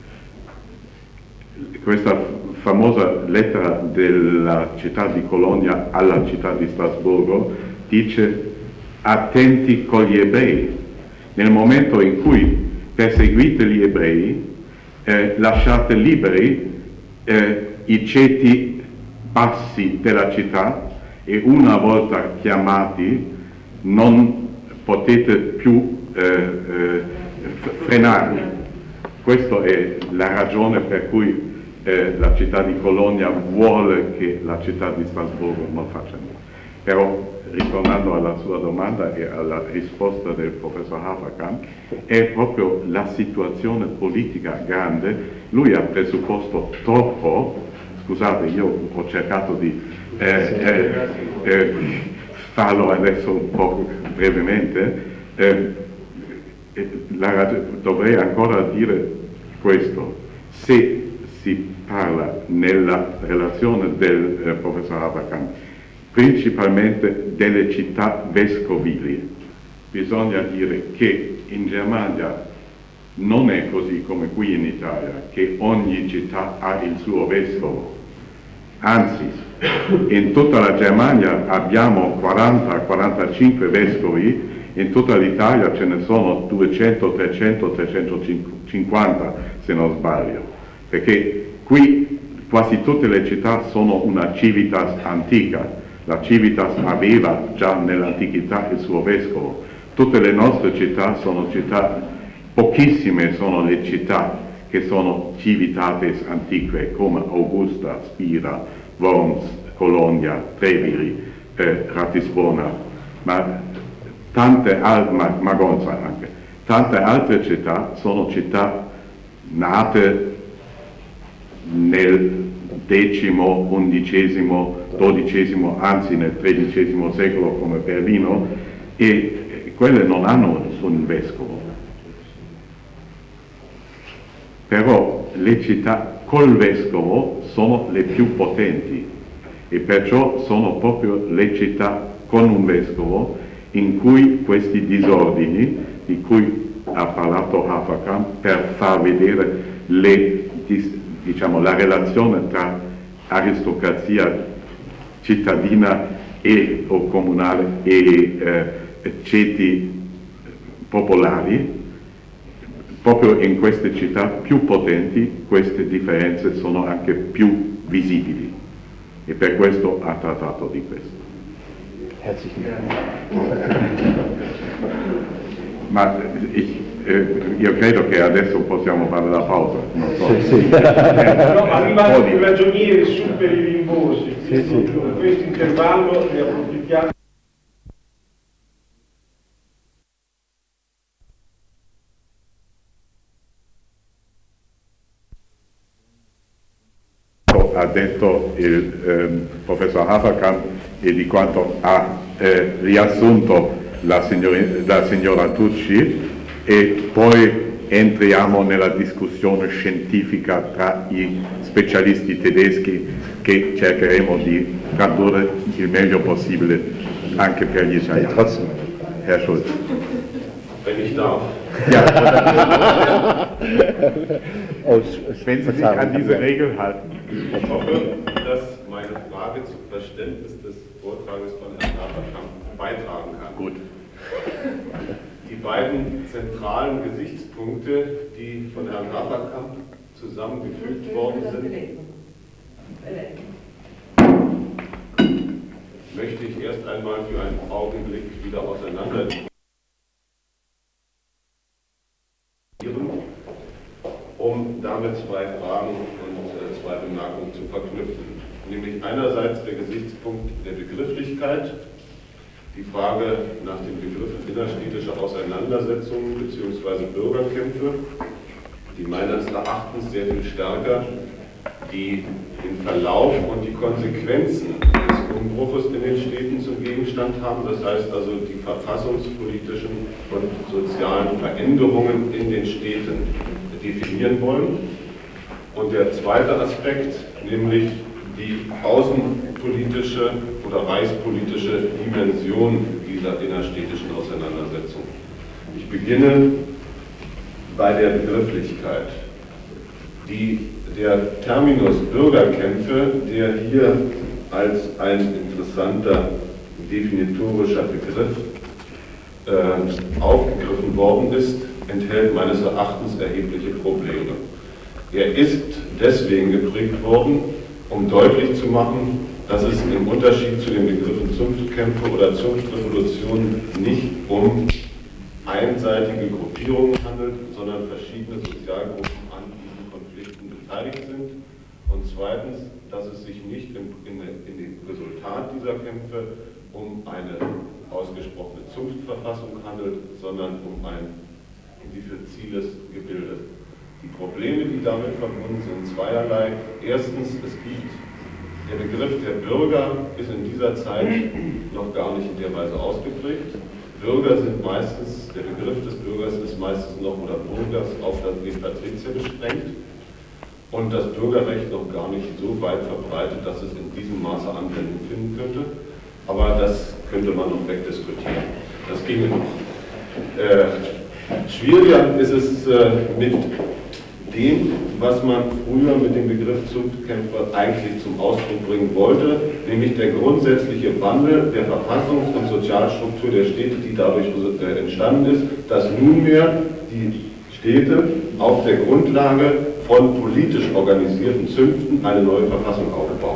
Questa famosa lettera della città di Colonia alla città di Strasburgo dice: attenti con gli ebrei, nel momento in cui perseguite gli ebrei, lasciate liberi i ceti bassi della città, e una volta chiamati non potete più frenarli. Questa è la ragione per cui la città di Colonia vuole che la città di Strasburgo non faccia niente. Però, ritornando alla sua domanda e alla risposta del professor Haferkamp, è proprio la situazione politica grande. Lui ha presupposto troppo, scusate, io ho cercato di farlo adesso un po' brevemente, dovrei ancora dire questo: se si parla nella relazione del professor Haferkamp principalmente delle città vescovili, bisogna dire che in Germania non è così come qui in Italia, che ogni città ha il suo vescovo. Anzi, in tutta la Germania abbiamo 40-45 vescovi, in tutta l'Italia ce ne sono 200, 300, 350 se non sbaglio, perché qui quasi tutte le città sono una civitas antica. La civitas aveva già nell'antichità il suo vescovo. Tutte le nostre città sono città, pochissime sono le città che sono civitates antique, come Augusta, Spira, Worms, Colonia, Treviri, Ratisbona, ma Magonza anche. Tante altre città sono città nate nel X, XI, XII, anzi nel XIII secolo come Berlino, e quelle non hanno nessun vescovo. Però le città col vescovo sono le più potenti e perciò sono proprio le città con un vescovo in cui questi disordini, di cui ha parlato Haferkamp, per far vedere la relazione tra aristocrazia cittadina o comunale e ceti popolari, proprio in queste città più potenti queste differenze sono anche più visibili e per questo ha trattato di questo. Herzlichen Dank. Ma io credo che adesso possiamo fare la pausa. Non so. Sì. No, arrivano i ragionieri su per i rimborsi, Sì. in questo intervallo ne approfittiamo. Ha detto il professor Haferkamp e di quanto ha riassunto la signora Tucci, e poi entriamo nella discussione scientifica tra i specialisti tedeschi che cercheremo di tradurre il meglio possibile anche per gli italiani. Herr Schulz. Wenn ich darf. Ja. Wenn Sie sich an diese Regel halten. Ich hoffe, dass meine Frage zum Verständnis des Vortrages von Herrn Haferkamp beitragen kann. Gut. Die beiden zentralen Gesichtspunkte, die von Herrn Haferkamp zusammengefügt worden sind, möchte ich erst einmal für einen Augenblick wieder auseinandernehmen, um damit zwei Fragen und zwei Bemerkungen zu verknüpfen. Nämlich einerseits der Gesichtspunkt der Begrifflichkeit, die Frage nach den Begriffen innerstädtischer Auseinandersetzungen bzw. Bürgerkämpfe, die meines Erachtens sehr viel stärker den Verlauf und die Konsequenzen des Umbruches in den Städten zum Gegenstand haben. Das heißt also die verfassungspolitischen und sozialen Veränderungen in den Städten definieren wollen. Und der zweite Aspekt, nämlich die außenpolitische oder reichspolitische Dimension dieser innerstädtischen Auseinandersetzung. Ich beginne bei der Begrifflichkeit. Der Terminus Bürgerkämpfe, der hier als ein interessanter definitorischer Begriff aufgegriffen worden ist, enthält meines Erachtens erhebliche Probleme. Er ist deswegen geprägt worden, um deutlich zu machen, dass es im Unterschied zu den Begriffen Zunftkämpfe oder Zunftrevolution nicht um einseitige Gruppierungen handelt, sondern verschiedene Sozialgruppen an diesen Konflikten beteiligt sind. Und zweitens, dass es sich nicht in dem Resultat dieser Kämpfe um eine ausgesprochene Zunftverfassung handelt, sondern um ein diffiziles Gebilde. Die Probleme, die damit verbunden sind, zweierlei. Erstens, der Begriff der Bürger ist in dieser Zeit noch gar nicht in der Weise ausgeprägt. Der Begriff des Bürgers ist meistens noch, oder Bürgers, auf das Patrizia beschränkt und das Bürgerrecht noch gar nicht so weit verbreitet, dass es in diesem Maße Anwendung finden könnte. Aber das könnte man noch wegdiskutieren. Das ginge noch. Schwieriger ist es mit dem, was man früher mit dem Begriff Zunftkämpfer eigentlich zum Ausdruck bringen wollte, nämlich der grundsätzliche Wandel der Verfassungs- und Sozialstruktur der Städte, die dadurch entstanden ist, dass nunmehr die Städte auf der Grundlage von politisch organisierten Zünften eine neue Verfassung aufbauen.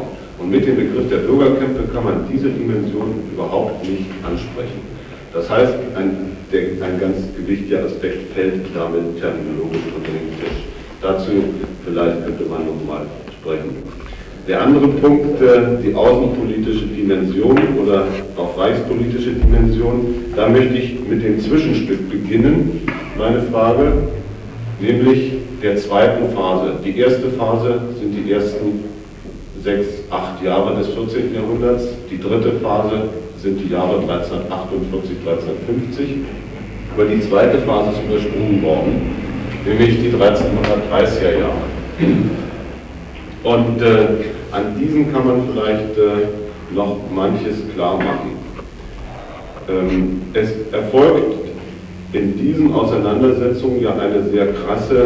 Und mit dem Begriff der Bürgerkämpfe kann man diese Dimension überhaupt nicht ansprechen. Das heißt, ein ganz gewichtiger Aspekt fällt damit terminologisch unter den Tisch. Dazu vielleicht könnte man nochmal sprechen. Der andere Punkt, die außenpolitische Dimension oder auch reichspolitische Dimension, da möchte ich mit dem Zwischenstück beginnen, meine Frage, nämlich der zweiten Phase. Die erste Phase sind die ersten 6, 8 Jahre des 14. Jahrhunderts, die dritte Phase sind die Jahre 1348, 1350. Aber die zweite Phase ist übersprungen worden, nämlich die 1330er Jahre. Und an diesen kann man vielleicht noch manches klar machen. Es erfolgt in diesen Auseinandersetzungen ja eine sehr krasse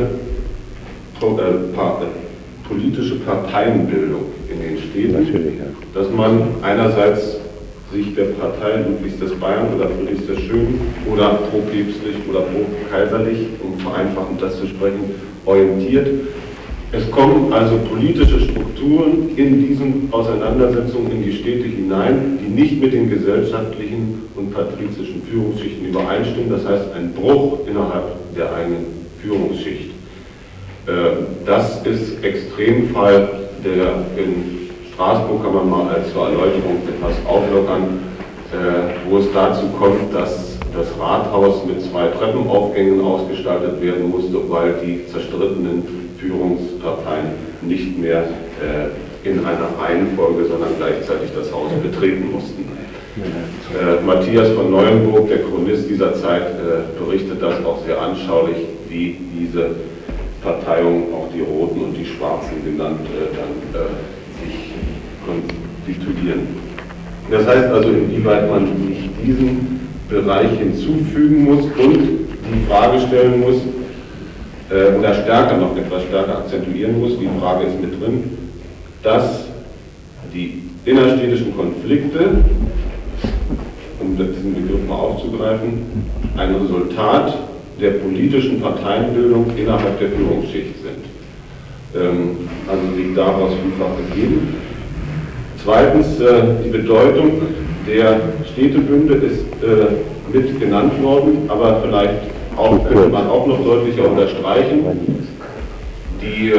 politische Parteienbildung in den Städten, natürlich, ja. Dass man einerseits sich der Partei Ludwigs des Bayern oder Friedrichs des Schönen oder propäpstlich oder pro-kaiserlich, um vereinfachend das zu sprechen, orientiert. Es kommen also politische Strukturen in diesen Auseinandersetzungen in die Städte hinein, die nicht mit den gesellschaftlichen und patrizischen Führungsschichten übereinstimmen, das heißt ein Bruch innerhalb der eigenen Führungsschicht. Das ist Extremfall, der in Straßburg, kann man mal als zur Erläuterung etwas auflockern, wo es dazu kommt, dass das Rathaus mit 2 Treppenaufgängen ausgestaltet werden musste, weil die zerstrittenen Führungsparteien nicht mehr in einer Reihenfolge, sondern gleichzeitig das Haus betreten mussten. Matthias von Neuenburg, der Chronist dieser Zeit, berichtet das auch sehr anschaulich, wie diese Parteiungen, auch die Roten und die Schwarzen genannt, dann sich konstituieren. Das heißt also, inwieweit man sich diesen Bereich hinzufügen muss und die Frage stellen muss, oder etwas stärker akzentuieren muss, die Frage ist mit drin, dass die innerstädtischen Konflikte, um diesen Begriff mal aufzugreifen, ein Resultat der politischen Parteienbildung innerhalb der Führungsschicht sind. Also liegt daraus vielfach gegeben. Zweitens, die Bedeutung der Städtebünde ist mit genannt worden, aber vielleicht könnte man auch noch deutlicher unterstreichen. Die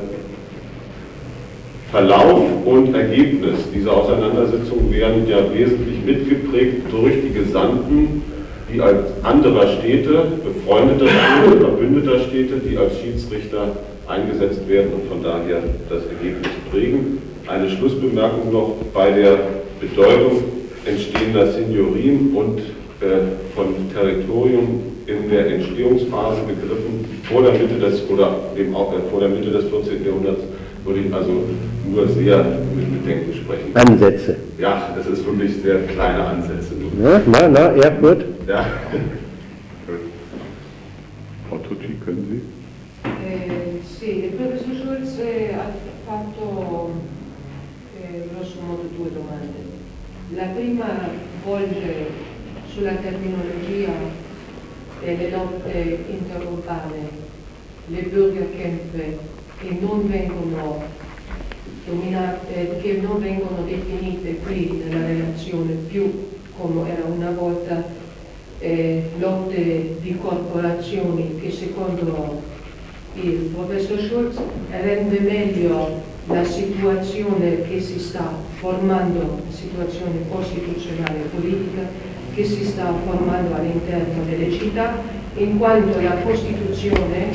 Verlauf und Ergebnis dieser Auseinandersetzung werden ja wesentlich mitgeprägt durch die Gesandten, die als anderer Städte, befreundeter Städte, verbündeter Städte, die als Schiedsrichter eingesetzt werden und von daher das Ergebnis prägen. Eine Schlussbemerkung noch bei der Bedeutung entstehender Signorien und von Territorium in der Entstehungsphase begriffen, vor der Mitte des 14. Jahrhunderts, würde ich also nur sehr mit Bedenken sprechen. Ansätze. Ja, das ist wirklich sehr kleine Ansätze. Erfurt? Ja. Frau Tucci, können Sie? Sì, il professor Schulz ha fatto grosso modo 2 domande. La prima volge sulla terminologia delle lotte interurbane, le Bürgerkämpfe che non vengono definite qui nella relazione più come era una volta lotte di corporazioni che secondo il professor Schulz rende meglio la situazione che si sta formando, la situazione costituzionale e politica che si sta formando all'interno delle città, in quanto la Costituzione,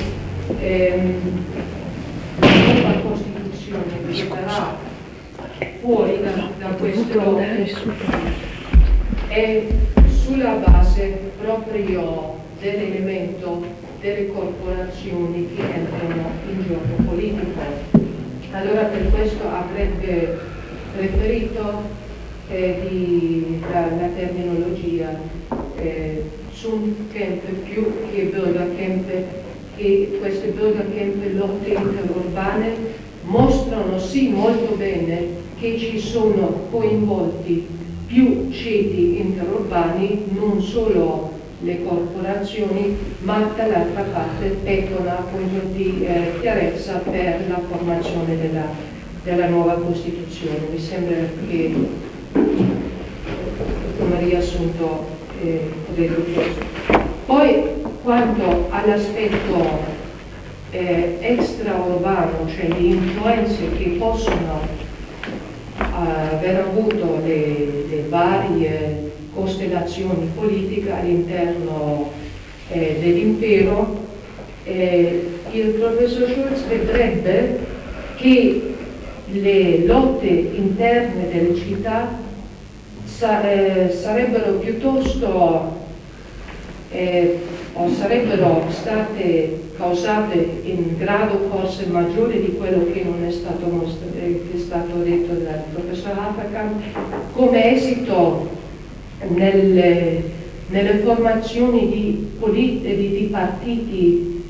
la nuova Costituzione che verrà fuori da queste lotte è sulla base proprio dell'elemento delle corporazioni che entrano in gioco politico. Allora per questo avrebbe preferito la terminologia Zunkämpfe più che Bürgerkämpfe, che queste Bürgerkämpfe, lotte interurbane, mostrano sì molto bene che ci sono coinvolti più ceti interurbani, non solo le corporazioni, ma dall'altra parte peccato appunto di chiarezza per la formazione della nuova Costituzione. Mi sembra che come riassunto ho detto questo. Poi quanto all'aspetto extraurbano, cioè le influenze che possono aver avuto le varie costellazioni politiche all'interno dell'impero, il professor Schulz vedrebbe che le lotte interne delle città sarebbero piuttosto o sarebbero state causate in grado forse maggiore di quello che non è stato detto dal professor Haferkamp come esito nelle formazioni di partiti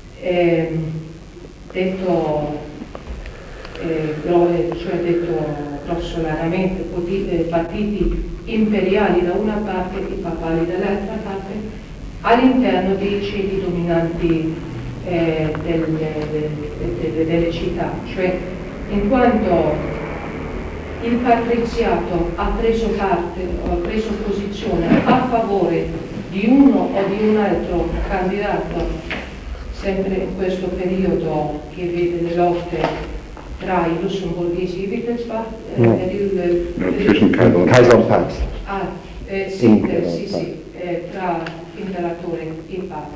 detto grossolanamente partiti imperiali da una parte e papali dall'altra parte all'interno dei ceti dominanti delle città, cioè in quanto il patriziato ha preso parte o ha preso posizione a favore di uno o di un altro candidato, sempre in questo periodo che vede le lotte tra i lussemburghesi e Wittelsbach zwischen Kaiser und Papst. sì, tra imperatore e papa.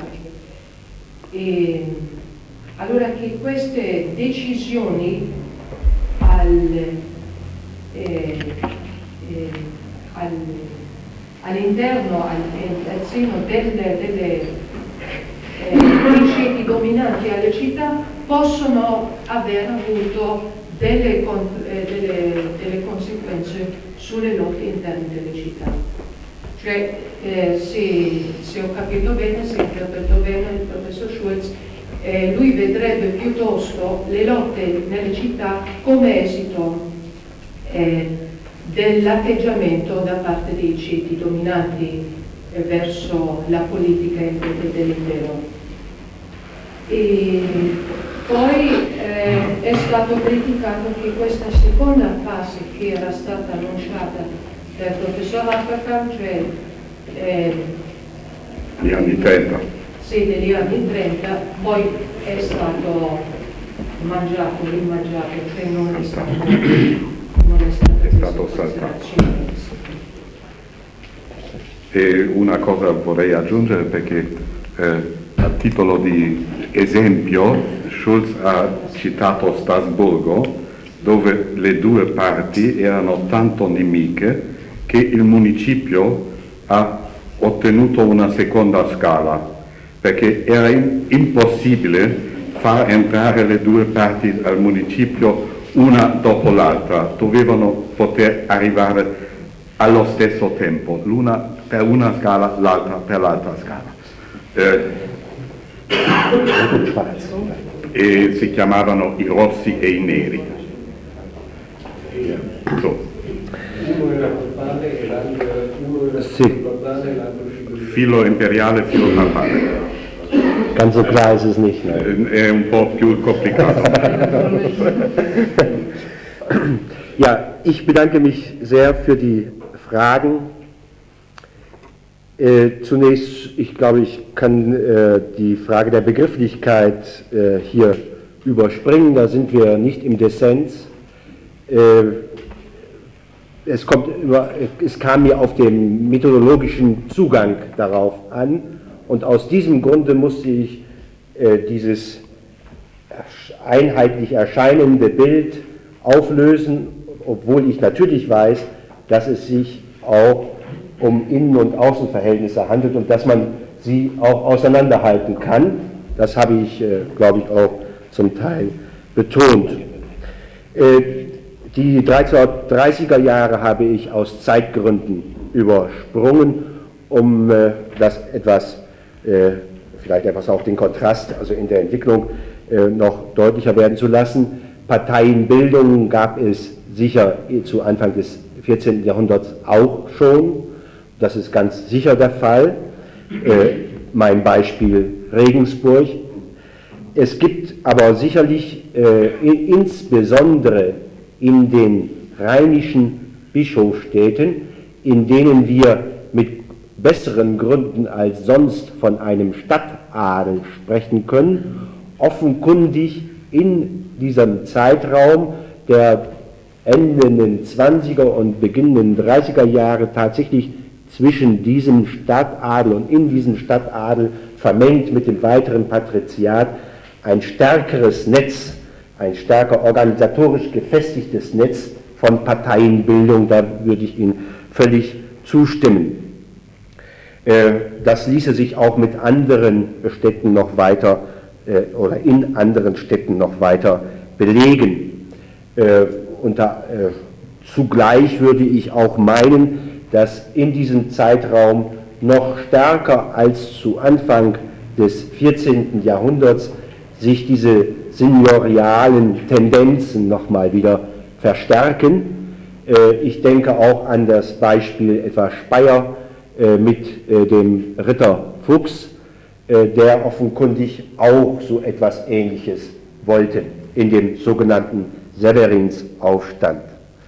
Allora che queste decisioni all'interno, al seno dei ceti dominanti alle città possono aver avuto delle conseguenze sulle lotte interne delle città. Cioè, se ho capito bene, se interpreto bene il professor Schulz, lui vedrebbe piuttosto le lotte nelle città come esito dell'atteggiamento da parte dei ceti dominanti verso la politica dell'impero. E poi è stato criticato che questa seconda fase che era stata annunciata dal professor Haferkamp, cioè gli anni 30. Sì, degli anni 30, poi è stato mangiato, rimangiato, cioè non è stato saltato. E una cosa vorrei aggiungere perché a titolo di esempio Schulz ha citato Strasburgo, dove le due parti erano tanto nemiche che il municipio ha ottenuto una seconda scala, perché era impossibile far entrare le due parti al municipio una dopo l'altra, dovevano poter arrivare allo stesso tempo, l'una per una scala, l'altra per l'altra scala. E si chiamavano i rossi e i neri. So. Uno era papale e l'altro papale e l'altro Filo imperiale, filo papale. Ganz so klar ist es nicht. Ne? È un po' più complicato. Ja, ich bedanke mich sehr für die Fragen. Zunächst, ich glaube, ich kann die Frage der Begrifflichkeit hier überspringen, da sind wir nicht im Dissens. Es kam mir auf den methodologischen Zugang darauf an und aus diesem Grunde musste ich dieses einheitlich erscheinende Bild auflösen, obwohl ich natürlich weiß, dass es sich auch um Innen- und Außenverhältnisse handelt und dass man sie auch auseinanderhalten kann. Das habe ich, glaube ich, auch zum Teil betont. Die 1330er Jahre habe ich aus Zeitgründen übersprungen, um das vielleicht etwas auch den Kontrast, also in der Entwicklung, noch deutlicher werden zu lassen. Parteienbildungen gab es sicher zu Anfang des 14. Jahrhunderts auch schon. Das ist ganz sicher der Fall. Mein Beispiel Regensburg. Es gibt aber sicherlich insbesondere in den rheinischen Bischofsstädten, in denen wir mit besseren Gründen als sonst von einem Stadtadel sprechen können, offenkundig in diesem Zeitraum der endenden 20er und beginnenden 30er Jahre tatsächlich zwischen diesem Stadtadel und in diesem Stadtadel vermengt mit dem weiteren Patriziat ein stärkeres Netz, ein stärker organisatorisch gefestigtes Netz von Parteienbildung, da würde ich Ihnen völlig zustimmen. Das ließe sich auch mit anderen Städten noch weiter oder in anderen Städten noch weiter belegen. Zugleich würde ich auch meinen, dass in diesem Zeitraum noch stärker als zu Anfang des 14. Jahrhunderts sich diese seniorialen Tendenzen nochmal wieder verstärken. Ich denke auch an das Beispiel etwa Speyer mit dem Ritter Fuchs, der offenkundig auch so etwas Ähnliches wollte in dem sogenannten Severinsaufstand.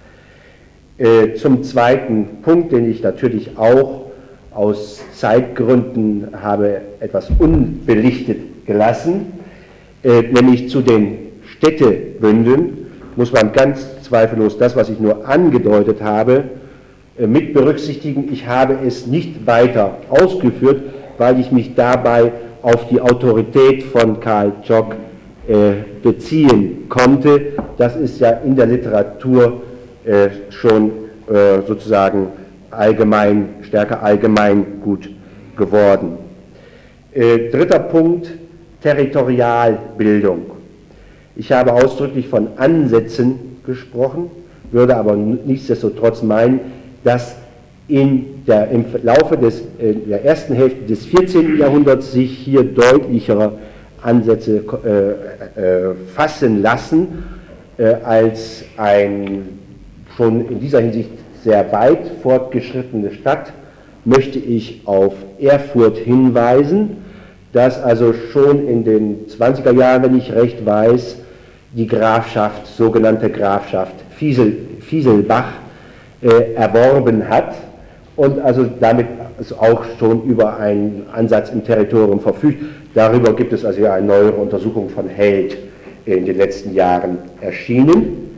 Zum zweiten Punkt, den ich natürlich auch aus Zeitgründen habe etwas unbelichtet gelassen, nämlich zu den Städtebünden, muss man ganz zweifellos das, was ich nur angedeutet habe, mit berücksichtigen. Ich habe es nicht weiter ausgeführt, weil ich mich dabei auf die Autorität von Karl Tschock beziehen konnte. Das ist ja in der Literatur schon sozusagen stärker allgemeingut geworden. Dritter Punkt, Territorialbildung. Ich habe ausdrücklich von Ansätzen gesprochen, würde aber nichtsdestotrotz meinen, dass im Laufe der ersten Hälfte des 14. Jahrhunderts sich hier deutlichere Ansätze fassen lassen, als ein schon in dieser Hinsicht sehr weit fortgeschrittene Stadt, möchte ich auf Erfurt hinweisen, dass also schon in den 20er Jahren, wenn ich recht weiß, die Grafschaft, sogenannte Grafschaft Fieselbach, erworben hat und also damit auch schon über einen Ansatz im Territorium verfügt. Darüber gibt es also ja eine neuere Untersuchung von Held in den letzten Jahren erschienen.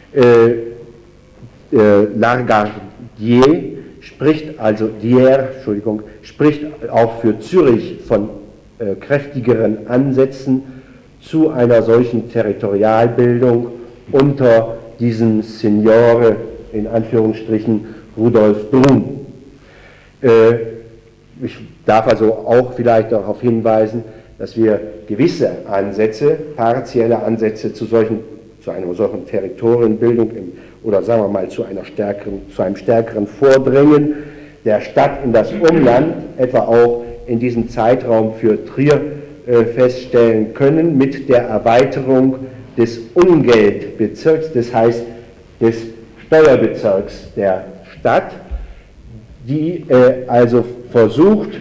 Largardier spricht auch für Zürich von kräftigeren Ansätzen zu einer solchen Territorialbildung unter diesem Signore, in Anführungsstrichen, Rudolf Brun. Ich darf also auch vielleicht darauf hinweisen, dass wir gewisse Ansätze, partielle Ansätze zu einer solchen Territorienbildung oder sagen wir mal zu einem stärkeren Vordringen der Stadt in das Umland, etwa auch in diesem Zeitraum für Trier feststellen können, mit der Erweiterung des Ungeldbezirks, das heißt des Steuerbezirks der Stadt, die also versucht,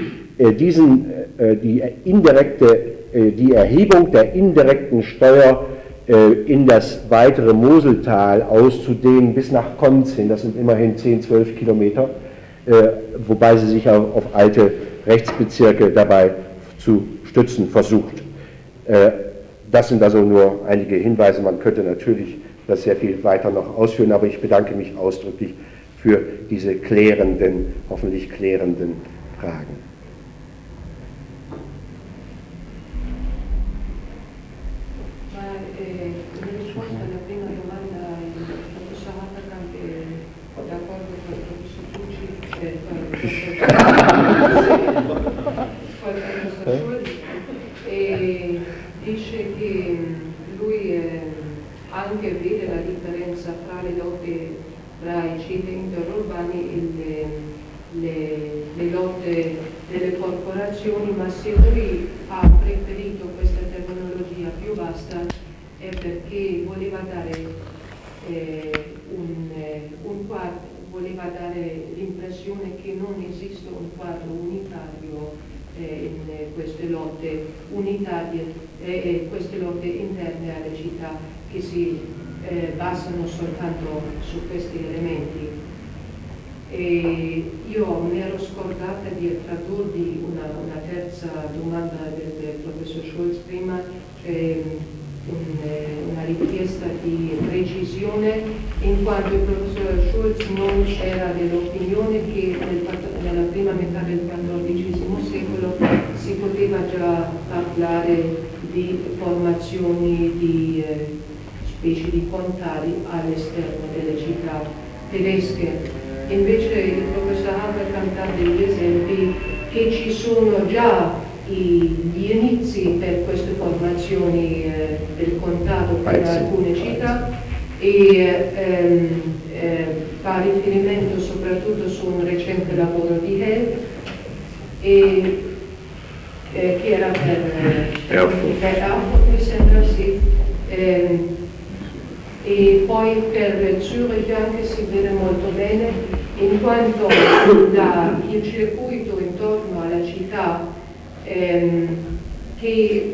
die Erhebung der indirekten Steuer in das weitere Moseltal auszudehnen bis nach Konz hin, das sind immerhin 10-12 Kilometer, wobei sie sich auch auf alte Rechtsbezirke dabei zu stützen versucht. Das sind also nur einige Hinweise, man könnte natürlich das sehr viel weiter noch ausführen, aber ich bedanke mich ausdrücklich für diese hoffentlich klärenden Fragen. In risposta alla prima domanda il professor Haferkamp è d'accordo con il professor Pucci e dice che lui anche vede la differenza fra le lotte tra i centri interurbani e le lotte delle corporazioni, ma se lui ha preferito questa terminologia più vasta è perché voleva dare voleva dare l'impressione che non esiste un quadro unitario in queste lotte unitarie queste lotte interne alle città che si basano soltanto su questi elementi. E io mi ero scordata di tradurvi una terza domanda del professor Schulz prima, una richiesta di precisione, in quanto il professor Schulz non era dell'opinione che nella prima metà del XIV secolo si poteva già parlare di formazioni di specie di contadi all'esterno delle città tedesche. Invece il professor Haberkamp dà degli esempi che ci sono già gli inizi per queste formazioni del contato per alcune città e fa riferimento soprattutto su un recente lavoro di Hell che era per Erfurt, mi sembra, sì. E poi per Zürich anche si vede molto bene, in quanto il circuito intorno alla città che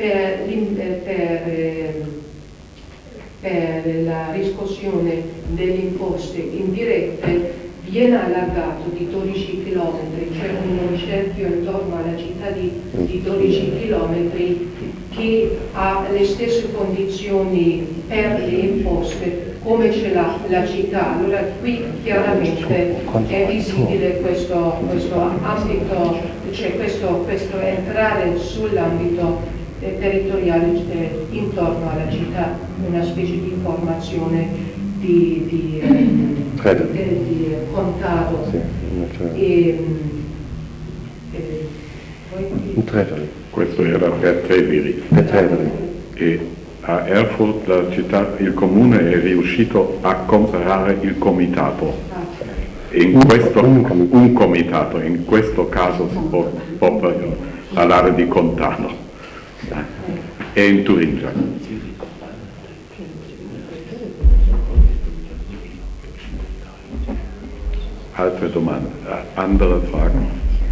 per la riscossione delle imposte indirette viene allargato di 12 km, c'è un cerchio intorno alla città di 12 km che ha le stesse condizioni per le imposte come ce l'ha la città. Allora qui chiaramente è visibile questo ambito, cioè questo entrare sull'ambito territoriale intorno alla città, una specie di formazione di contato. Questo era per Treviri. E a Erfurt il comune è riuscito a comprare il comitato. Un comitato, in questo caso si può proprio parlare di contado. E in Turingia. Altre domande? Andere Fragen?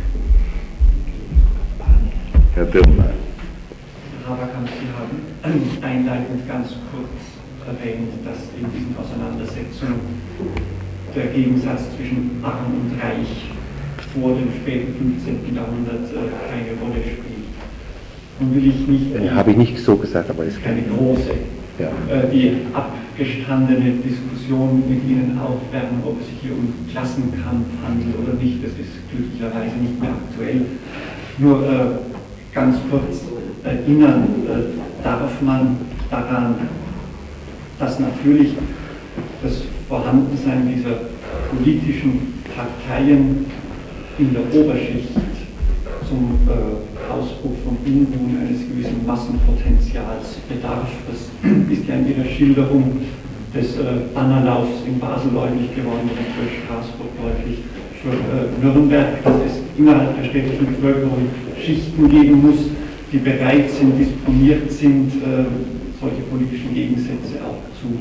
Herr Dirner. Haberkamp, Sie haben einleitend ganz kurz erwähnt, dass in diesen Auseinandersetzungen der Gegensatz zwischen Arm und Reich vor dem späten 15. Jahrhundert keine Rolle spielt. Nun will ich nicht... Habe ich nicht so gesagt, aber ist keine große, die abgestandene Diskussion mit Ihnen aufwärmen, ob es sich hier um Klassenkampf handelt oder nicht. Das ist glücklicherweise nicht mehr aktuell. Nur ganz kurz erinnern darf man daran, dass natürlich das Vorhandensein dieser politischen Parteien in der Oberschicht zum Ausbruch von Unruhen eines gewissen Massenpotenzials bedarf. Das ist ja in Ihrer Schilderung des Bannerlaufs in Basel deutlich geworden und für Straßburg deutlich, für Nürnberg, dass es innerhalb der städtischen Bevölkerung Schichten geben muss, die bereit sind, disponiert sind, solche politischen Gegensätze auch zu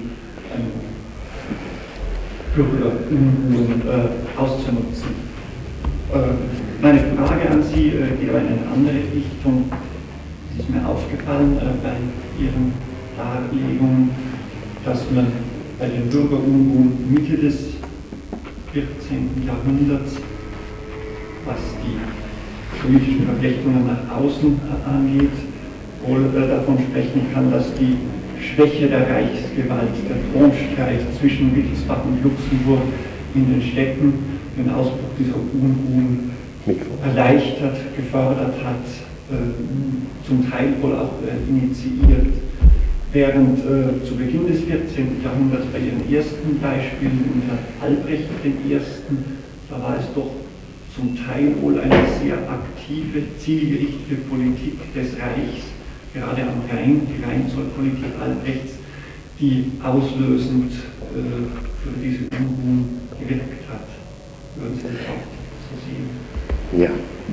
Bürgerunruhen auszunutzen. Meine Frage an Sie geht aber in eine andere Richtung. Es ist mir aufgefallen bei Ihren Darlegungen, dass man bei den Bürgerunruhen Mitte des 14. Jahrhunderts, was die politischen Verflechtungen nach außen angeht, wohl davon sprechen kann, dass die Schwäche der Reichsgewalt, der Thronstreit zwischen Wittelsbach und Luxemburg in den Städten den Ausbruch dieser Unruhen erleichtert, gefördert hat, zum Teil wohl auch initiiert. Während zu Beginn des 14. Jahrhunderts bei Ihren ersten Beispielen unter Albrecht I., da war es doch zum Teil wohl eine sehr aktive, zielgerichtete Politik des Reichs, gerade am Rhein, die Rheinzollpolitik Albrechts, die auslösend für diese Unruhen gewirkt hat. Würden Sie das auch so sehen? Ja.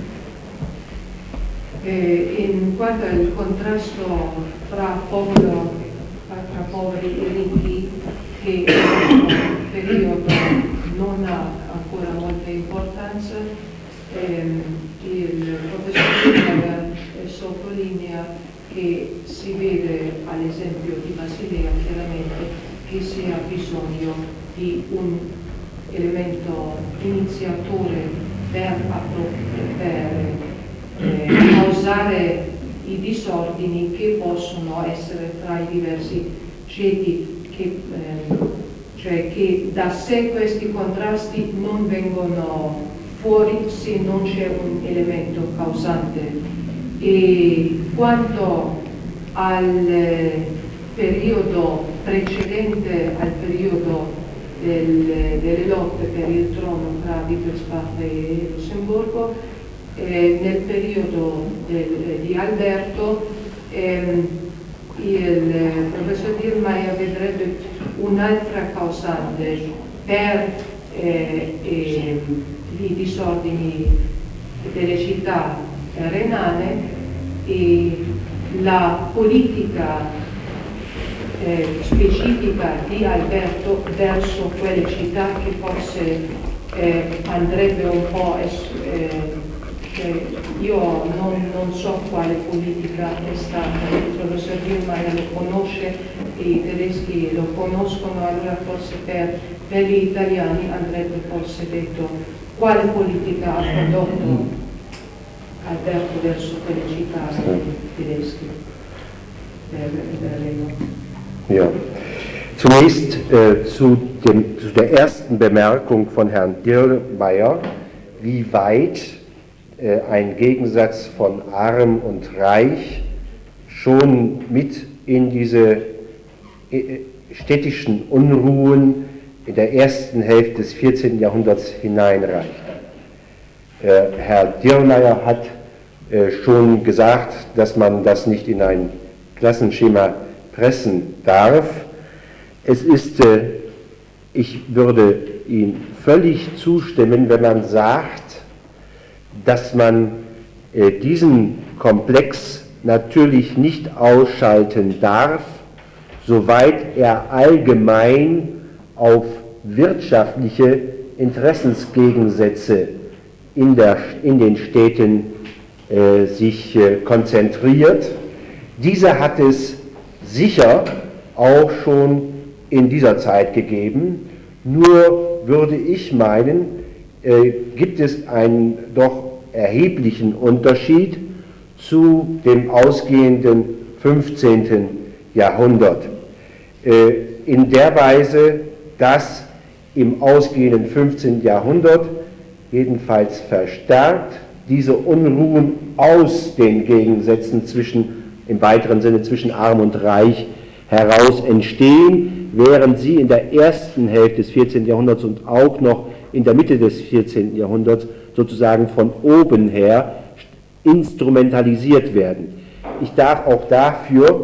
In quanto al contrasto fra poveri e ricchi, che in un periodo non ha ancora molta importanza, il professor Berger sottolinea che si vede all'esempio di Basilea chiaramente che si ha bisogno di un elemento iniziatore per causare i disordini che possono essere tra i diversi ceti, cioè che da sé questi contrasti non vengono fuori se non c'è un elemento causante. E quanto al periodo precedente al periodo delle lotte per il trono tra Wittelsbach e Lussemburgo, nel periodo di Alberto il professor Diermeier vedrebbe un'altra causante per i disordini delle città renane e la politica specifica di Alberto verso quelle città che forse andrebbe un po' io non so quale politica è stata, il professor Diermeier lo conosce e i tedeschi lo conoscono, allora forse per gli italiani andrebbe forse detto quale politica ha condotto Alberto verso quelle città tedesche per le Ja. Zunächst zu der ersten Bemerkung von Herrn Diermeier, wie weit ein Gegensatz von Arm und Reich schon mit in diese städtischen Unruhen in der ersten Hälfte des 14. Jahrhunderts hineinreicht. Herr Diermeier hat schon gesagt, dass man das nicht in ein Klassenschema pressen darf. Es ist, ich würde ihm völlig zustimmen, wenn man sagt, dass man diesen Komplex natürlich nicht ausschalten darf, soweit er allgemein auf wirtschaftliche Interessensgegensätze in den Städten sich konzentriert. Diese hat es sicher auch schon in dieser Zeit gegeben, nur würde ich meinen, gibt es einen doch erheblichen Unterschied zu dem ausgehenden 15. Jahrhundert. In der Weise, dass im ausgehenden 15. Jahrhundert jedenfalls verstärkt diese Unruhen aus den Gegensätzen im weiteren Sinne zwischen Arm und Reich heraus entstehen, während sie in der ersten Hälfte des 14. Jahrhunderts und auch noch in der Mitte des 14. Jahrhunderts sozusagen von oben her instrumentalisiert werden. Ich darf auch dafür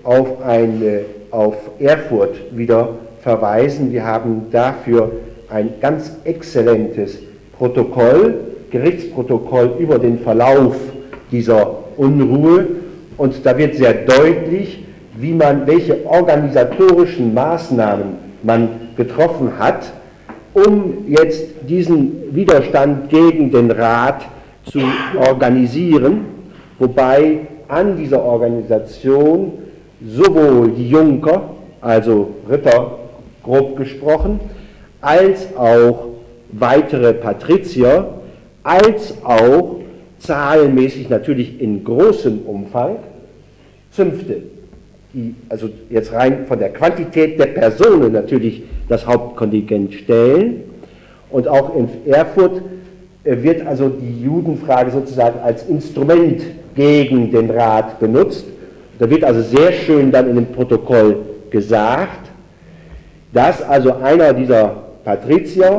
auf Erfurt wieder verweisen. Wir haben dafür ein ganz exzellentes Protokoll, Gerichtsprotokoll über den Verlauf dieser Unruhe, und da wird sehr deutlich, welche organisatorischen Maßnahmen man getroffen hat, um jetzt diesen Widerstand gegen den Rat zu organisieren, wobei an dieser Organisation sowohl die Junker, also Ritter grob gesprochen, als auch weitere Patrizier, als auch zahlenmäßig natürlich in großem Umfang Zünfte, die also jetzt rein von der Quantität der Personen natürlich das Hauptkontingent stellen. Und auch in Erfurt wird also die Judenfrage sozusagen als Instrument gegen den Rat benutzt. Da wird also sehr schön dann in dem Protokoll gesagt, dass also einer dieser Patrizier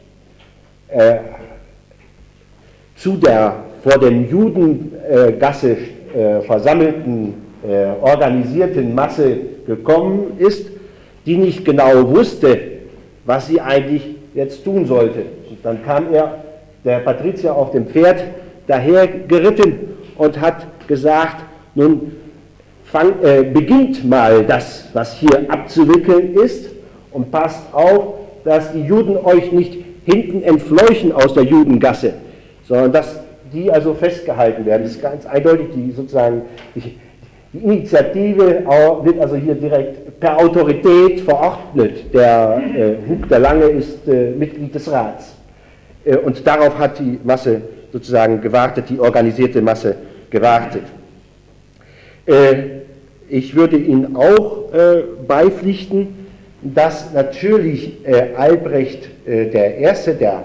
zu der vor dem Judengasse versammelten, organisierten Masse gekommen ist, die nicht genau wusste, was sie eigentlich jetzt tun sollte. Und dann kam der Patrizier auf dem Pferd daher geritten und hat gesagt, nun beginnt mal das, was hier abzuwickeln ist, und passt auf, dass die Juden euch nicht hinten entfleuchen aus der Judengasse, sondern dass die also festgehalten werden. Das ist ganz eindeutig Die Initiative wird also hier direkt per Autorität verordnet. Der Hug der Lange ist Mitglied des Rats. Und darauf hat die Masse sozusagen gewartet, die organisierte Masse gewartet. Ich würde Ihnen auch beipflichten, dass natürlich Albrecht der Erste, der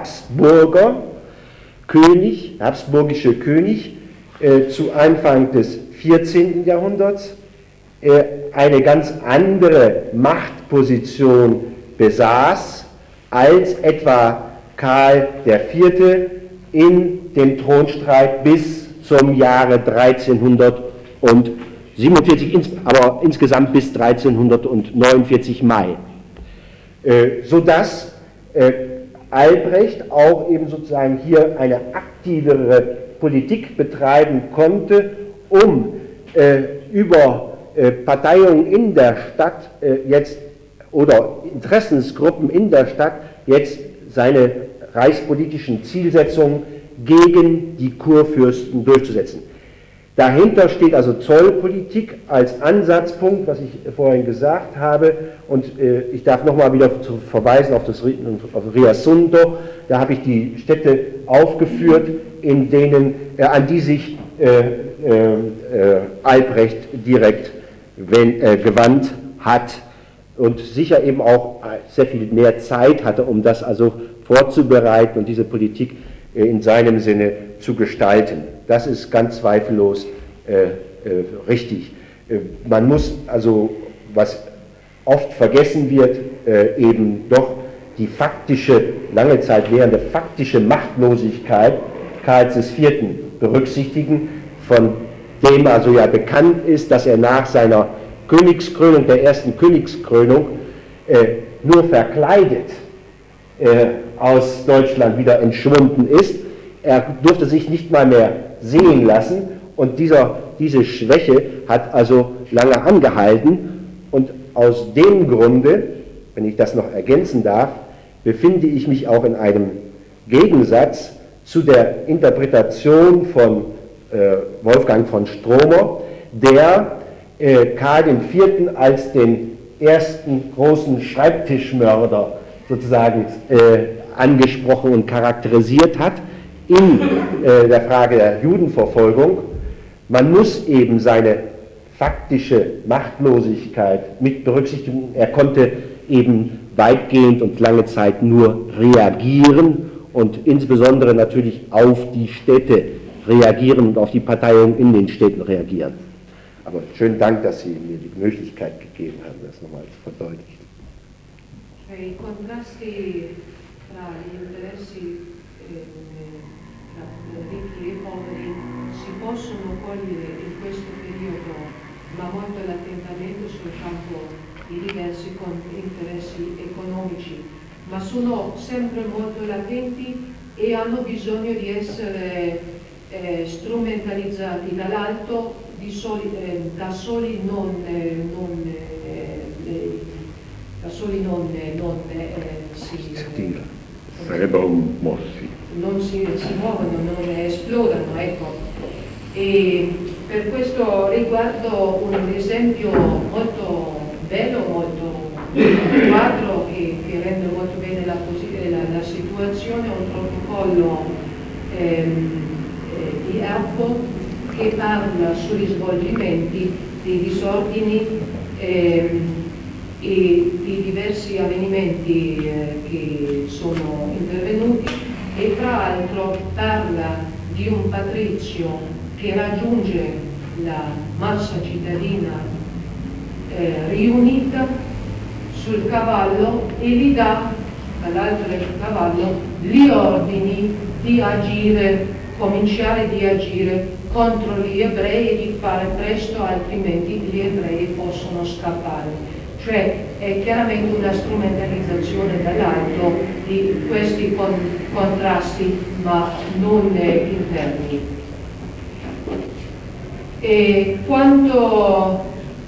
habsburgische König, zu Anfang des 14. Jahrhunderts eine ganz andere Machtposition besaß als etwa Karl IV. In dem Thronstreit bis zum Jahre 1347, aber insgesamt bis 1349 Mai. Sodass Albrecht auch eben sozusagen hier eine aktivere Politik betreiben konnte, um über Parteiungen in der Stadt jetzt oder Interessensgruppen in der Stadt jetzt seine reichspolitischen Zielsetzungen gegen die Kurfürsten durchzusetzen. Dahinter steht also Zollpolitik als Ansatzpunkt, was ich vorhin gesagt habe, und ich darf nochmal wieder verweisen auf Riasunto. Da habe ich die Städte aufgeführt, in denen, an die sich Albrecht direkt gewandt hat und sicher eben auch sehr viel mehr Zeit hatte, um das also vorzubereiten und diese Politik in seinem Sinne zu gestalten. Das ist ganz zweifellos richtig. Man muss also, was oft vergessen wird, eben doch die faktische, lange Zeit währende faktische Machtlosigkeit Karls IV. Berücksichtigen, von dem also ja bekannt ist, dass er nach seiner Königskrönung, der ersten Königskrönung, nur verkleidet aus Deutschland wieder entschwunden ist. Er durfte sich nicht mal mehr sehen lassen und diese Schwäche hat also lange angehalten und aus dem Grunde, wenn ich das noch ergänzen darf, befinde ich mich auch in einem Gegensatz zu der Interpretation von Wolfgang von Stromer, der Karl IV. Als den ersten großen Schreibtischmörder sozusagen angesprochen und charakterisiert hat in der Frage der Judenverfolgung. Man muss eben seine faktische Machtlosigkeit mit berücksichtigen. Er konnte eben weitgehend und lange Zeit nur reagieren und insbesondere natürlich auf die Städte reagieren und auf die Parteiungen in den Städten reagieren. Aber schönen Dank, dass Sie mir die Möglichkeit gegeben haben, das nochmal zu verdeutlichen. I contrasti tra gli interessi ricchi e poveri si possono cogliere in questo periodo, ma molto latentamente soltanto i diversi interessi economici, ma sono sempre molto latenti e hanno bisogno di essere strumentalizzati dall'alto, da soli non si muovono, non esplodano, ecco. E per questo riguardo un esempio molto bello, molto quadro che rende molto bene la situazione, un protocollo di Erfurt che parla sugli svolgimenti dei disordini e di diversi avvenimenti che sono intervenuti e tra l'altro parla di un patrizio che raggiunge la massa cittadina riunita sul cavallo e gli dà dall'altro cavallo gli ordini di agire, cominciare di agire contro gli ebrei e di fare presto, altrimenti gli ebrei possono scappare. Cioè è chiaramente una strumentalizzazione dall'alto di questi contrasti, ma non interni. E quanto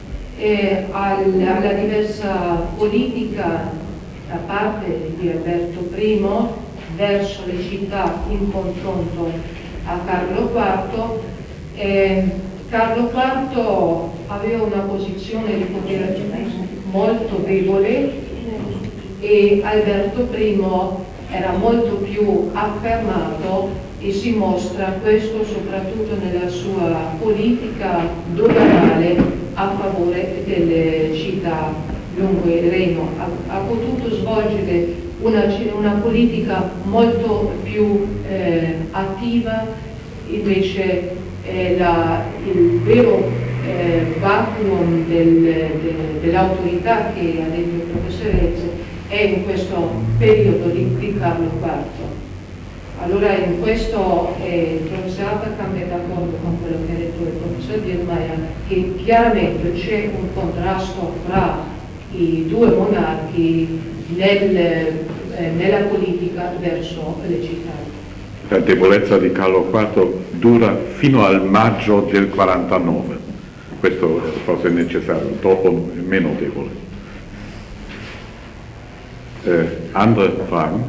alla diversa politica da parte di Alberto I verso le città in confronto a Carlo IV, Carlo IV aveva una posizione di potere molto debole e Alberto I era molto più affermato e si mostra questo soprattutto nella sua politica doganale a favore delle città lungo il Reno. Ha potuto svolgere una politica molto più attiva, invece il vero vacuum dell'autorità che ha detto il professor Ezzo è in questo periodo di Carlo IV. Allora in questo il professor Haferkamp è d'accordo con quello che ha detto il professor Dillmeier, che chiaramente c'è un contrasto fra i due monarchi nella politica verso le città. La debolezza di Carlo IV dura fino al maggio del 49, questo forse è necessario, dopo è meno debole. Andere Fragen?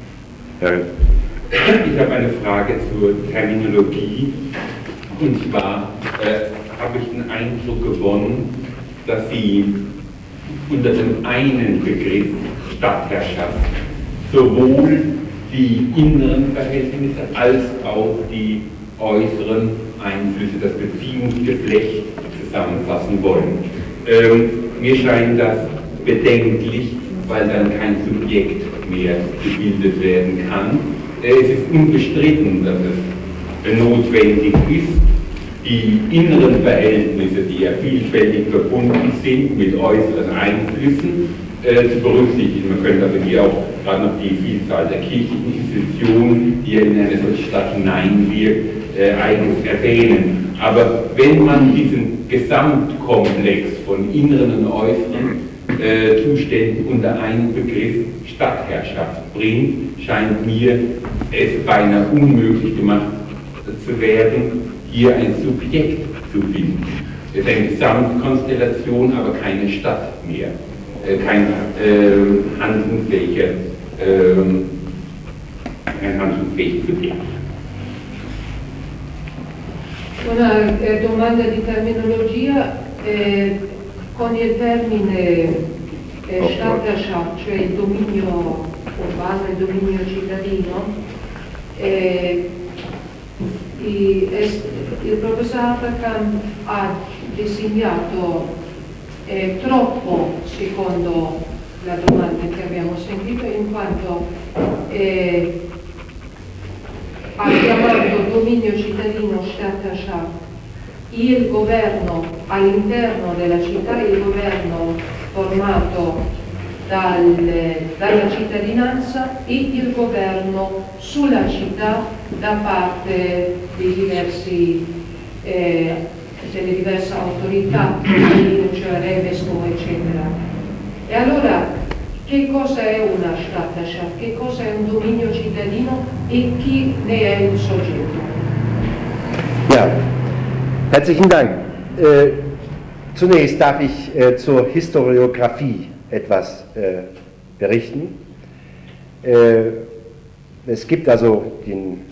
Ich habe eine Frage zur Terminologie, und zwar habe ich den Eindruck gewonnen, dass Sie unter dem einen Begriff Stadtherrschaft sowohl die inneren Verhältnisse als auch die äußeren Einflüsse, das Beziehungsgeflecht zusammenfassen wollen. Mir scheint das bedenklich, weil dann kein Subjekt mehr gebildet werden kann. Es ist unbestritten, dass es notwendig ist, die inneren Verhältnisse, die ja vielfältig verbunden sind mit äußeren Einflüssen, zu berücksichtigen. Man könnte aber hier auch gerade noch die Vielzahl der kirchlichen Institutionen, die ja in eine solche Stadt hineinwirkt, eigens erwähnen. Aber wenn man diesen Gesamtkomplex von inneren und äußeren Zuständen unter einen Begriff Stadtherrschaft bringt, scheint mir es beinahe unmöglich gemacht zu werden, hier ein Subjekt zu finden. Es ist eine Gesamtkonstellation, aber keine Stadt mehr. Kein handlungsfähiges Subjekt. Una domanda di terminologia, con il termine Stadtherrschaft, cioè il dominio urbano, il dominio cittadino, il professor Haferkamp ha disegnato troppo, secondo la domanda che abbiamo sentito, in quanto ha chiamato dominio cittadino Stadtherrschaft il governo all'interno della città, il governo formato dalla cittadinanza e il governo sulla città da parte delle diverse autorità, cioè re, vescovo, eccetera. E allora, che cosa è una Stadtherrschaft? Che cosa è un dominio cittadino e chi ne è il soggetto? Ja, herzlichen Dank. Zunächst darf ich zur Historiographie etwas berichten. Es gibt also einen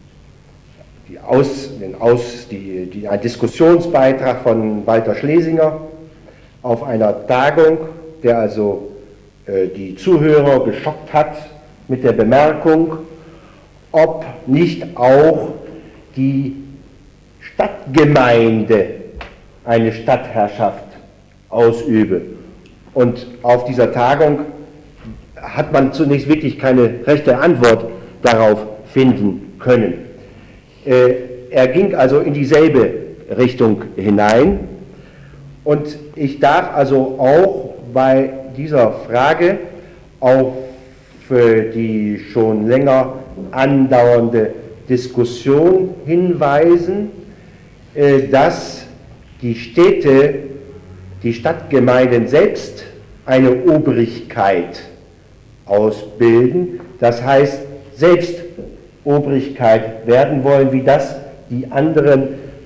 Diskussionsbeitrag von Walter Schlesinger auf einer Tagung, der also die Zuhörer geschockt hat mit der Bemerkung, ob nicht auch die Stadtgemeinde eine Stadtherrschaft ausübe. Und auf dieser Tagung hat man zunächst wirklich keine rechte Antwort darauf finden können. Er ging also in dieselbe Richtung hinein, und ich darf also auch bei dieser Frage auf die schon länger andauernde Diskussion hinweisen, dass die Städte, die Stadtgemeinden selbst eine Obrigkeit ausbilden, das heißt selbst Obrigkeit werden wollen, wie das die anderen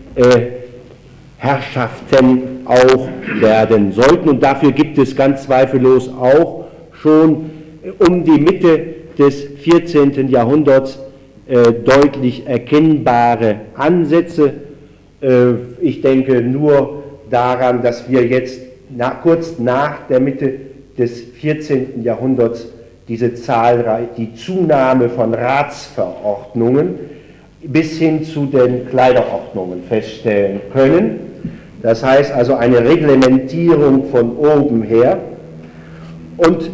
Herrschaften auch werden sollten. Und dafür gibt es ganz zweifellos auch schon um die Mitte des 14. Jahrhunderts deutlich erkennbare Ansätze. Ich denke nur daran, dass wir jetzt kurz nach der Mitte des 14. Jahrhunderts die Zunahme von Ratsverordnungen bis hin zu den Kleiderordnungen feststellen können. Das heißt also eine Reglementierung von oben her. Und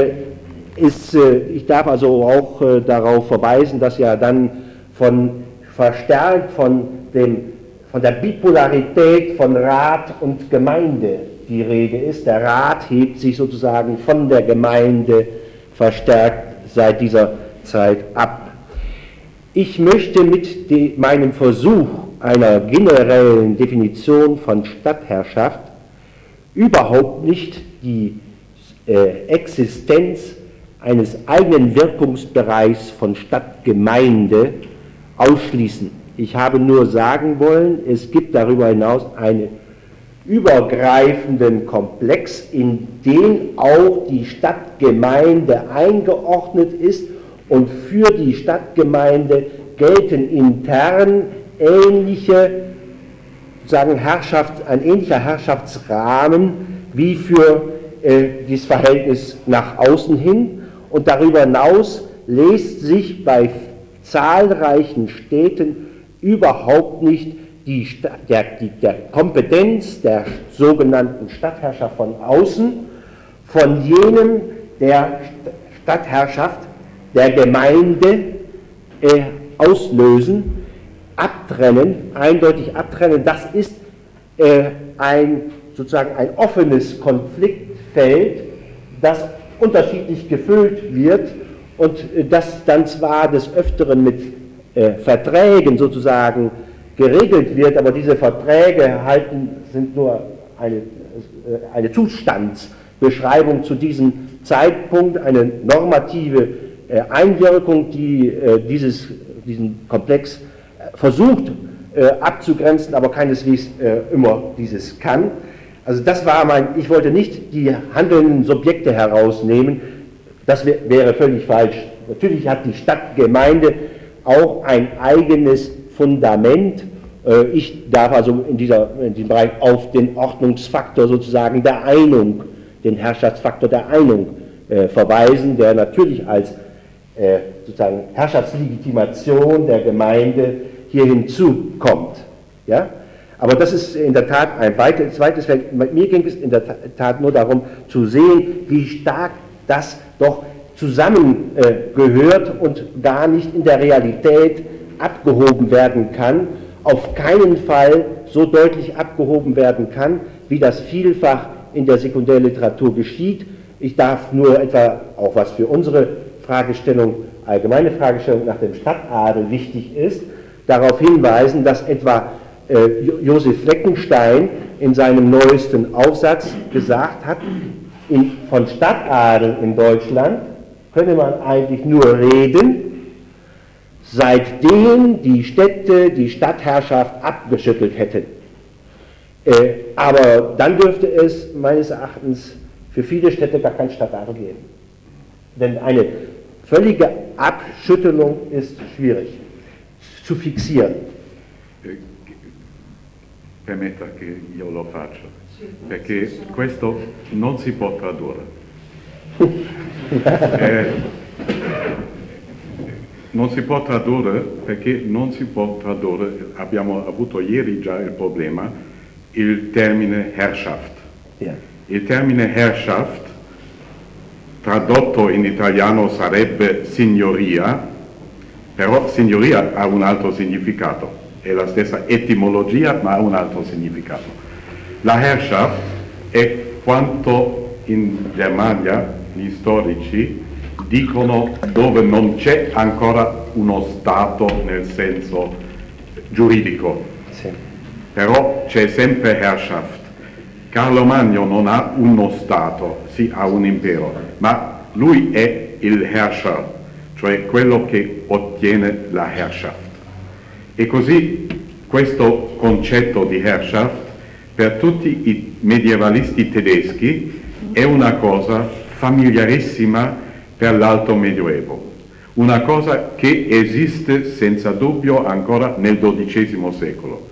ich darf also auch darauf verweisen, dass ja dann verstärkt von der Bipolarität von Rat und Gemeinde die Rede ist. Der Rat hebt sich sozusagen von der Gemeinde verstärkt seit dieser Zeit ab. Ich möchte mit meinem Versuch einer generellen Definition von Stadtherrschaft überhaupt nicht die Existenz eines eigenen Wirkungsbereichs von Stadtgemeinde ausschließen. Ich habe nur sagen wollen, es gibt darüber hinaus einen übergreifenden Komplex, in den auch die Stadtgemeinde eingeordnet ist, und für die Stadtgemeinde gelten intern ein ähnlicher Herrschaftsrahmen wie für dieses Verhältnis nach außen hin, und darüber hinaus lässt sich bei zahlreichen Städten überhaupt nicht der Kompetenz der sogenannten Stadtherrschaft von außen von jenem der Stadtherrschaft der Gemeinde auslösen, eindeutig abtrennen. Das ist sozusagen ein offenes Konfliktfeld, das unterschiedlich gefüllt wird und das dann zwar des Öfteren mit Verträgen sozusagen geregelt wird, aber diese Verträge sind nur eine Zustandsbeschreibung zu diesem Zeitpunkt, eine normative Einwirkung, die diesen Komplex versucht abzugrenzen, aber keineswegs immer dieses kann. Also das war ich wollte nicht die handelnden Subjekte herausnehmen, das wäre völlig falsch. Natürlich hat die Stadtgemeinde auch ein eigenes Fundament. Ich darf also in diesem Bereich auf den Ordnungsfaktor sozusagen der Einung, den Herrschaftsfaktor der Einung verweisen, der natürlich als sozusagen Herrschaftslegitimation der Gemeinde hier hinzukommt. Ja? Aber das ist in der Tat ein zweites Feld. Mir ging es in der Tat nur darum zu sehen, wie stark das doch zusammengehört und gar nicht in der Realität abgehoben werden kann, auf keinen Fall so deutlich abgehoben werden kann, wie das vielfach in der Sekundärliteratur geschieht. Ich darf nur etwa, auch was für unsere Fragestellung, allgemeine Fragestellung nach dem Stadtadel wichtig ist, darauf hinweisen, dass etwa Josef Fleckenstein in seinem neuesten Aufsatz gesagt hat, von Stadtadel in Deutschland könne man eigentlich nur reden, seitdem die Städte die Stadtherrschaft abgeschüttelt hätten. Aber dann dürfte es meines Erachtens für viele Städte gar kein Stadtadel geben. Denn eine völlige Abschüttelung ist schwierig zu fixieren. Permetta che io lo faccio, perché questo non si può tradurre. Non si può tradurre perché non si può tradurre, abbiamo avuto ieri già il problema, il termine Herrschaft. Yeah. Il termine Herrschaft, tradotto in italiano sarebbe signoria, però signoria ha un altro significato. È la stessa etimologia ma ha un altro significato. La Herrschaft è quanto in Germania gli storici dicono dove non c'è ancora uno Stato nel senso giuridico, sì. Però c'è sempre Herrschaft. Carlo Magno non ha uno Stato, sì ha un impero, ma lui è il Herrscher, cioè quello che ottiene la Herrschaft. E così questo concetto di Herrschaft per tutti i medievalisti tedeschi è una cosa familiarissima per l'Alto Medioevo, una cosa che esiste senza dubbio ancora nel XII secolo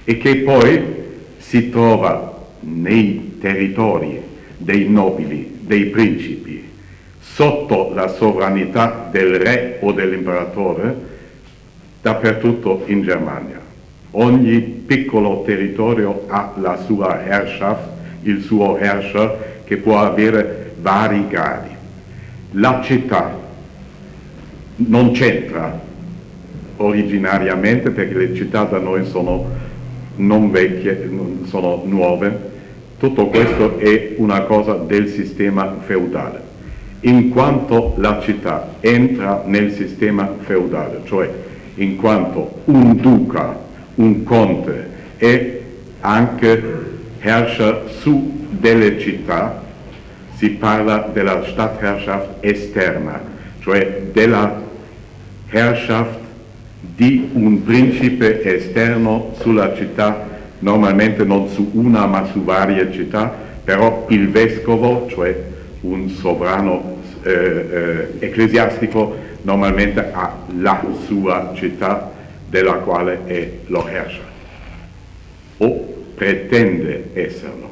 e che poi si trova nei territori dei nobili, dei principi, sotto la sovranità del re o dell'imperatore, dappertutto in Germania. Ogni piccolo territorio ha la sua Herrschaft, il suo Herrscher, che può avere vari gradi. La città non c'entra originariamente, perché le città da noi sono non vecchie, sono nuove. Tutto questo è una cosa del sistema feudale. In quanto la città entra nel sistema feudale, cioè in quanto un duca, un conte è anche herrscher su delle città, si parla della Stadtherrschaft esterna, cioè della Herrschaft di un principe esterno sulla città, normalmente non su una ma su varie città, però il vescovo, cioè un sovrano ecclesiastico, normalmente ha la sua città della quale è lo herrscher, o pretende esserlo.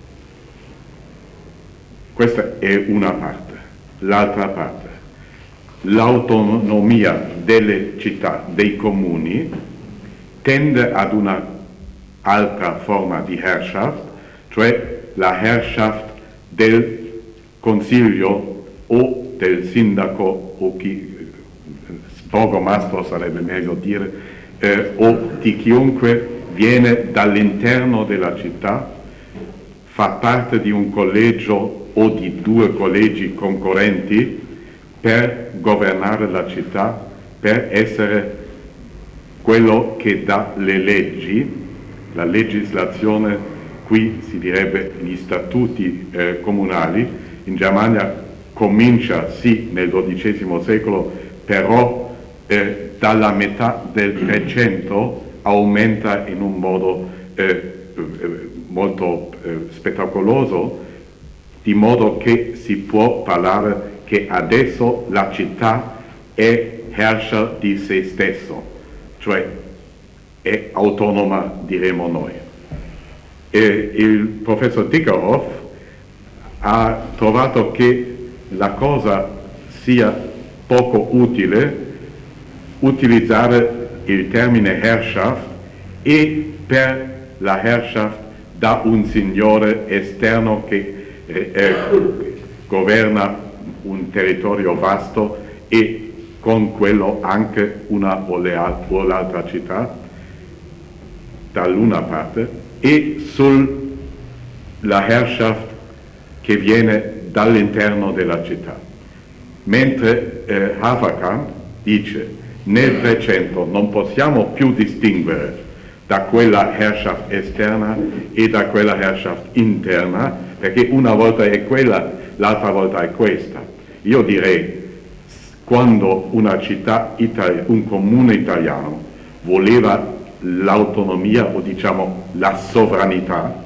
Questa è una parte. L'altra parte, l'autonomia delle città, dei comuni, tende ad una altra forma di Herrschaft, cioè la Herrschaft del consiglio o del sindaco o Borgomastro sarebbe meglio dire, o di chiunque viene dall'interno della città, fa parte di un collegio o di due collegi concorrenti per governare la città, per essere quello che dà le leggi, la legislazione, qui si direbbe gli statuti comunali. In Germania comincia sì nel XII secolo, però dalla metà del 300 aumenta in un modo molto spettacoloso, di modo che si può parlare che adesso la città è herrscher di se stesso, cioè è autonoma, diremo noi. Il professor Dickerhoff ha trovato che la cosa sia poco utile utilizzare il termine Herrschaft e per la Herrschaft da un signore esterno che governa un territorio vasto e con quello anche una o l'altra città dall'una parte, e sulla Herrschaft che viene dall'interno della città. Mentre Haverkamp dice nel 300 non possiamo più distinguere da quella Herrschaft esterna e da quella Herrschaft interna, perché una volta è quella, l'altra volta è questa. Io direi, quando una città, un comune italiano voleva l'autonomia o diciamo la sovranità,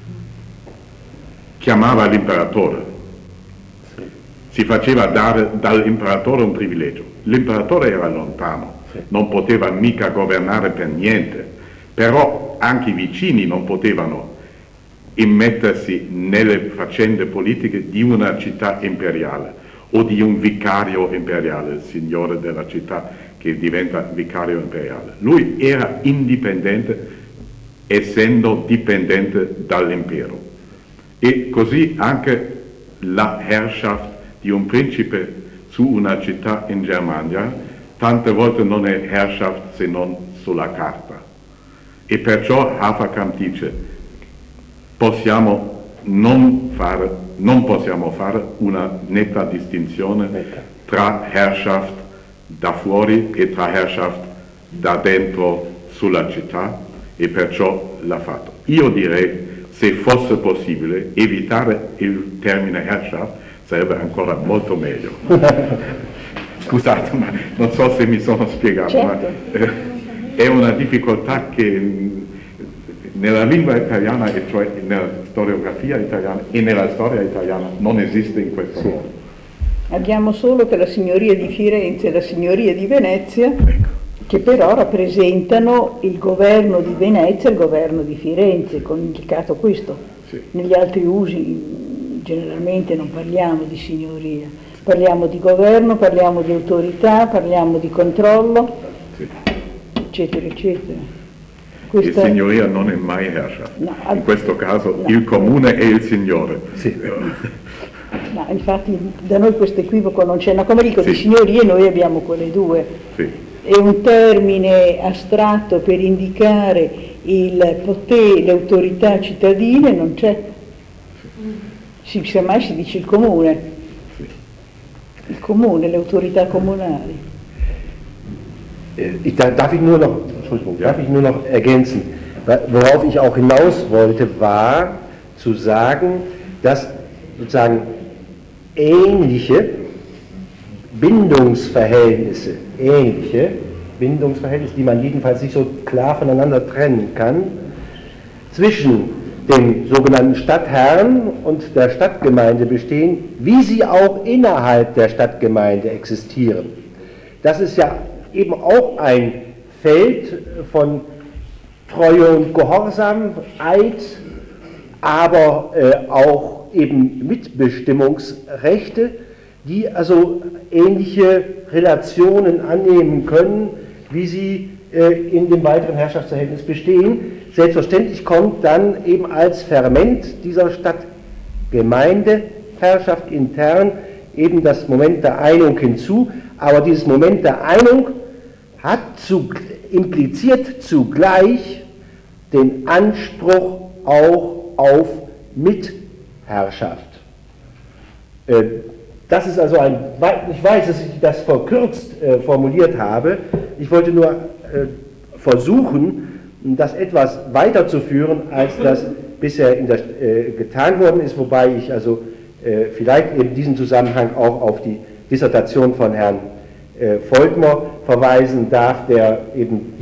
chiamava l'imperatore. Si faceva dare dall'imperatore un privilegio. L'imperatore era lontano, non poteva mica governare per niente, però anche i vicini non potevano immettersi nelle faccende politiche di una città imperiale o di un vicario imperiale, il signore della città che diventa vicario imperiale. Lui era indipendente, essendo dipendente dall'impero. E così anche la Herrschaft di un principe su una città in Germania tante volte non è Herrschaft se non sulla carta. E perciò Haverkamp dice non possiamo fare una netta distinzione tra Herrschaft da fuori e tra Herrschaft da dentro sulla città, e perciò l'ha fatto. Io direi, se fosse possibile, evitare il termine Herrschaft sarebbe ancora molto meglio. Scusate, ma non so se mi sono spiegato, certo. Ma è una difficoltà che nella lingua italiana, e cioè nella storiografia italiana e nella storia italiana, non esiste in questo modo. Abbiamo solo che la signoria di Firenze e la signoria di Venezia che però rappresentano il governo di Venezia e il governo di Firenze, con indicato questo. Sì. Negli altri usi generalmente non parliamo di signoria, parliamo di governo, parliamo di autorità, parliamo di controllo, Sì. eccetera, eccetera. E signoria non è mai herrschaft. No, in questo caso no. il comune è il signore. Sì. No, infatti da noi questo equivoco non c'è, no, come dico, Sì. di signorie noi abbiamo quelle due. Sì. È un termine astratto per indicare il potere, le autorità cittadine, non c'è. Semmai si dice il comune. Sì. Il comune, le autorità comunali. Darf ich nur noch ergänzen, worauf ich auch hinaus wollte, war zu sagen, dass sozusagen ähnliche Bindungsverhältnisse, die man jedenfalls nicht so klar voneinander trennen kann, zwischen dem sogenannten Stadtherrn und der Stadtgemeinde bestehen, wie sie auch innerhalb der Stadtgemeinde existieren. Das ist ja eben auch ein Feld von Treue und Gehorsam, Eid, aber auch eben Mitbestimmungsrechte, die also ähnliche Relationen annehmen können, wie sie in dem weiteren Herrschaftsverhältnis bestehen. Selbstverständlich kommt dann eben als Ferment dieser Stadtgemeindeherrschaft intern eben das Moment der Einung hinzu, aber dieses Moment der Einung impliziert zugleich den Anspruch auch auf Mitherrschaft. Das ist also ich weiß, dass ich das verkürzt formuliert habe, ich wollte nur versuchen, das etwas weiterzuführen, als das bisher getan worden ist, wobei ich also vielleicht in diesem Zusammenhang auch auf die Dissertation von Herrn Volkmer verweisen darf, der eben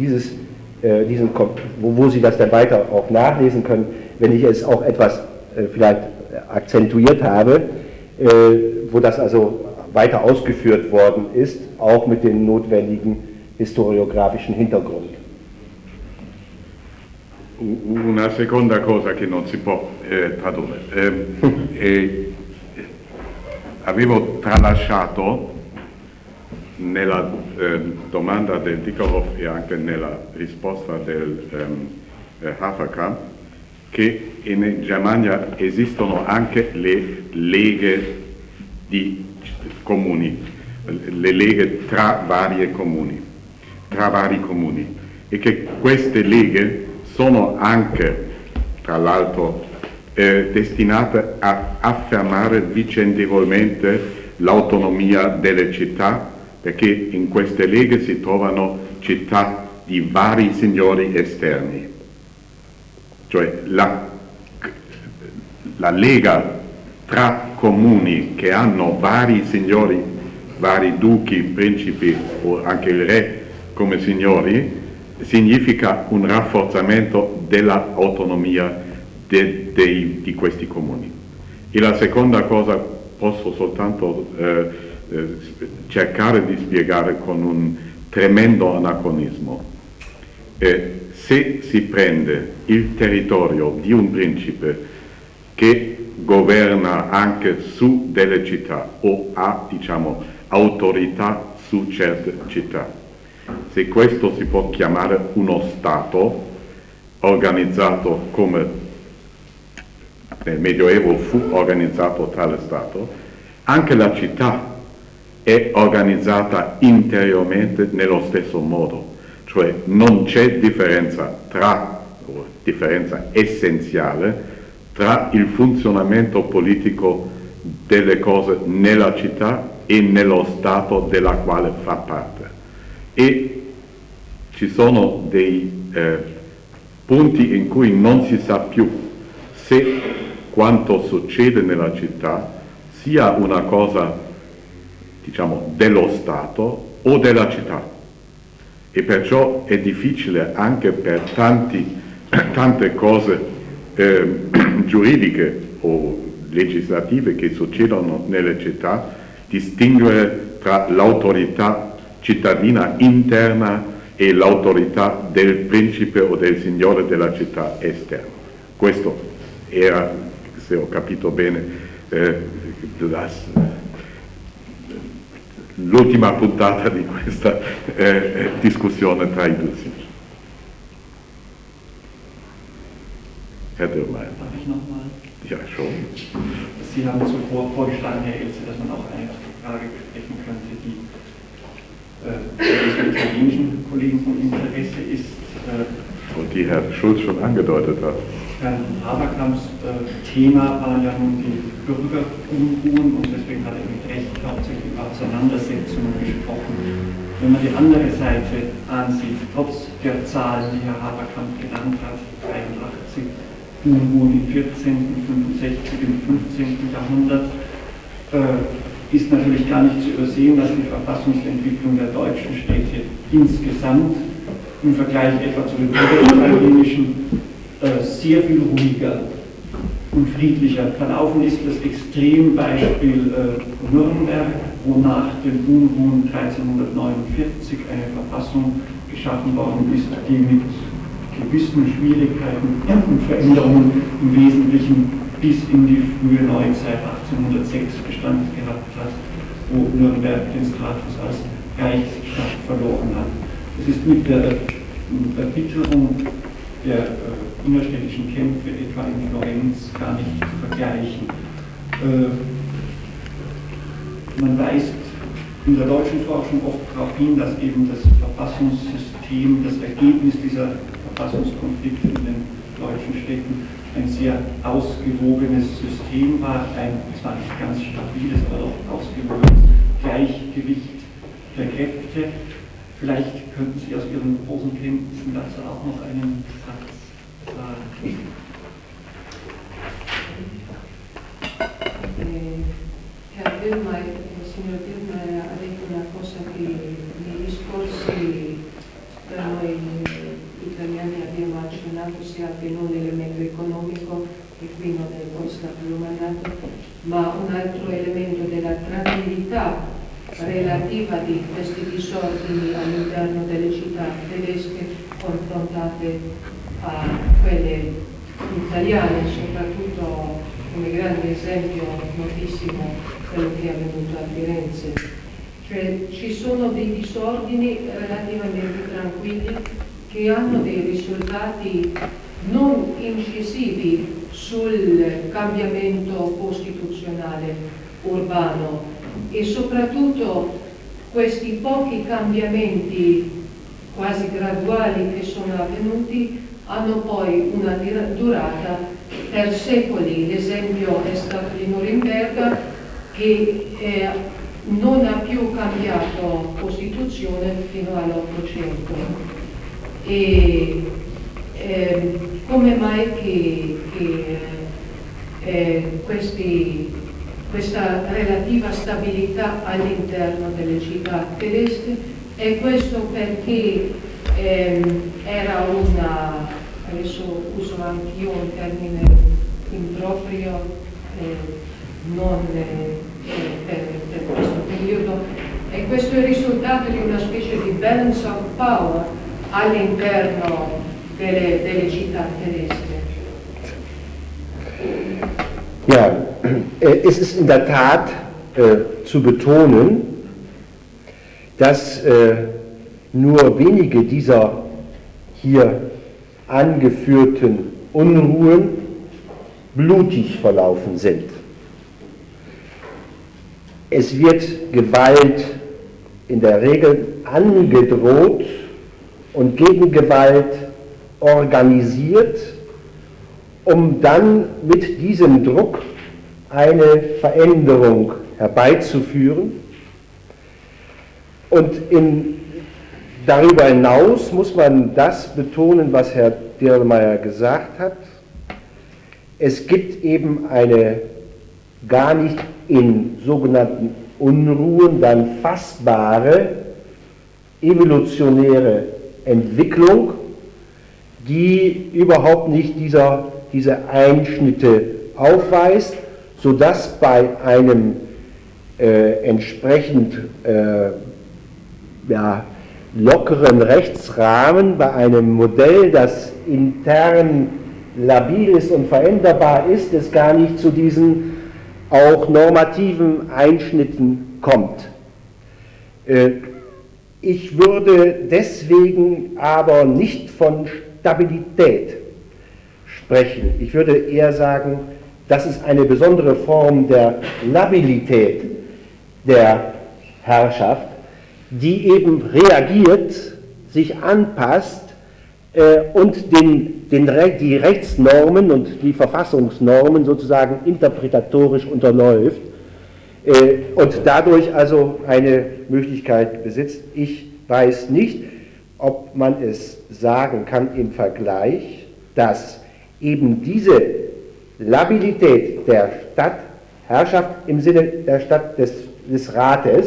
wo Sie das dann weiter auch nachlesen können, wenn ich es auch etwas vielleicht akzentuiert habe, wo das also weiter ausgeführt worden ist, auch mit dem notwendigen historiografischen Hintergrund. Una seconda cosa che non si può tradurre. Avevo tralasciato nella domanda del Dickerhoff e anche nella risposta del Haferkamp che in Germania esistono anche le leghe di comuni, le leghe tra vari comuni, e che queste leghe sono anche, tra l'altro, destinate a affermare vicendevolmente l'autonomia delle città, perché in queste leghe si trovano città di vari signori esterni. Cioè la lega tra comuni che hanno vari signori, vari duchi, principi o anche il re come signori, significa un rafforzamento dell'autonomia di questi comuni. E la seconda cosa posso soltanto cercare di spiegare con un tremendo anacronismo. Se si prende il territorio di un principe che governa anche su delle città o ha, diciamo, autorità su certe città, se questo si può chiamare uno Stato organizzato come nel Medioevo fu organizzato tale Stato, anche la città è organizzata interiormente nello stesso modo. Cioè non c'è differenza essenziale tra il funzionamento politico delle cose nella città e nello Stato della quale fa parte. E ci sono dei punti in cui non si sa più se quanto succede nella città sia una cosa, diciamo, dello Stato o della città. E perciò è difficile anche per tante cose giuridiche o legislative che succedono nelle città distinguere tra l'autorità cittadina interna e l'autorità del principe o del signore della città esterno. Questo era, se ho capito bene, l'ultima puntata di questa discussione tra i due signori. Herr Dürrmeier. Darf ich nochmal? Ja, schon. Sie haben zuvor vorgeschlagen, Herr Elze, dass man auch eine Frage besprechen könnte, die den italienischen Kollegen von Interesse ist. Und die Herr Schulz schon angedeutet hat. Herrn Haberkamps Thema waren ja nun die Bürgerunruhen und deswegen hat er mit Recht hauptsächlich über Auseinandersetzungen gesprochen. Wenn man die andere Seite ansieht, trotz der Zahlen, die Herr Haberkamp genannt hat, 83 Unruhen im 14., 65 im 15. Jahrhundert, ist natürlich gar nicht zu übersehen, dass die Verfassungsentwicklung der deutschen Städte insgesamt im Vergleich etwa zu den italienischen sehr viel ruhiger und friedlicher verlaufen ist. Das Extrembeispiel Nürnberg, wo nach den Unruhen 1349 eine Verfassung geschaffen worden ist, die mit gewissen Schwierigkeiten und Veränderungen im Wesentlichen bis in die frühe Neuzeit 1806 Bestand gehabt hat, wo Nürnberg den Status als Reichsstadt verloren hat. Es ist mit der Erbitterung der innerstädtischen Kämpfe etwa in Florenz gar nicht zu vergleichen. Man weist in der deutschen Forschung oft darauf hin, dass eben das Verfassungssystem, das Ergebnis dieser Verfassungskonflikte in den deutschen Städten ein sehr ausgewogenes System war, ein zwar nicht ganz stabiles, aber doch ausgewogenes Gleichgewicht der Kräfte. Vielleicht könnten Sie aus Ihren großen Kenntnissen dazu auch noch einen Satz sagen. Herr Dürrmeier, il signor Dürrmeier ha detto una cosa che nei discorsi per noi italiani abbiamo accennato, sia anche non l'elemento economico, che qui non è stato domandato, ma un altro elemento della tranquillità relativa di questi disordini all'interno delle città tedesche confrontate a quelle italiane, soprattutto come grande esempio notissimo quello che è avvenuto a Firenze. Cioè ci sono dei disordini relativamente tranquilli che hanno dei risultati non incisivi sul cambiamento costituzionale urbano e soprattutto questi pochi cambiamenti quasi graduali che sono avvenuti hanno poi una durata per secoli. L'esempio è stato di Norimberga che non ha più cambiato Costituzione fino all'800. E come mai questa relativa stabilità all'interno delle città tedesche? E questo perché era adesso uso anch'io un termine improprio, non per questo periodo, e questo è il risultato di una specie di balance of power all'interno delle città tedesche. Ja, es ist in der Tat zu betonen, dass nur wenige dieser hier angeführten Unruhen blutig verlaufen sind. Es wird Gewalt in der Regel angedroht und Gegengewalt organisiert, um dann mit diesem Druck eine Veränderung herbeizuführen. Und darüber hinaus muss man das betonen, was Herr Dürrmeier gesagt hat. Es gibt eben eine gar nicht in sogenannten Unruhen dann fassbare evolutionäre Entwicklung, die überhaupt nicht diese Einschnitte aufweist, sodass bei einem entsprechend lockeren Rechtsrahmen, bei einem Modell, das intern labil ist und veränderbar ist, es gar nicht zu diesen auch normativen Einschnitten kommt. Ich würde deswegen aber nicht von Stabilität sprechen. Ich würde eher sagen, das ist eine besondere Form der Labilität der Herrschaft, die eben reagiert, sich anpasst und die Rechtsnormen und die Verfassungsnormen sozusagen interpretatorisch unterläuft und dadurch also eine Möglichkeit besitzt. Ich weiß nicht, ob man es sagen kann im Vergleich, dass eben diese Labilität der Stadtherrschaft im Sinne der Stadt des Rates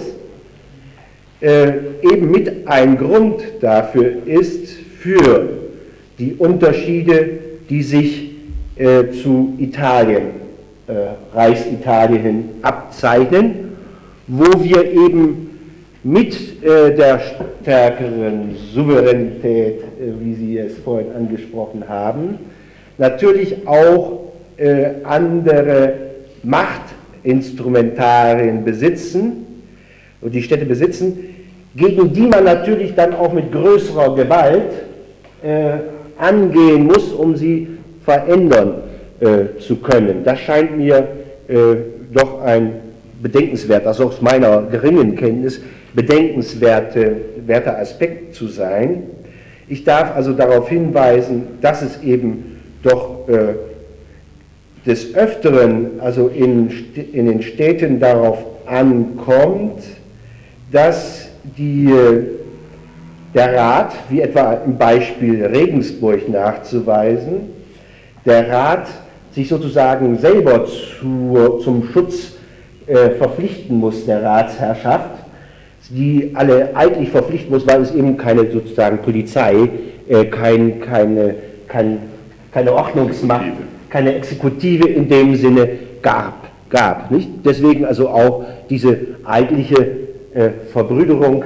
eben mit ein Grund dafür ist, für die Unterschiede, die sich zu Italien, Reichsitalien hin abzeichnen, wo wir eben mit der stärkeren Souveränität, wie Sie es vorhin angesprochen haben, natürlich auch andere Machtinstrumentarien besitzen und die Städte besitzen, gegen die man natürlich dann auch mit größerer Gewalt angehen muss, um sie verändern zu können. Das scheint mir doch ein bedenkenswert, also aus meiner geringen Kenntnis, bedenkenswerter Aspekt zu sein. Ich darf also darauf hinweisen, dass es eben doch des Öfteren, also in den Städten darauf ankommt, dass der Rat, wie etwa im Beispiel Regensburg nachzuweisen, der Rat sich sozusagen selber zum Schutz verpflichten muss, der Ratsherrschaft, die alle eigentlich verpflichten muss, weil es eben keine sozusagen Polizei, keine Ordnungsmacht, keine Exekutive in dem Sinne gab. Nicht? Deswegen also auch diese eigentliche Verbrüderung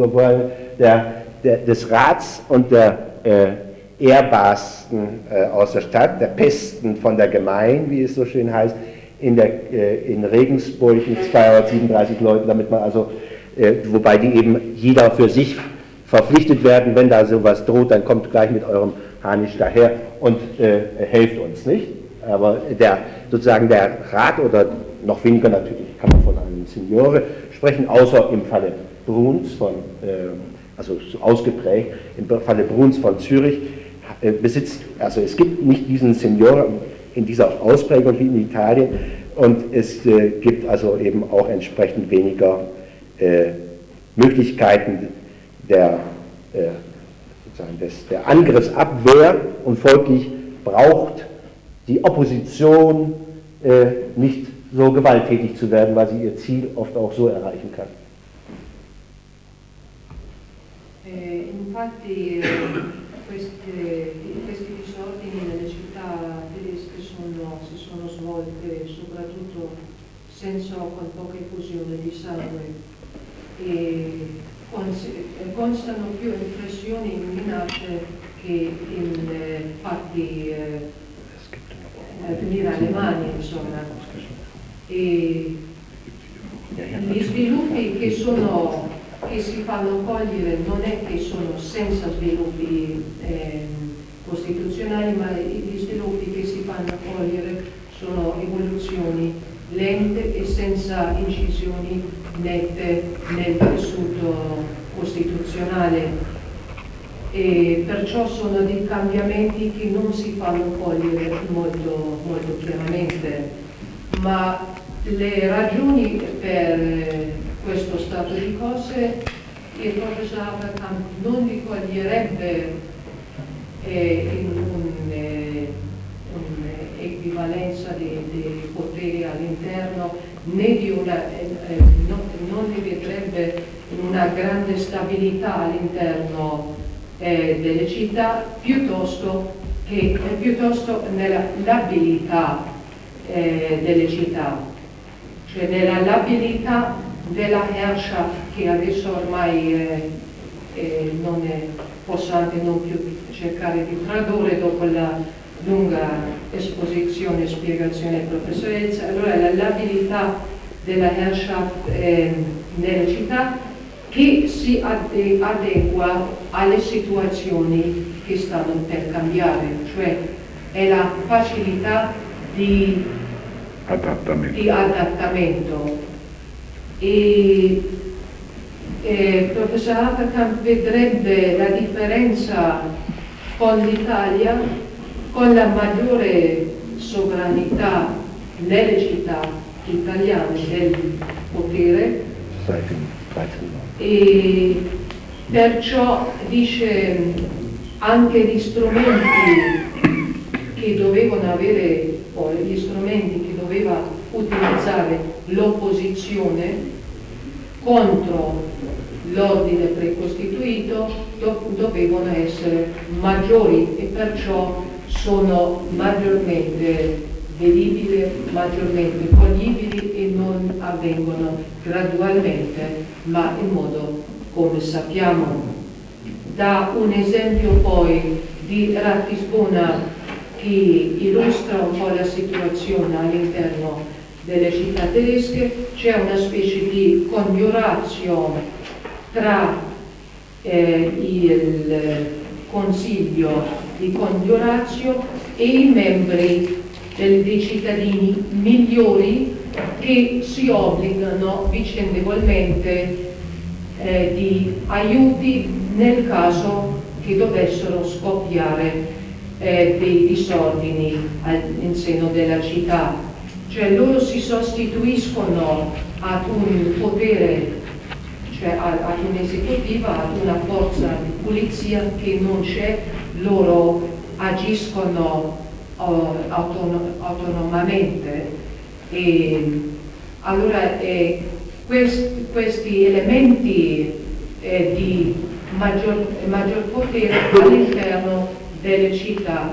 des Rats und der Ehrbarsten aus der Stadt, der Pesten von der Gemein, wie es so schön heißt, in Regensburg mit 237 Leuten, damit man also, wobei die eben jeder für sich verpflichtet werden, wenn da sowas droht, dann kommt gleich mit eurem Harnisch daher und helft uns, nicht? Aber sozusagen der Rat oder noch weniger natürlich kann man von einem Signore sprechen, außer im Falle Bruns also ausgeprägt, im Falle Bruns von Zürich besitzt, also es gibt nicht diesen Signore in dieser Ausprägung wie in Italien und es gibt also eben auch entsprechend weniger Möglichkeiten der Angriffsabwehr und folglich braucht die Opposition nicht so gewalttätig zu werden, weil sie ihr Ziel oft auch so erreichen kann. Infatti questi disordini nelle città tedesche si sono svolte soprattutto senza con poca effusione di sangue e constano più in pressioni in minacce che in fatti venire alle mani, insomma. E gli sviluppi che si fanno cogliere non è che sono senza sviluppi costituzionali, ma gli sviluppi che si fanno cogliere sono evoluzioni lente e senza incisioni nette nel tessuto costituzionale. E perciò sono dei cambiamenti che non si fanno cogliere molto chiaramente, ma le ragioni per questo stato di cose il professor Haberkamp non li coglierebbe in un'equivalenza dei poteri all'interno, né non li vedrebbe in una grande stabilità all'interno delle città, piuttosto nella labilità delle città, cioè nella labilità della Herrschaft che adesso ormai posso anche non più cercare di tradurre dopo la lunga esposizione e spiegazione del professor Elsa. Allora l'abilità della Herrschaft nella città che si adegua alle situazioni che stanno per cambiare, cioè è la facilità di adattamento. E il professor Haferkamp vedrebbe la differenza con l'Italia, con la maggiore sovranità nelle città italiane del potere, e perciò dice anche gli strumenti che dovevano avere, o gli strumenti che doveva utilizzare l'opposizione contro l'ordine precostituito dovevano essere maggiori e perciò sono maggiormente vedibili, maggiormente coglibili e non avvengono gradualmente, ma in modo come sappiamo. Da un esempio poi di Ratisbona che illustra un po' la situazione all'interno delle città tedesche. C'è una specie di congiuratio tra il consiglio di congiuratio e i membri dei cittadini migliori che si obbligano vicendevolmente di aiuti nel caso che dovessero scoppiare dei disordini in seno della città. Cioè loro si sostituiscono ad un potere, cioè ad un'esecutiva, ad una forza di polizia che non c'è, loro agiscono autonomamente. E allora questi elementi di maggior potere all'interno delle città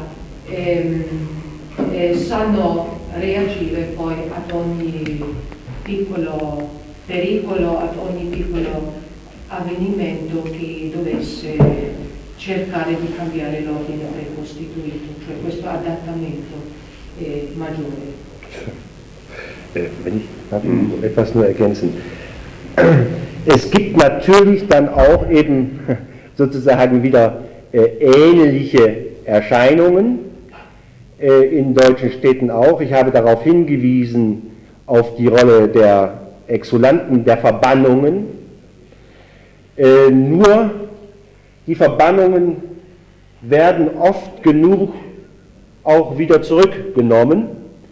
sanno reagire poi ad ogni piccolo pericolo, ad ogni piccolo avvenimento che dovesse cercare di cambiare l'ordine precostituito, cioè questo adattamento maggiore. Wenn ich etwas nur ergänzen. Es gibt natürlich dann auch eben sozusagen wieder ähnliche Erscheinungen in deutschen Städten auch. Ich habe darauf hingewiesen, auf die Rolle der Exulanten, der Verbannungen. Nur die Verbannungen werden oft genug auch wieder zurückgenommen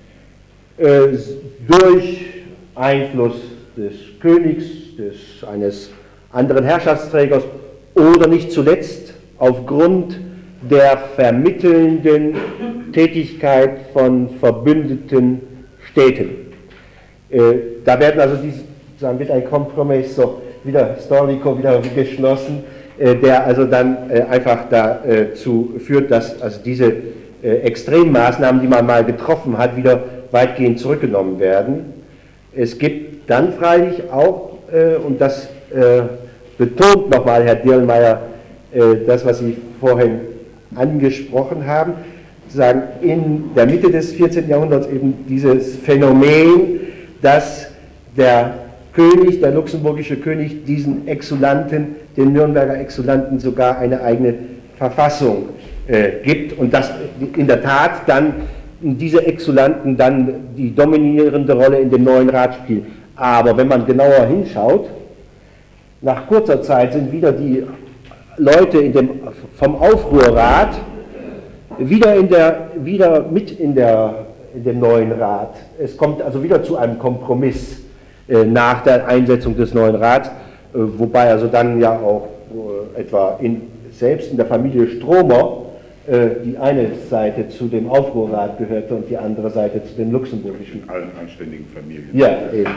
durch Einfluss des Königs, eines anderen Herrschaftsträgers oder nicht zuletzt aufgrund der vermittelnden Tätigkeit von verbündeten Städten. Da werden also wird ein Kompromisso wieder storico wieder geschlossen, der also dann einfach dazu führt, dass also diese Extremmaßnahmen, die man mal getroffen hat, wieder weitgehend zurückgenommen werden. Es gibt dann freilich auch, und das betont nochmal Herr Dirlmeier, das, was Sie vorhin angesprochen haben, sozusagen in der Mitte des 14. Jahrhunderts eben dieses Phänomen, dass der König, der luxemburgische König, diesen Exulanten, den Nürnberger Exulanten, sogar eine eigene Verfassung gibt und dass in der Tat dann diese Exulanten dann die dominierende Rolle in dem neuen Rat spielen. Aber wenn man genauer hinschaut, nach kurzer Zeit sind wieder die Leute vom Aufruhrrat wieder mit in dem neuen Rat. Es kommt also wieder zu einem Kompromiss nach der Einsetzung des neuen Rats, wobei also dann ja auch etwa selbst in der Familie Stromer die eine Seite zu dem Aufruhrrat gehörte und die andere Seite zu den luxemburgischen. In allen anständigen Familien. Ja, eben.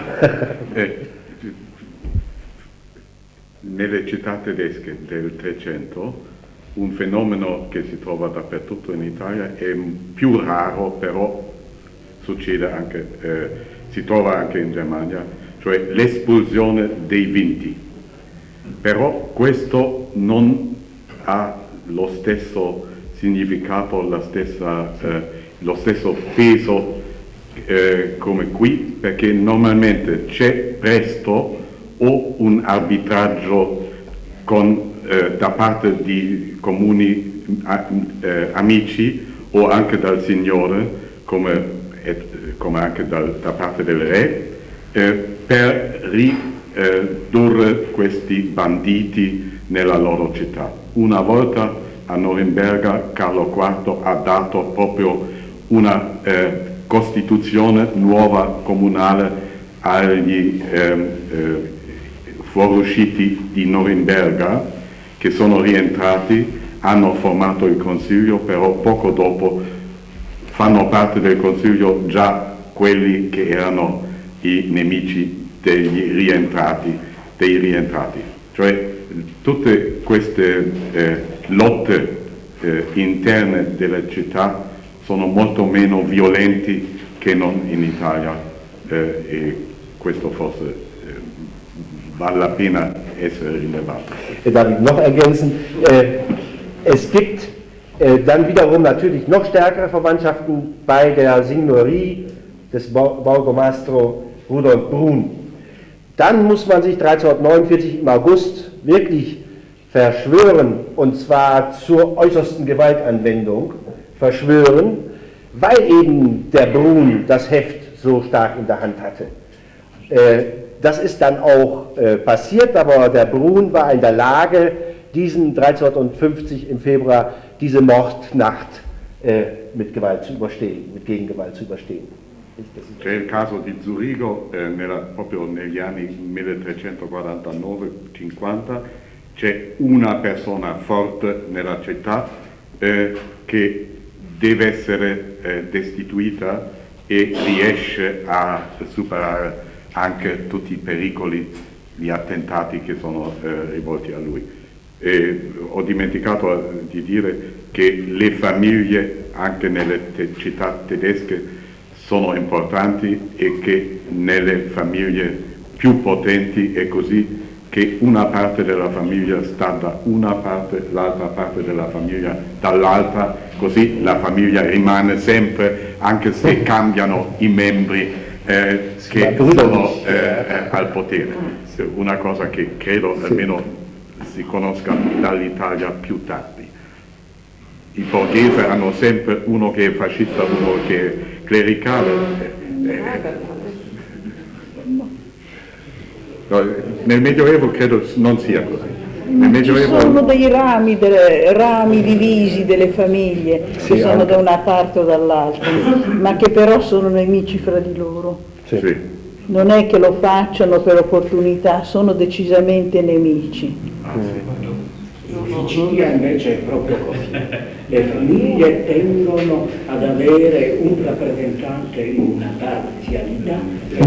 Nelle città tedesche del Trecento un fenomeno che si trova dappertutto in Italia è più raro, però succede anche, si trova anche in Germania, cioè l'espulsione dei vinti. Però questo non ha lo stesso significato, lo stesso peso come qui, perché normalmente c'è presto o un arbitraggio da parte di comuni amici o anche dal Signore, come anche da parte del Re, per ridurre questi banditi nella loro città. Una volta a Norimberga Carlo IV ha dato proprio una costituzione nuova comunale agli fuoriusciti di Norimberga, che sono rientrati, hanno formato il consiglio, però poco dopo fanno parte del consiglio già quelli che erano i nemici dei rientrati. Cioè tutte queste lotte interne delle città sono molto meno violenti che non in Italia, e questo forse vale la pena essere rilevato. Darf ich noch ergänzen? Es gibt dann wiederum natürlich noch stärkere Verwandtschaften bei der Signorie des Borgomastro Rudolf Brun. Dann muss man sich 1349 im August wirklich verschwören, und zwar zur äußersten Gewaltanwendung verschwören, weil eben der Brun das Heft so stark in der Hand hatte. Das ist dann auch passiert, aber der Brun war in der Lage, diesen 1350 im Februar diese Mordnacht mit Gewalt zu überstehen, mit Gegengewalt zu überstehen. C'è il caso di Zurigo, proprio negli anni 1349-50, c'è una persona forte nella città che deve essere destituita e riesce a superare anche tutti i pericoli, gli attentati che sono rivolti a lui. Ho dimenticato di dire che le famiglie anche nelle città tedesche sono importanti, e che nelle famiglie più potenti è così, che una parte della famiglia sta da una parte, l'altra parte della famiglia dall'altra, così la famiglia rimane sempre, anche se cambiano i membri che sono al potere. Una cosa che credo almeno si conosca dall'Italia più tardi. I borghesi hanno sempre uno che è fascista, uno che è clericale. No, nel Medioevo credo non sia così. Ci sono dei rami divisi delle famiglie, che sono da una parte o dall'altra, ma che però sono nemici fra di loro. Sì. Non è che lo facciano per opportunità, sono decisamente nemici. In Sicilia invece è proprio così. Le famiglie tendono ad avere un rappresentante in una parzialità.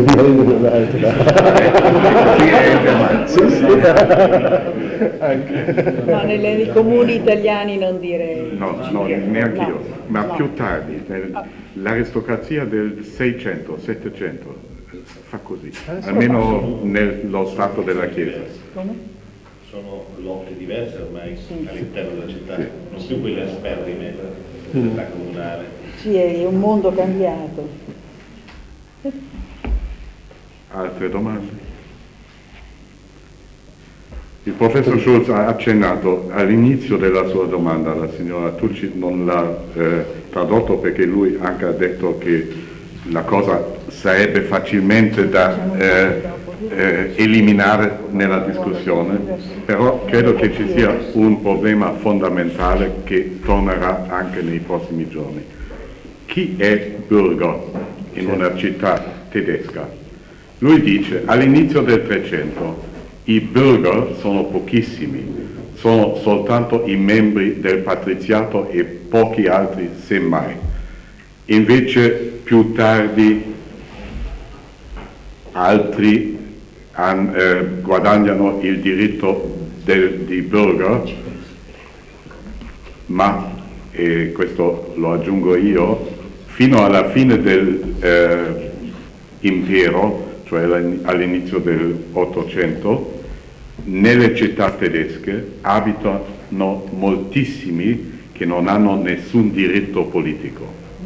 Ma nei comuni italiani non direi. No, neanche io. Ma più tardi, l'aristocrazia del 600, 700 fa così, almeno nello stato della Chiesa. Sono lotte diverse ormai all'interno della città, non più quelle asperrime della comunale. Sì, è un mondo cambiato. Altre domande? Il professor Schulz ha accennato all'inizio della sua domanda, la signora Tucci non l'ha tradotto perché lui anche ha detto che la cosa sarebbe facilmente da eliminare nella discussione, però credo che ci sia un problema fondamentale che tornerà anche nei prossimi giorni. Chi è Bürger in una città tedesca? Lui dice all'inizio del 300 i Bürger sono pochissimi, sono soltanto i membri del patriziato e pochi altri semmai. Invece più tardi altri guadagnano il diritto di Bürger, ma, e questo lo aggiungo io, fino alla fine dell'impero, cioè all'inizio del 800, nelle città tedesche abitano moltissimi che non hanno nessun diritto politico.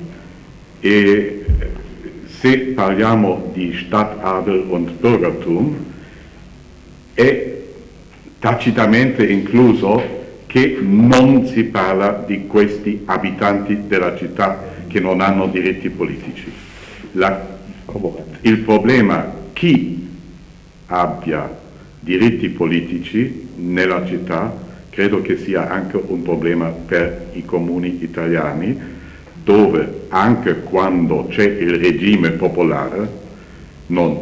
E se parliamo di Stadtadel und Bürgertum, è tacitamente incluso che non si parla di questi abitanti della città che non hanno diritti politici. Il problema, chi abbia diritti politici nella città, credo che sia anche un problema per i comuni italiani, dove anche quando c'è il regime popolare, non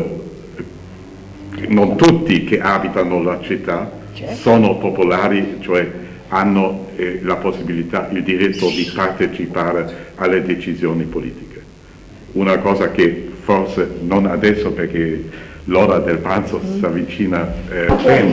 tutti che abitano la città sono popolari, cioè hanno la possibilità, il diritto di partecipare alle decisioni politiche. Una cosa che forse non adesso perché l'ora del pranzo si avvicina bene,